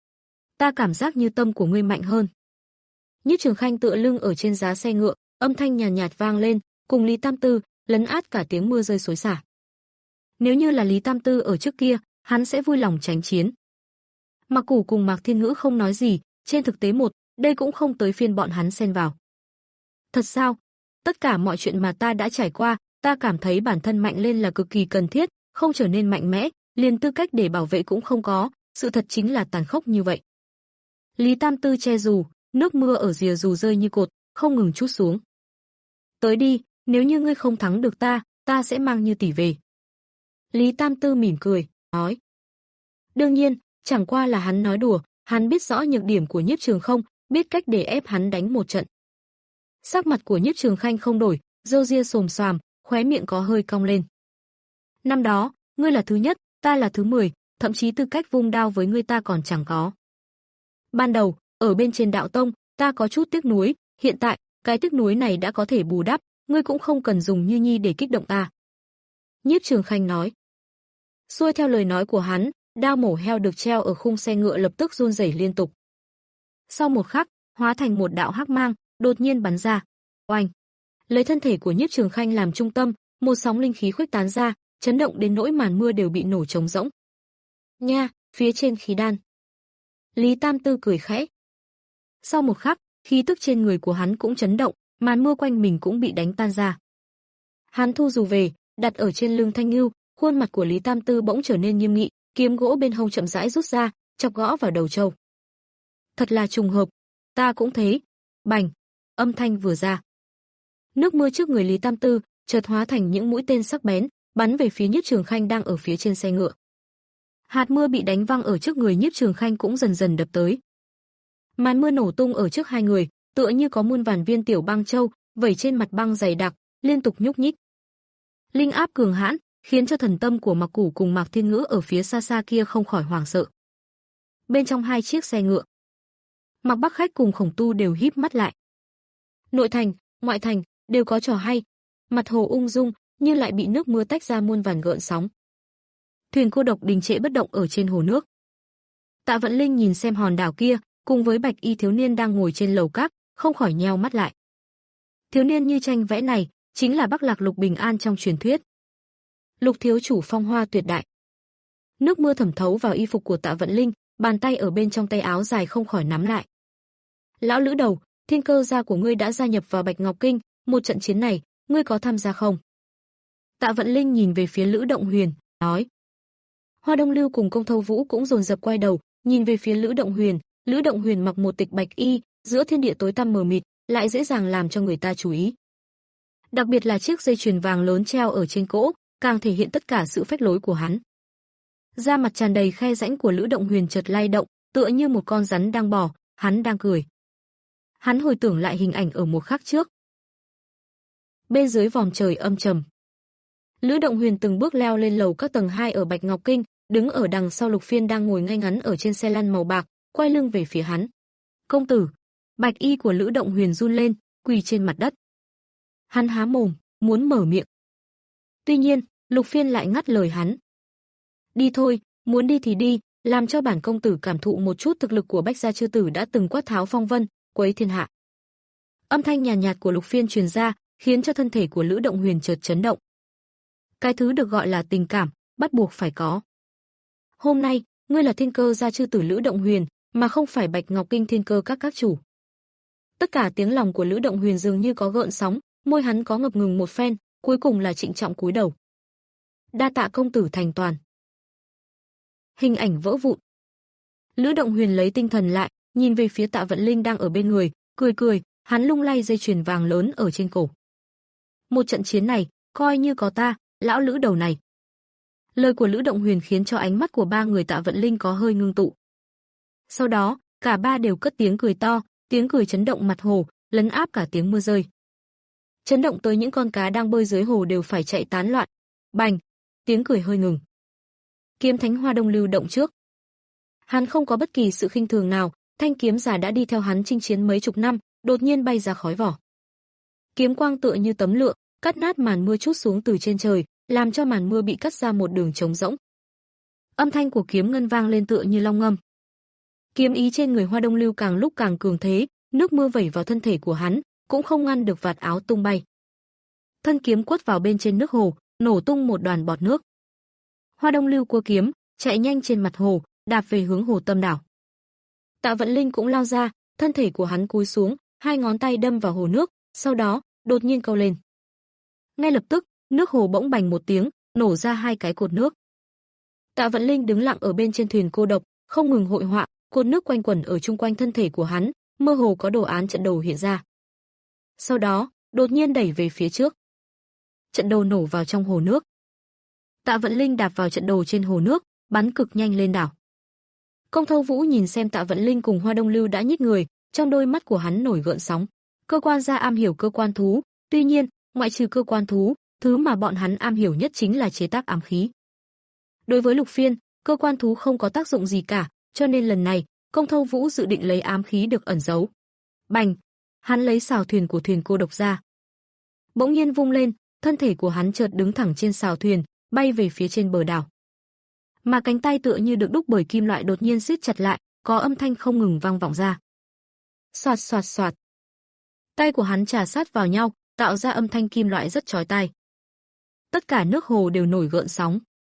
Ta cảm giác như tâm của ngươi mạnh hơn. Nhiếp Trường Khanh tựa lưng ở trên giá xe ngựa, âm thanh nhàn nhạt, nhạt vang lên, cùng Lý Tam Tư, lấn át cả tiếng mưa rơi xối xả. Nếu như là Lý Tam Tư ở trước kia, hắn sẽ vui lòng tránh chiến. Mạc Củ cùng Mạc Thiên Ngữ không nói gì, trên thực tế một, đây cũng không tới phiên bọn hắn xen vào. Thật sao? Tất cả mọi chuyện mà ta đã trải qua, ta cảm thấy bản thân mạnh lên là cực kỳ cần thiết, không trở nên mạnh mẽ, liền tư cách để bảo vệ cũng không có, sự thật chính là tàn khốc như vậy. Lý Tam Tư che dù, nước mưa ở rìa dù rơi như cột, không ngừng trút xuống. Tới đi, nếu như ngươi không thắng được ta, ta sẽ mang Như tỷ về. Lý Tam Tư mỉm cười, nói. Đương nhiên, chẳng qua là hắn nói đùa, hắn biết rõ nhược điểm của Nhiếp Trường Không, biết cách để ép hắn đánh một trận. Sắc mặt của Nhiếp Trường Khanh không đổi, râu ria xồm xoàm, khóe miệng có hơi cong lên. Năm đó, ngươi là thứ nhất, ta là thứ mười, thậm chí tư cách vung đao với ngươi ta còn chẳng có. Ban đầu, ở bên trên đạo tông, ta có chút tiếc nuối, hiện tại, cái tiếc nuối này đã có thể bù đắp, ngươi cũng không cần dùng Như Nhi để kích động ta. Nhiếp Trường Khanh nói. Xuôi theo lời nói của hắn, đao mổ heo được treo ở khung xe ngựa lập tức run rẩy liên tục. Sau một khắc, hóa thành một đạo hắc mang, đột nhiên bắn ra. Oanh! Lấy thân thể của Nhiếp Trường Khanh làm trung tâm, một sóng linh khí khuếch tán ra, chấn động đến nỗi màn mưa đều bị nổ trống rỗng. Nha, phía trên khí đan. Lý Tam Tư cười khẽ. Sau một khắc, khí tức trên người của hắn cũng chấn động, màn mưa quanh mình cũng bị đánh tan ra. Hắn thu dù về, đặt ở trên lưng Thanh Ngưu, khuôn mặt của Lý Tam Tư bỗng trở nên nghiêm nghị, kiếm gỗ bên hông chậm rãi rút ra, chọc gõ vào đầu trâu. Thật là trùng hợp, ta cũng thế. Bành, âm thanh vừa ra. Nước mưa trước người Lý Tam Tư chợt hóa thành những mũi tên sắc bén, bắn về phía Nhiếp Trường Khanh đang ở phía trên xe ngựa. Hạt mưa bị đánh văng ở trước người Nhiếp Trường Khanh cũng dần dần đập tới. Màn mưa nổ tung ở trước hai người, tựa như có muôn vàn viên tiểu băng châu vẩy trên mặt băng dày đặc, liên tục nhúc nhích. Linh áp cường hãn, khiến cho thần tâm của Mạc Củ cùng Mạc Thiên Ngữ ở phía xa xa kia không khỏi hoảng sợ. Bên trong hai chiếc xe ngựa, Mạc Bắc Khách cùng Khổng Tu đều híp mắt lại. Nội thành, ngoại thành đều có trò hay, mặt hồ ung dung, như lại bị nước mưa tách ra muôn vàn gợn sóng. Thuyền cô độc đình trệ bất động ở trên hồ nước. Tạ Vận Linh nhìn xem hòn đảo kia, cùng với bạch y thiếu niên đang ngồi trên lầu các, không khỏi nheo mắt lại. Thiếu niên như tranh vẽ này, chính là Bắc Lạc Lục Bình An trong truyền thuyết. Lục thiếu chủ phong hoa tuyệt đại. Nước mưa thẩm thấu vào y phục của Tạ Vận Linh, bàn tay ở bên trong tay áo dài không khỏi nắm lại. Lão Lữ Đầu, Thiên Cơ gia của ngươi đã gia nhập vào Bạch Ngọc Kinh, một trận chiến này, ngươi có tham gia không? Tạ Vận Linh nhìn về phía Lữ Động Huyền, nói. Hoa Đông Lưu cùng Công Thâu Vũ cũng dồn dập quay đầu, nhìn về phía Lữ Động Huyền. Lữ Động Huyền mặc một tịch bạch y, giữa thiên địa tối tăm mờ mịt, lại dễ dàng làm cho người ta chú ý. Đặc biệt là chiếc dây chuyền vàng lớn treo ở trên cỗ, càng thể hiện tất cả sự phách lối của hắn. Da mặt tràn đầy khe rãnh của Lữ Động Huyền chợt lay động, tựa như một con rắn đang bò, hắn đang cười. Hắn hồi tưởng lại hình ảnh ở một khắc trước. Bên dưới vòm trời âm trầm, Lữ Động Huyền từng bước leo lên lầu các tầng hai ở Bạch Ngọc Kinh, đứng ở đằng sau Lục Phiên đang ngồi ngay ngắn ở trên xe lăn màu bạc, quay lưng về phía hắn. "Công tử!" Bạch y của Lữ Động Huyền run lên, quỳ trên mặt đất. Hắn há mồm, muốn mở miệng. Tuy nhiên, Lục Phiên lại ngắt lời hắn. "Đi thôi, muốn đi thì đi, làm cho bản công tử cảm thụ một chút thực lực của Bách gia chư tử đã từng quát tháo phong vân, quấy thiên hạ." Âm thanh nhàn nhạt, nhạt của Lục Phiên truyền ra, khiến cho thân thể của Lữ Động Huyền chợt chấn động. Cái thứ được gọi là tình cảm, bắt buộc phải có. Hôm nay, ngươi là Thiên Cơ gia chư tử Lữ Động Huyền, mà không phải Bạch Ngọc Kinh Thiên Cơ các các chủ. Tất cả tiếng lòng của Lữ Động Huyền dường như có gợn sóng, môi hắn có ngập ngừng một phen, cuối cùng là trịnh trọng cúi đầu. "Đa tạ công tử thành toàn." Hình ảnh vỡ vụn. Lữ Động Huyền lấy tinh thần lại, nhìn về phía Tạ Vận Linh đang ở bên người, cười cười, hắn lung lay dây chuyền vàng lớn ở trên cổ. "Một trận chiến này, coi như có ta, lão Lữ đầu này." Lời của Lữ Động Huyền khiến cho ánh mắt của ba người Tạ Vận Linh có hơi ngưng tụ. Sau đó, cả ba đều cất tiếng cười to, tiếng cười chấn động mặt hồ, lấn áp cả tiếng mưa rơi. Chấn động tới những con cá đang bơi dưới hồ đều phải chạy tán loạn. Bành, tiếng cười hơi ngừng. Kiếm Thánh Hoa Đông lưu động trước. Hắn không có bất kỳ sự khinh thường nào, thanh kiếm giả đã đi theo hắn chinh chiến mấy chục năm, đột nhiên bay ra khói vỏ. Kiếm quang tựa như tấm lụa, cắt nát màn mưa trút xuống từ trên trời, làm cho màn mưa bị cắt ra một đường trống rỗng. Âm thanh của kiếm ngân vang lên tựa như long ngâm. Kiếm ý trên người Hoa Đông Lưu càng lúc càng cường thế, nước mưa vẩy vào thân thể của hắn, cũng không ngăn được vạt áo tung bay. Thân kiếm quất vào bên trên nước hồ, nổ tung một đoàn bọt nước. Hoa Đông Lưu cua kiếm, chạy nhanh trên mặt hồ, đạp về hướng hồ Tâm Đảo. Tạ Vận Linh cũng lao ra, thân thể của hắn cúi xuống, hai ngón tay đâm vào hồ nước, sau đó, đột nhiên câu lên. Ngay lập tức, nước hồ bỗng bành một tiếng, nổ ra hai cái cột nước. Tạ Vận Linh đứng lặng ở bên trên thuyền cô độc, không ngừng hội họa, cột nước quanh quẩn ở chung quanh thân thể của hắn, mơ hồ có đồ án trận đồ hiện ra. Sau đó, đột nhiên đẩy về phía trước. Trận đồ nổ vào trong hồ nước. Tạ Vận Linh đạp vào trận đồ trên hồ nước, bắn cực nhanh lên đảo. Công Thâu Vũ nhìn xem Tạ Vận Linh cùng Hoa Đông Lưu đã nhích người, trong đôi mắt của hắn nổi gợn sóng. Cơ quan gia am hiểu cơ quan thú, tuy nhiên, ngoại trừ cơ quan thú, thứ mà bọn hắn am hiểu nhất chính là chế tác ám khí. Đối với Lục Phiên, cơ quan thú không có tác dụng gì cả, cho nên lần này, Công Thâu Vũ dự định lấy ám khí được ẩn giấu. Bành, hắn lấy sào thuyền của thuyền cô độc ra. Bỗng nhiên vung lên, thân thể của hắn chợt đứng thẳng trên sào thuyền, bay về phía trên bờ đảo. Mà cánh tay tựa như được đúc bởi kim loại đột nhiên siết chặt lại, có âm thanh không ngừng vang vọng ra. Soạt soạt soạt. Tay của hắn chà sát vào nhau, tạo ra âm thanh kim loại rất chói tai. Tất cả nước hồ đều nổi gợn sóng.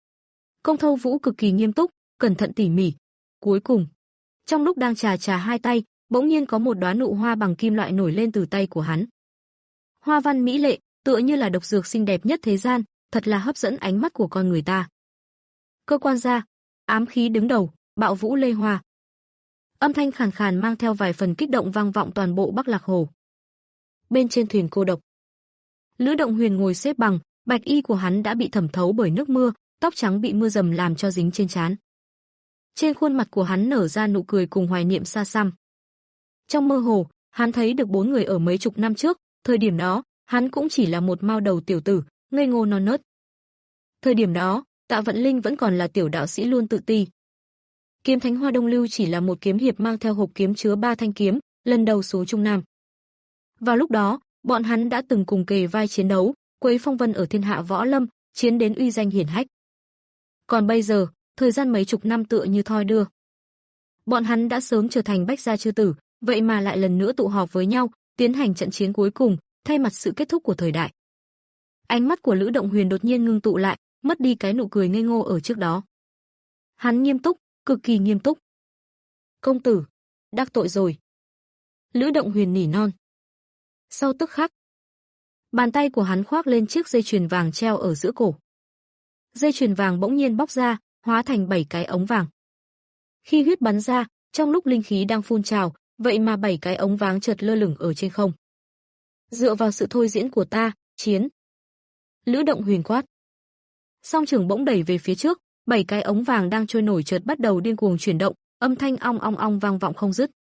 Công Thâu Vũ cực kỳ nghiêm túc, cẩn thận tỉ mỉ. Cuối cùng, trong lúc đang chà chà hai tay, bỗng nhiên có một đóa nụ hoa bằng kim loại nổi lên từ tay của hắn. Hoa văn mỹ lệ, tựa như là độc dược xinh đẹp nhất thế gian, thật là hấp dẫn ánh mắt của con người ta. Cơ quan gia, ám khí đứng đầu, Bạo Vũ Lê Hoa. Âm thanh khàn khàn mang theo vài phần kích động vang vọng toàn bộ Bắc Lạc Hồ. Bên trên thuyền cô độc, Lữ Động Huyền ngồi xếp bằng, bạch y của hắn đã bị thẩm thấu bởi nước mưa, tóc trắng bị mưa dầm làm cho dính trên trán. Trên khuôn mặt của hắn nở ra nụ cười cùng hoài niệm xa xăm. Trong mơ hồ, hắn thấy được bốn người ở mấy chục năm trước, thời điểm đó, hắn cũng chỉ là một mao đầu tiểu tử, ngây ngô non nớt. Thời điểm đó, Tạ Vận Linh vẫn còn là tiểu đạo sĩ luôn tự ti. Kiếm Thánh Hoa Đông Lưu chỉ là một kiếm hiệp mang theo hộp kiếm chứa ba thanh kiếm, lần đầu xuống Trung Nam. Vào lúc đó, bọn hắn đã từng cùng kề vai chiến đấu, quấy phong vân ở thiên hạ võ lâm, chiến đến uy danh hiển hách. Còn bây giờ, thời gian mấy chục năm tựa như thoi đưa. Bọn hắn đã sớm trở thành bách gia chư tử, vậy mà lại lần nữa tụ họp với nhau, tiến hành trận chiến cuối cùng, thay mặt sự kết thúc của thời đại. Ánh mắt của Lữ Động Huyền đột nhiên ngưng tụ lại, mất đi cái nụ cười ngây ngô ở trước đó. Hắn nghiêm túc, cực kỳ nghiêm túc. Công tử, đắc tội rồi. Lữ Động Huyền nỉ non. Sau tức khắc, bàn tay của hắn khoác lên chiếc dây chuyền vàng treo ở giữa cổ. Dây chuyền vàng bỗng nhiên bóc ra, hóa thành bảy cái ống vàng. Khi huyết bắn ra, trong lúc linh khí đang phun trào, vậy mà bảy cái ống vàng chợt lơ lửng ở trên không. Dựa vào sự thôi diễn của ta, chiến. Lữ Động Huyền quát. Song trưởng bỗng đẩy về phía trước, bảy cái ống vàng đang trôi nổi chợt bắt đầu điên cuồng chuyển động, âm thanh ong ong ong vang vọng không dứt.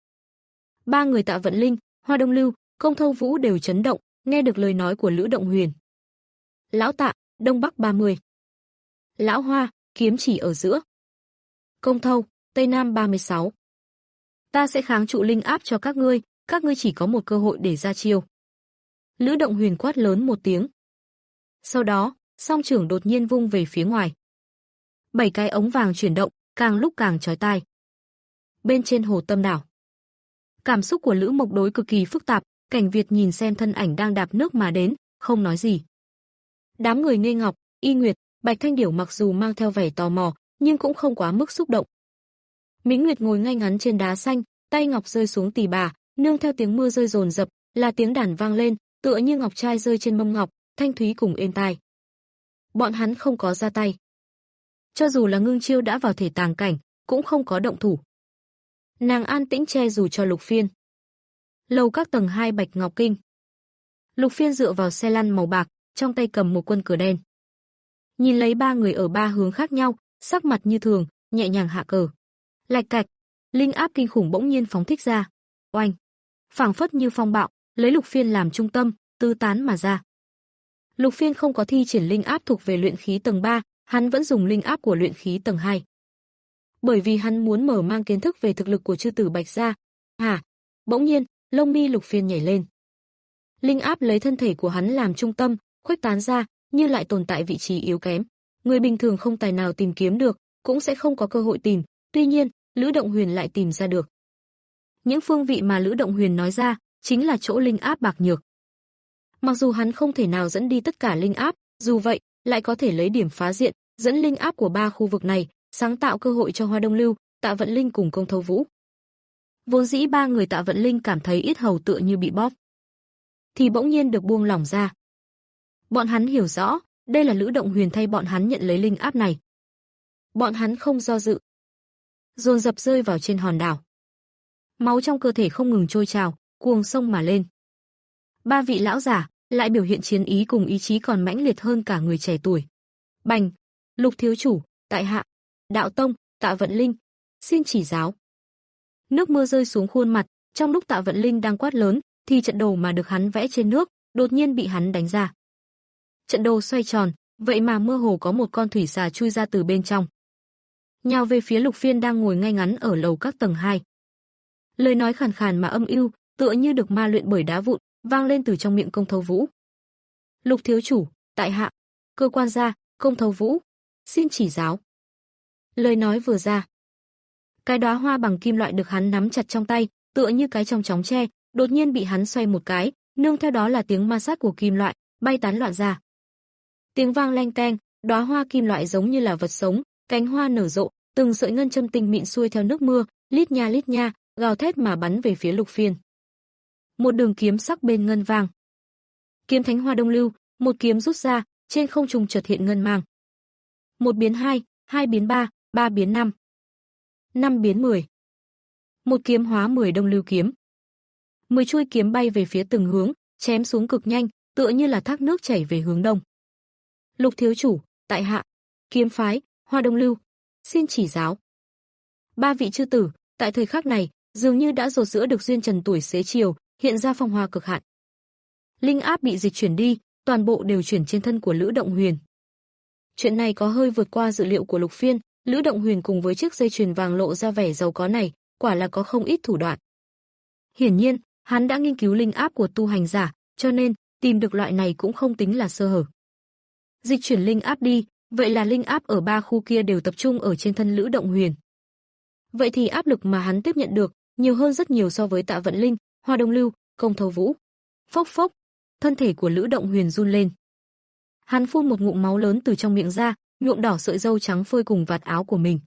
Ba người Tạ Vận Linh, Hoa Đông Lưu, Công Thâu Vũ đều chấn động, nghe được lời nói của Lữ Động Huyền. Lão Tạ, Đông Bắc ba mươi. Lão Hoa, kiếm chỉ ở giữa. Công Thâu, Tây Nam ba mươi sáu. Ta sẽ kháng trụ linh áp cho các ngươi, các ngươi chỉ có một cơ hội để ra chiêu. Lữ Động Huyền quát lớn một tiếng. Sau đó, song trưởng đột nhiên vung về phía ngoài. Bảy cái ống vàng chuyển động, càng lúc càng chói tai. Bên trên hồ Tâm Đảo, cảm xúc của Lữ Mộc Đối cực kỳ phức tạp, Cảnh Việt nhìn xem thân ảnh đang đạp nước mà đến, không nói gì. Đám người Nghê Ngọc, Y Nguyệt, Bạch Thanh Điểu mặc dù mang theo vẻ tò mò, nhưng cũng không quá mức xúc động. Mĩnh Nguyệt ngồi ngay ngắn trên đá xanh, tay ngọc rơi xuống tỳ bà, nương theo tiếng mưa rơi dồn dập, là tiếng đàn vang lên, tựa như ngọc trai rơi trên mâm ngọc, thanh thúy cùng êm tai. Bọn hắn không có ra tay. Cho dù là Ngưng Chiêu đã vào thể tàng cảnh, cũng không có động thủ. Nàng an tĩnh che dù cho Lục Phiên. Lầu các tầng hai Bạch Ngọc Kinh. Lục Phiên dựa vào xe lăn màu bạc, trong tay cầm một quân cờ đen. Nhìn lấy ba người ở ba hướng khác nhau, sắc mặt như thường, nhẹ nhàng hạ cờ. Lạch cạch, linh áp kinh khủng bỗng nhiên phóng thích ra. Oanh, phảng phất như phong bạo, lấy Lục Phiên làm trung tâm, tứ tán mà ra. Lục Phiên không có thi triển linh áp thuộc về luyện khí tầng ba, hắn vẫn dùng linh áp của luyện khí tầng hai. Bởi vì hắn muốn mở mang kiến thức về thực lực của chư tử Bạch gia. Hả? Bỗng nhiên, lông mi Lục Phiên nhảy lên. Linh áp lấy thân thể của hắn làm trung tâm, khuếch tán ra, như lại tồn tại vị trí yếu kém. Người bình thường không tài nào tìm kiếm được, cũng sẽ không có cơ hội tìm, tuy nhiên, Lữ Động Huyền lại tìm ra được. Những phương vị mà Lữ Động Huyền nói ra, chính là chỗ linh áp bạc nhược. Mặc dù hắn không thể nào dẫn đi tất cả linh áp, dù vậy, lại có thể lấy điểm phá diện, dẫn linh áp của ba khu vực này, sáng tạo cơ hội cho Hoa Đông Lưu, Tạ Vận Linh cùng Công Thâu Vũ. Vốn dĩ ba người Tạ Vận Linh cảm thấy yết hầu tựa như bị bóp, thì bỗng nhiên được buông lỏng ra. Bọn hắn hiểu rõ, đây là Lữ Động Huyền thay bọn hắn nhận lấy linh áp này. Bọn hắn không do dự, dồn dập rơi vào trên hòn đảo. Máu trong cơ thể không ngừng trôi trào, cuồng sông mà lên. Ba vị lão giả lại biểu hiện chiến ý cùng ý chí còn mãnh liệt hơn cả người trẻ tuổi. Bành, Lục thiếu chủ, tại hạ, Đạo Tông, Tạ Vận Linh, xin chỉ giáo. Nước mưa rơi xuống khuôn mặt, trong lúc Tạ Vận Linh đang quát lớn, thì trận đồ mà được hắn vẽ trên nước, đột nhiên bị hắn đánh ra. Trận đồ xoay tròn, vậy mà mơ hồ có một con thủy xà chui ra từ bên trong, nhào về phía Lục Phiên đang ngồi ngay ngắn ở lầu các tầng hai. Lời nói khàn khàn mà âm u, tựa như được ma luyện bởi đá vụn, vang lên từ trong miệng Công Thâu Vũ. Lục thiếu chủ, tại hạ, cơ quan gia, Công Thâu Vũ, xin chỉ giáo. Lời nói vừa ra, cái đóa hoa bằng kim loại được hắn nắm chặt trong tay, tựa như cái trong chóng tre, đột nhiên bị hắn xoay một cái, nương theo đó là tiếng ma sát của kim loại, bay tán loạn ra. Tiếng vang leng keng, đóa hoa kim loại giống như là vật sống, cánh hoa nở rộ, từng sợi ngân châm tinh mịn xuôi theo nước mưa, lít nha lít nha, gào thét mà bắn về phía Lục Phiên. Một đường kiếm sắc bên ngân vang. Kiếm Thánh Hoa Đông Lưu, một kiếm rút ra, trên không trung chợt hiện ngân mang. Một biến hai, hai biến ba, ba biến năm, năm biến mười. Một kiếm hóa mười Đông Lưu kiếm. Mười chuôi kiếm bay về phía từng hướng, chém xuống cực nhanh, tựa như là thác nước chảy về hướng đông. Lục thiếu chủ, tại hạ, kiếm phái, Hoa Đông Lưu, xin chỉ giáo. Ba vị chư tử, tại thời khắc này, dường như đã rột rữa được duyên trần tuổi xế chiều, hiện ra phong hoa cực hạn. Linh áp bị dịch chuyển đi, toàn bộ đều chuyển trên thân của Lữ Động Huyền. Chuyện này có hơi vượt qua dự liệu của Lục Phiên, Lữ Động Huyền cùng với chiếc dây chuyền vàng lộ ra vẻ giàu có này, quả là có không ít thủ đoạn. Hiển nhiên, hắn đã nghiên cứu linh áp của tu hành giả, cho nên tìm được loại này cũng không tính là sơ hở. Dịch chuyển linh áp đi, vậy là linh áp ở ba khu kia đều tập trung ở trên thân Lữ Động Huyền. Vậy thì áp lực mà hắn tiếp nhận được nhiều hơn rất nhiều so với Tạ Vận Linh, Hoa Đông Lưu, Công Thâu Vũ. Phốc phốc, thân thể của Lữ Động Huyền run lên. Hắn phun một ngụm máu lớn từ trong miệng ra, nhuộm đỏ sợi râu trắng phơi cùng vạt áo của mình.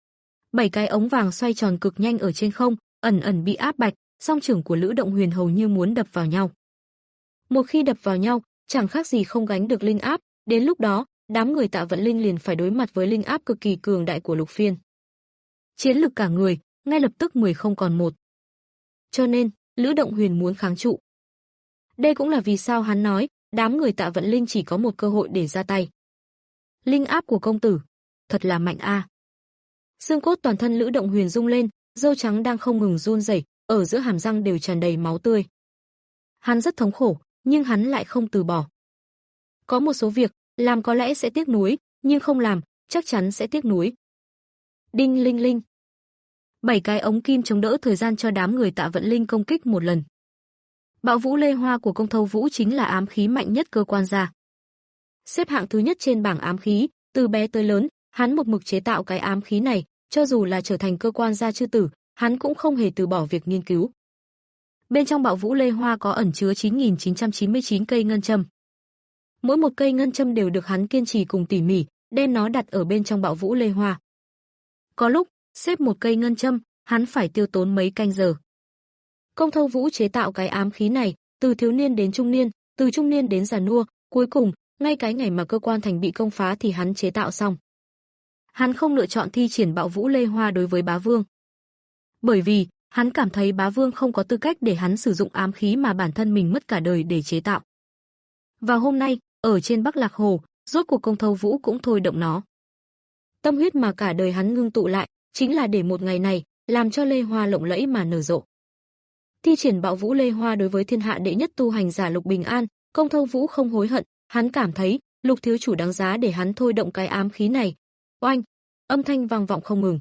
Bảy cái ống vàng xoay tròn cực nhanh ở trên không, ẩn ẩn bị áp bạch, song trưởng của Lữ Động Huyền hầu như muốn đập vào nhau. Một khi đập vào nhau, chẳng khác gì không gánh được linh áp, đến lúc đó, đám người Tạ Vận Linh liền phải đối mặt với linh áp cực kỳ cường đại của Lục Phiên. Chiến lực cả người, ngay lập tức mười không còn một. Cho nên, Lữ Động Huyền muốn kháng trụ. Đây cũng là vì sao hắn nói, đám người Tạ Vận Linh chỉ có một cơ hội để ra tay. Linh áp của công tử, thật là mạnh a. À. Xương cốt toàn thân Lữ Động Huyền rung lên, râu trắng đang không ngừng run rẩy, ở giữa hàm răng đều tràn đầy máu tươi. Hắn rất thống khổ, nhưng hắn lại không từ bỏ. Có một số việc, làm có lẽ sẽ tiếc nuối, nhưng không làm, chắc chắn sẽ tiếc nuối. Đinh linh linh. Bảy cái ống kim chống đỡ thời gian cho đám người Tạ Vận Linh công kích một lần. Bạo Vũ Lê Hoa của Công Thâu Vũ chính là ám khí mạnh nhất cơ quan gia. Xếp hạng thứ nhất trên bảng ám khí, từ bé tới lớn, hắn một mực chế tạo cái ám khí này, cho dù là trở thành cơ quan gia chư tử, hắn cũng không hề từ bỏ việc nghiên cứu. Bên trong Bạo Vũ Lê Hoa có ẩn chứa chín nghìn chín trăm chín mươi chín cây ngân châm. Mỗi một cây ngân châm đều được hắn kiên trì cùng tỉ mỉ, đem nó đặt ở bên trong Bạo Vũ Lê Hoa. Có lúc, xếp một cây ngân châm, hắn phải tiêu tốn mấy canh giờ. Công Thâu Vũ chế tạo cái ám khí này, từ thiếu niên đến trung niên, từ trung niên đến già nua, cuối cùng, ngay cái ngày mà cơ quan thành bị công phá thì hắn chế tạo xong. Hắn không lựa chọn thi triển Bạo Vũ Lê Hoa đối với Bá Vương. Bởi vì, hắn cảm thấy Bá Vương không có tư cách để hắn sử dụng ám khí mà bản thân mình mất cả đời để chế tạo. Và hôm nay, ở trên Bắc Lạc Hồ, rốt cuộc Công Thâu Vũ cũng thôi động nó. Tâm huyết mà cả đời hắn ngưng tụ lại, chính là để một ngày này, làm cho Lê Hoa lộng lẫy mà nở rộ. Thi triển Bạo Vũ Lê Hoa đối với thiên hạ đệ nhất tu hành giả Lục Bình An, Công Thâu Vũ không hối hận, hắn cảm thấy, Lục thiếu chủ đáng giá để hắn thôi động cái ám khí này. Oanh, âm thanh vang vọng không ngừng.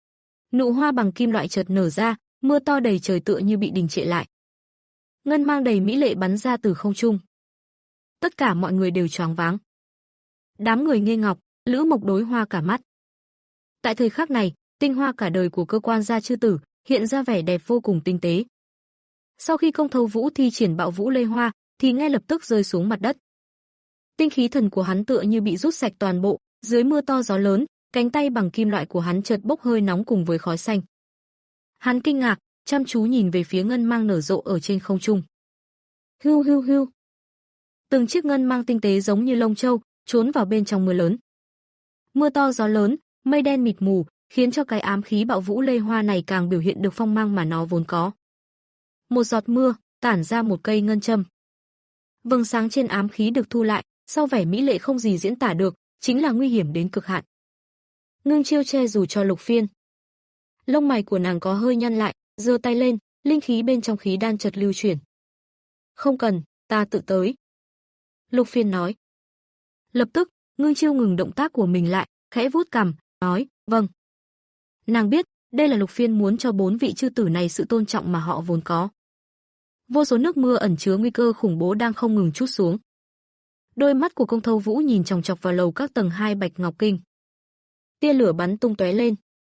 Nụ hoa bằng kim loại chợt nở ra, mưa to đầy trời tựa như bị đình trệ lại. Ngân mang đầy mỹ lệ bắn ra từ không trung. Tất cả mọi người đều choáng váng. Đám người Nghê Ngọc, Lữ Mộc đối hoa cả mắt. Tại thời khắc này, tinh hoa cả đời của cơ quan gia chư tử hiện ra vẻ đẹp vô cùng tinh tế. Sau khi Công Thâu Vũ thi triển Bạo Vũ Lê Hoa, thì ngay lập tức rơi xuống mặt đất. Tinh khí thần của hắn tựa như bị rút sạch toàn bộ, dưới mưa to gió lớn, cánh tay bằng kim loại của hắn chợt bốc hơi nóng cùng với khói xanh. Hắn kinh ngạc, chăm chú nhìn về phía ngân mang nở rộ ở trên không trung. Hưu hưu hưu. Từng chiếc ngân mang tinh tế giống như lông châu, trốn vào bên trong mưa lớn. Mưa to gió lớn, mây đen mịt mù, khiến cho cái ám khí Bạo Vũ Lê Hoa này càng biểu hiện được phong mang mà nó vốn có. Một giọt mưa, tản ra một cây ngân châm. Vầng sáng trên ám khí được thu lại, sau vẻ mỹ lệ không gì diễn tả được, chính là nguy hiểm đến cực hạn. Ngưng Chiêu che dù cho Lục Phiên. Lông mày của nàng có hơi nhăn lại, giơ tay lên, linh khí bên trong khí đan chợt lưu chuyển. Không cần, ta tự tới. Lục Phiên nói. Lập tức, Ngưng Chiêu ngừng động tác của mình lại, khẽ vuốt cằm, nói, vâng. Nàng biết, đây là Lục Phiên muốn cho bốn vị chư tử này sự tôn trọng mà họ vốn có. Vô số nước mưa ẩn chứa nguy cơ khủng bố đang không ngừng trút xuống. Đôi mắt của Công Thâu Vũ nhìn chòng chọc vào lầu các tầng hai Bạch Ngọc Kinh. Tia lửa bắn tung tóe lên.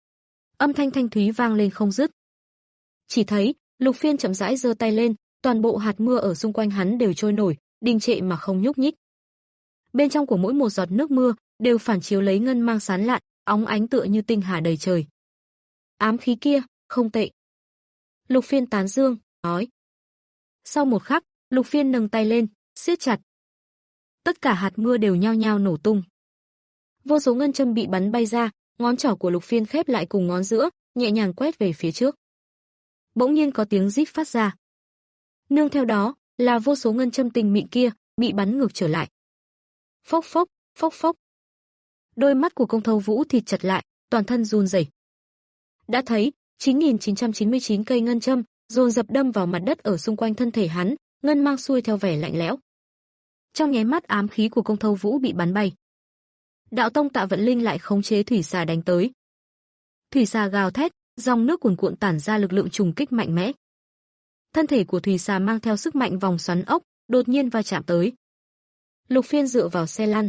Âm thanh thanh thúy vang lên không dứt. Chỉ thấy, Lục Phiên chậm rãi giơ tay lên, toàn bộ hạt mưa ở xung quanh hắn đều trôi nổi, đình trệ mà không nhúc nhích. Bên trong của mỗi một giọt nước mưa đều phản chiếu lấy ngân mang sáng lạn, óng ánh tựa như tinh hà đầy trời. Ám khí kia, không tệ. Lục Phiên tán dương, nói. Sau một khắc, Lục Phiên nâng tay lên, siết chặt. Tất cả hạt mưa đều nhao nhao nổ tung. Vô số ngân châm bị bắn bay ra, ngón trỏ của Lục Phiên khép lại cùng ngón giữa, nhẹ nhàng quét về phía trước. Bỗng nhiên có tiếng rít phát ra. Nương theo đó, là vô số ngân châm tinh mịn kia bị bắn ngược trở lại. Phốc phốc, phốc phốc. Đôi mắt của Công Thâu Vũ thịt chặt lại, toàn thân run rẩy. Đã thấy, chín nghìn chín trăm chín mươi chín cây ngân châm dồn dập đâm vào mặt đất ở xung quanh thân thể hắn, ngân mang xuôi theo vẻ lạnh lẽo. Trong nháy mắt ám khí của Công Thâu Vũ bị bắn bay. Đạo tông Tạ Vận Linh lại khống chế thủy xà đánh tới. Thủy xà gào thét, dòng nước cuồn cuộn tản ra lực lượng trùng kích mạnh mẽ. Thân thể của thủy xà mang theo sức mạnh vòng xoắn ốc, đột nhiên va chạm tới. Lục Phiên dựa vào xe lăn.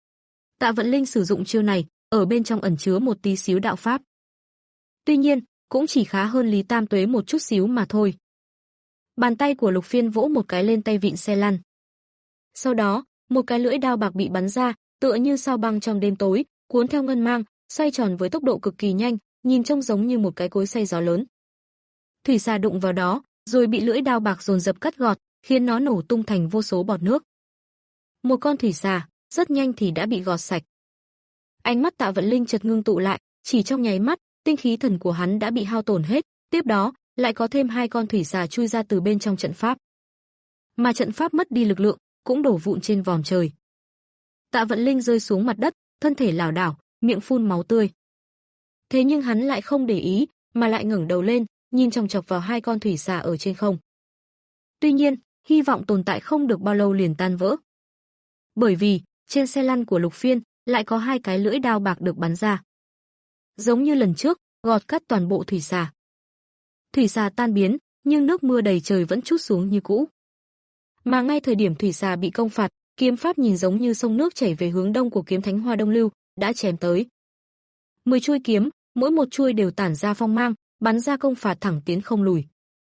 Tạ Vận Linh sử dụng chiêu này, ở bên trong ẩn chứa một tí xíu đạo pháp. Tuy nhiên, cũng chỉ khá hơn Lý Tam Tuế một chút xíu mà thôi. Bàn tay của Lục Phiên vỗ một cái lên tay vịn xe lăn. Sau đó, một cái lưỡi đao bạc bị bắn ra, tựa như sao băng trong đêm tối, cuốn theo ngân mang, xoay tròn với tốc độ cực kỳ nhanh, nhìn trông giống như một cái cối xay gió lớn. Thủy xà đụng vào đó, rồi bị lưỡi đao bạc dồn dập cắt gọt, khiến nó nổ tung thành vô số bọt nước. Một con thủy xà, rất nhanh thì đã bị gọt sạch. Ánh mắt Tạ Vận Linh chợt ngưng tụ lại, chỉ trong nháy mắt, tinh khí thần của hắn đã bị hao tổn hết, tiếp đó, lại có thêm hai con thủy xà chui ra từ bên trong trận pháp. Mà trận pháp mất đi lực lượng, cũng đổ vụn trên vòm trời. Tạ Vận Linh rơi xuống mặt đất, thân thể lảo đảo, miệng phun máu tươi. Thế nhưng hắn lại không để ý, mà lại ngẩng đầu lên, nhìn chòng chọc vào hai con thủy xà ở trên không. Tuy nhiên, hy vọng tồn tại không được bao lâu liền tan vỡ. Bởi vì, trên xe lăn của Lục Phiên, lại có hai cái lưỡi đao bạc được bắn ra. Giống như lần trước, gọt cắt toàn bộ thủy xà. Thủy xà tan biến, nhưng nước mưa đầy trời vẫn trút xuống như cũ. Mà ngay thời điểm thủy xà bị công phạt, kiếm pháp nhìn giống như sông nước chảy về hướng đông của kiếm thánh Hoa Đông Lưu, đã chém tới. Mười chuôi kiếm, mỗi một chuôi đều tản ra phong mang, bắn ra công phạt thẳng tiến không lùi.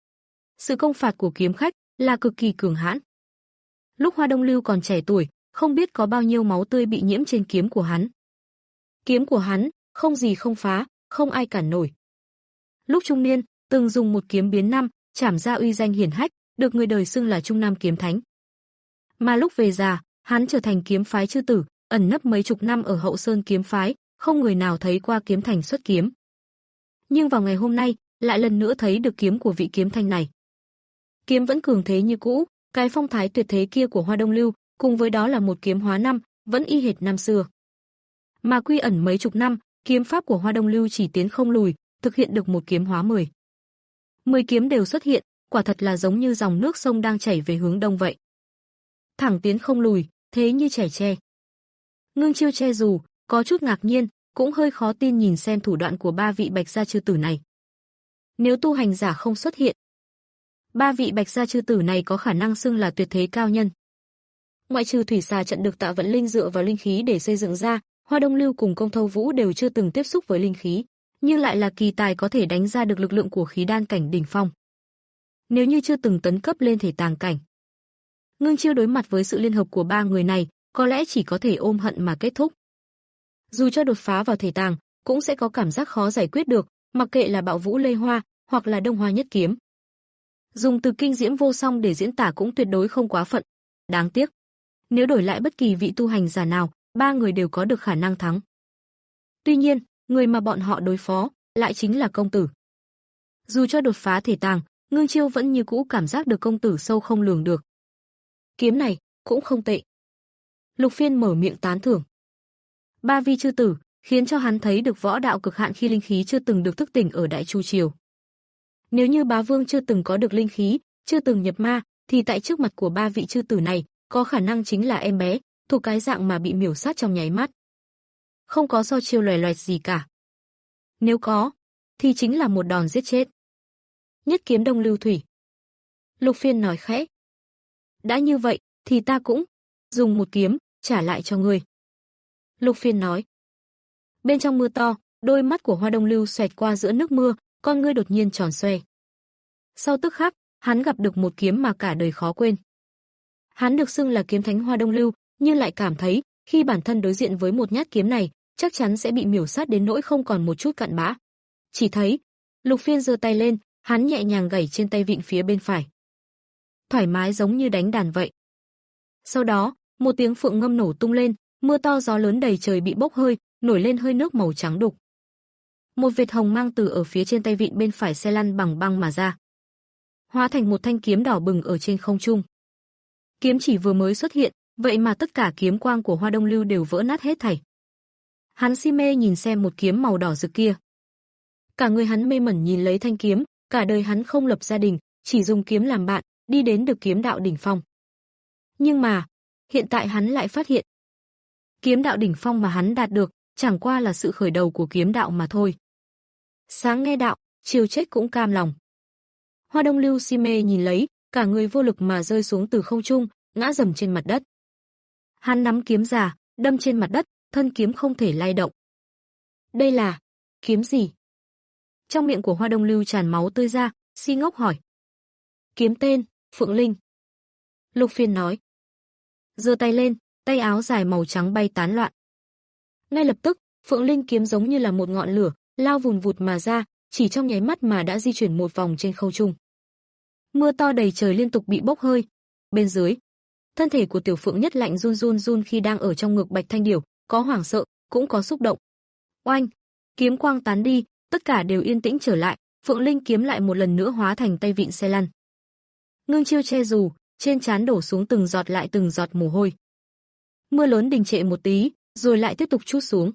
Sự công phạt của kiếm khách là cực kỳ cường hãn. Lúc Hoa Đông Lưu còn trẻ tuổi, không biết có bao nhiêu máu tươi bị nhiễm trên kiếm của hắn. Kiếm của hắn, không gì không phá, không ai cản nổi. Lúc trung niên, từng dùng một kiếm biến năm, trảm ra uy danh hiển hách, được người đời xưng là Trung Nam kiếm thánh. Mà lúc về già, hắn trở thành kiếm phái chư tử, ẩn nấp mấy chục năm ở Hậu Sơn kiếm phái, không người nào thấy qua kiếm thành xuất kiếm. Nhưng vào ngày hôm nay, lại lần nữa thấy được kiếm của vị kiếm thanh này. Kiếm vẫn cường thế như cũ, cái phong thái tuyệt thế kia của Hoa Đông Lưu, cùng với đó là một kiếm hóa năm, vẫn y hệt năm xưa. Mà quy ẩn mấy chục năm, kiếm pháp của Hoa Đông Lưu chỉ tiến không lùi, thực hiện được một kiếm hóa mười. Mười kiếm đều xuất hiện, quả thật là giống như dòng nước sông đang chảy về hướng đông vậy. Thẳng tiến không lùi, thế như chảy tre. Ngưng Chiêu che dù, có chút ngạc nhiên, cũng hơi khó tin nhìn xem thủ đoạn của ba vị Bạch gia chư tử này. Nếu tu hành giả không xuất hiện, ba vị Bạch gia chư tử này có khả năng xưng là tuyệt thế cao nhân. Ngoại trừ thủy xà trận được Tạ Vận Linh dựa vào linh khí để xây dựng ra, Hoa Đông Lưu cùng Công Thâu Vũ đều chưa từng tiếp xúc với linh khí, nhưng lại là kỳ tài có thể đánh ra được lực lượng của khí đan cảnh đỉnh phong. Nếu như chưa từng tấn cấp lên thể tàng cảnh, Ngưng Chiêu đối mặt với sự liên hợp của ba người này, có lẽ chỉ có thể ôm hận mà kết thúc. Dù cho đột phá vào thể tàng, cũng sẽ có cảm giác khó giải quyết được, mặc kệ là Bạo Vũ Lê Hoa, hoặc là Đông Hoa Nhất Kiếm. Dùng từ kinh diễm vô song để diễn tả cũng tuyệt đối không quá phận. Đáng tiếc, nếu đổi lại bất kỳ vị tu hành giả nào, ba người đều có được khả năng thắng. Tuy nhiên, người mà bọn họ đối phó lại chính là công tử. Dù cho đột phá thể tàng, Ngưng Chiêu vẫn như cũ cảm giác được công tử sâu không lường được. Kiếm này cũng không tệ. Lục Phiên mở miệng tán thưởng. Ba vi chư tử khiến cho hắn thấy được võ đạo cực hạn khi linh khí chưa từng được thức tỉnh ở Đại Chu triều. Nếu như Bá Vương chưa từng có được linh khí, chưa từng nhập ma, thì tại trước mặt của ba vị chư tử này, có khả năng chính là em bé, thuộc cái dạng mà bị miểu sát trong nháy mắt. Không có so chiêu loè loẹt gì cả. Nếu có, thì chính là một đòn giết chết. Nhất kiếm Đông Lưu Thủy. Lục Phiên nói khẽ. Đã như vậy, thì ta cũng dùng một kiếm trả lại cho ngươi. Lục Phiên nói. Bên trong mưa to, đôi mắt của Hoa Đông Lưu xoẹt qua giữa nước mưa, con ngươi đột nhiên tròn xoe. Sau tức khắc, hắn gặp được một kiếm mà cả đời khó quên. Hắn được xưng là kiếm thánh Hoa Đông Lưu, nhưng lại cảm thấy, khi bản thân đối diện với một nhát kiếm này, chắc chắn sẽ bị miểu sát đến nỗi không còn một chút cặn bã. Chỉ thấy, Lục Phiên giơ tay lên, hắn nhẹ nhàng gảy trên tay vịn phía bên phải. Thoải mái giống như đánh đàn vậy. Sau đó, một tiếng phượng ngâm nổ tung lên, mưa to gió lớn đầy trời bị bốc hơi, nổi lên hơi nước màu trắng đục. Một vệt hồng mang từ ở phía trên tay vịn bên phải xe lăn bằng băng mà ra, hóa thành một thanh kiếm đỏ bừng ở trên không trung. Kiếm chỉ vừa mới xuất hiện, vậy mà tất cả kiếm quang của Hoa Đông Lưu đều vỡ nát hết thảy. Hắn si mê nhìn xem một kiếm màu đỏ rực kia. Cả người hắn mê mẩn nhìn lấy thanh kiếm, cả đời hắn không lập gia đình, chỉ dùng kiếm làm bạn, đi đến được kiếm đạo đỉnh phong. Nhưng mà, hiện tại hắn lại phát hiện, kiếm đạo đỉnh phong mà hắn đạt được, chẳng qua là sự khởi đầu của kiếm đạo mà thôi. Sáng nghe đạo, chiều chết cũng cam lòng. Hoa Đông Lưu si mê nhìn lấy, cả người vô lực mà rơi xuống từ không trung, ngã rầm trên mặt đất. Hắn nắm kiếm già, đâm trên mặt đất, thân kiếm không thể lay động. Đây là kiếm gì? Trong miệng của Hoa Đông Lưu tràn máu tươi ra, si ngốc hỏi. Kiếm tên, Phượng Linh. Lục Phiên nói. Giơ tay lên, tay áo dài màu trắng bay tán loạn. Ngay lập tức, Phượng Linh kiếm giống như là một ngọn lửa, lao vùn vụt mà ra, chỉ trong nháy mắt mà đã di chuyển một vòng trên không trung. Mưa to đầy trời liên tục bị bốc hơi. Bên dưới, thân thể của Tiểu Phượng Nhất lạnh run run run khi đang ở trong ngực Bạch Thanh Điểu, có hoảng sợ, cũng có xúc động. Oanh, kiếm quang tán đi, tất cả đều yên tĩnh trở lại, Phượng Linh kiếm lại một lần nữa hóa thành tay vịn xe lăn. Ngưng Chiêu che dù, trên trán đổ xuống từng giọt lại từng giọt mồ hôi. Mưa lớn đình trệ một tí, rồi lại tiếp tục trút xuống.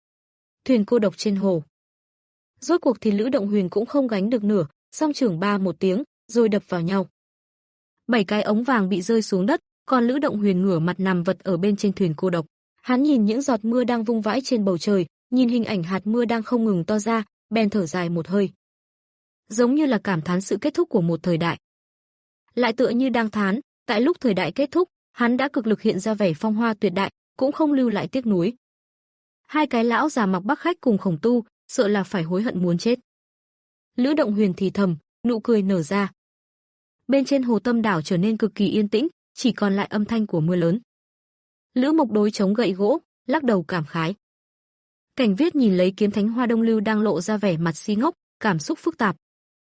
Thuyền cô độc trên hồ. Rốt cuộc thì Lữ Động Huyền cũng không gánh được nửa, song trưởng ba một tiếng, rồi đập vào nhau. Bảy cái ống vàng bị rơi xuống đất, còn Lữ Động Huyền ngửa mặt nằm vật ở bên trên thuyền cô độc. Hắn nhìn những giọt mưa đang vung vãi trên bầu trời, nhìn hình ảnh hạt mưa đang không ngừng to ra, bèn thở dài một hơi. Giống như là cảm thán sự kết thúc của một thời đại. Lại tựa như đang thán, tại lúc thời đại kết thúc, hắn đã cực lực hiện ra vẻ phong hoa tuyệt đại, cũng không lưu lại tiếc nuối. Hai cái lão già mặc Bắc Khách cùng Khổng Tu, sợ là phải hối hận muốn chết. Lữ Động Huyền thì thầm, nụ cười nở ra. Bên trên hồ Tâm đảo trở nên cực kỳ yên tĩnh, chỉ còn lại âm thanh của mưa lớn. Lữ Mộc đối chống gậy gỗ, lắc đầu cảm khái. Cảnh Viết nhìn lấy kiếm thánh Hoa Đông Lưu đang lộ ra vẻ mặt si ngốc, cảm xúc phức tạp.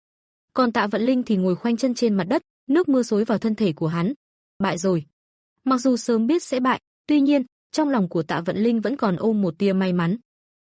Còn Tạ Vận Linh thì ngồi khoanh chân trên mặt đất, nước mưa xối vào thân thể của hắn. Bại rồi. Mặc dù sớm biết sẽ bại, tuy nhiên, trong lòng của Tạ Vận Linh vẫn còn ôm một tia may mắn.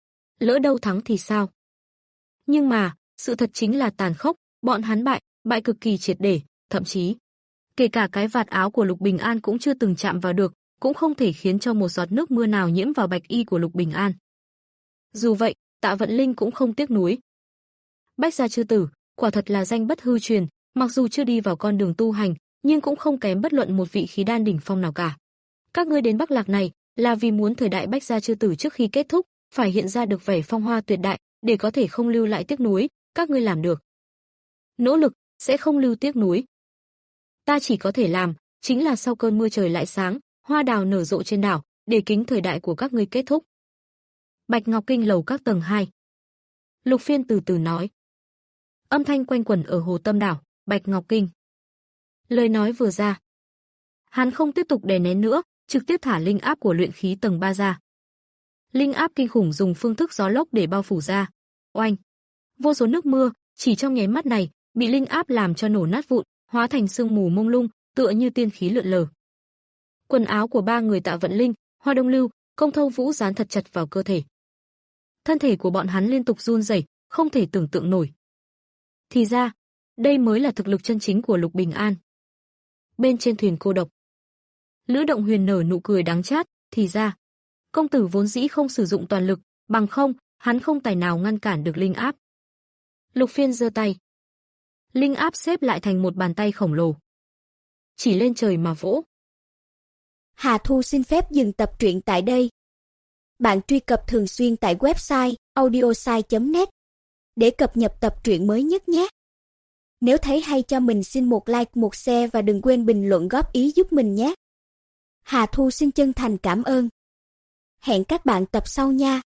Lỡ đâu thắng thì sao? Nhưng mà, sự thật chính là tàn khốc, bọn hắn bại, bại cực kỳ triệt để, thậm chí kể cả cái vạt áo của Lục Bình An cũng chưa từng chạm vào được, cũng không thể khiến cho một giọt nước mưa nào nhiễm vào bạch y của Lục Bình An. Dù vậy, Tạ Vận Linh cũng không tiếc nuối. Bách gia chư tử, quả thật là danh bất hư truyền, mặc dù chưa đi vào con đường tu hành, nhưng cũng không kém bất luận một vị khí đan đỉnh phong nào cả. Các ngươi đến Bắc Lạc này là vì muốn thời đại Bách gia chư tử trước khi kết thúc, phải hiện ra được vẻ phong hoa tuyệt đại, để có thể không lưu lại tiếc nuối, các ngươi làm được. Nỗ lực sẽ không lưu tiếc nuối. Ta chỉ có thể làm, chính là sau cơn mưa trời lại sáng, hoa đào nở rộ trên đảo, để kính thời đại của các ngươi kết thúc. Bạch Ngọc Kinh lầu các tầng hai. Lục Phiên từ từ nói. Âm thanh quanh quẩn ở hồ tâm đảo, Bạch Ngọc Kinh. Lời nói vừa ra, hắn không tiếp tục đè nén nữa, trực tiếp thả linh áp của luyện khí tầng ba ra. Linh áp kinh khủng dùng phương thức gió lốc để bao phủ ra. Oanh! Vô số nước mưa, chỉ trong nháy mắt này, bị linh áp làm cho nổ nát vụn, hóa thành sương mù mông lung, tựa như tiên khí lượn lờ. Quần áo của ba người Tạ Vận Linh, Hoa Đông Lưu, Công Thâu Vũ dán thật chặt vào cơ thể. Thân thể của bọn hắn liên tục run rẩy, không thể tưởng tượng nổi. Thì ra, đây mới là thực lực chân chính của Lục Bình An. Bên trên thuyền cô độc, Lữ Động Huyền nở nụ cười đắng chát, thì ra, công tử vốn dĩ không sử dụng toàn lực, bằng không, hắn không tài nào ngăn cản được linh áp. Lục Phiên giơ tay. Linh áp xếp lại thành một bàn tay khổng lồ. Chỉ lên trời mà vỗ. Hà Thu xin phép dừng tập truyện tại đây. Bạn truy cập thường xuyên tại website audiosai chấm net để cập nhật tập truyện mới nhất nhé. Nếu thấy hay cho mình xin một like, một share và đừng quên bình luận góp ý giúp mình nhé. Hà Thu xin chân thành cảm ơn. Hẹn các bạn tập sau nha.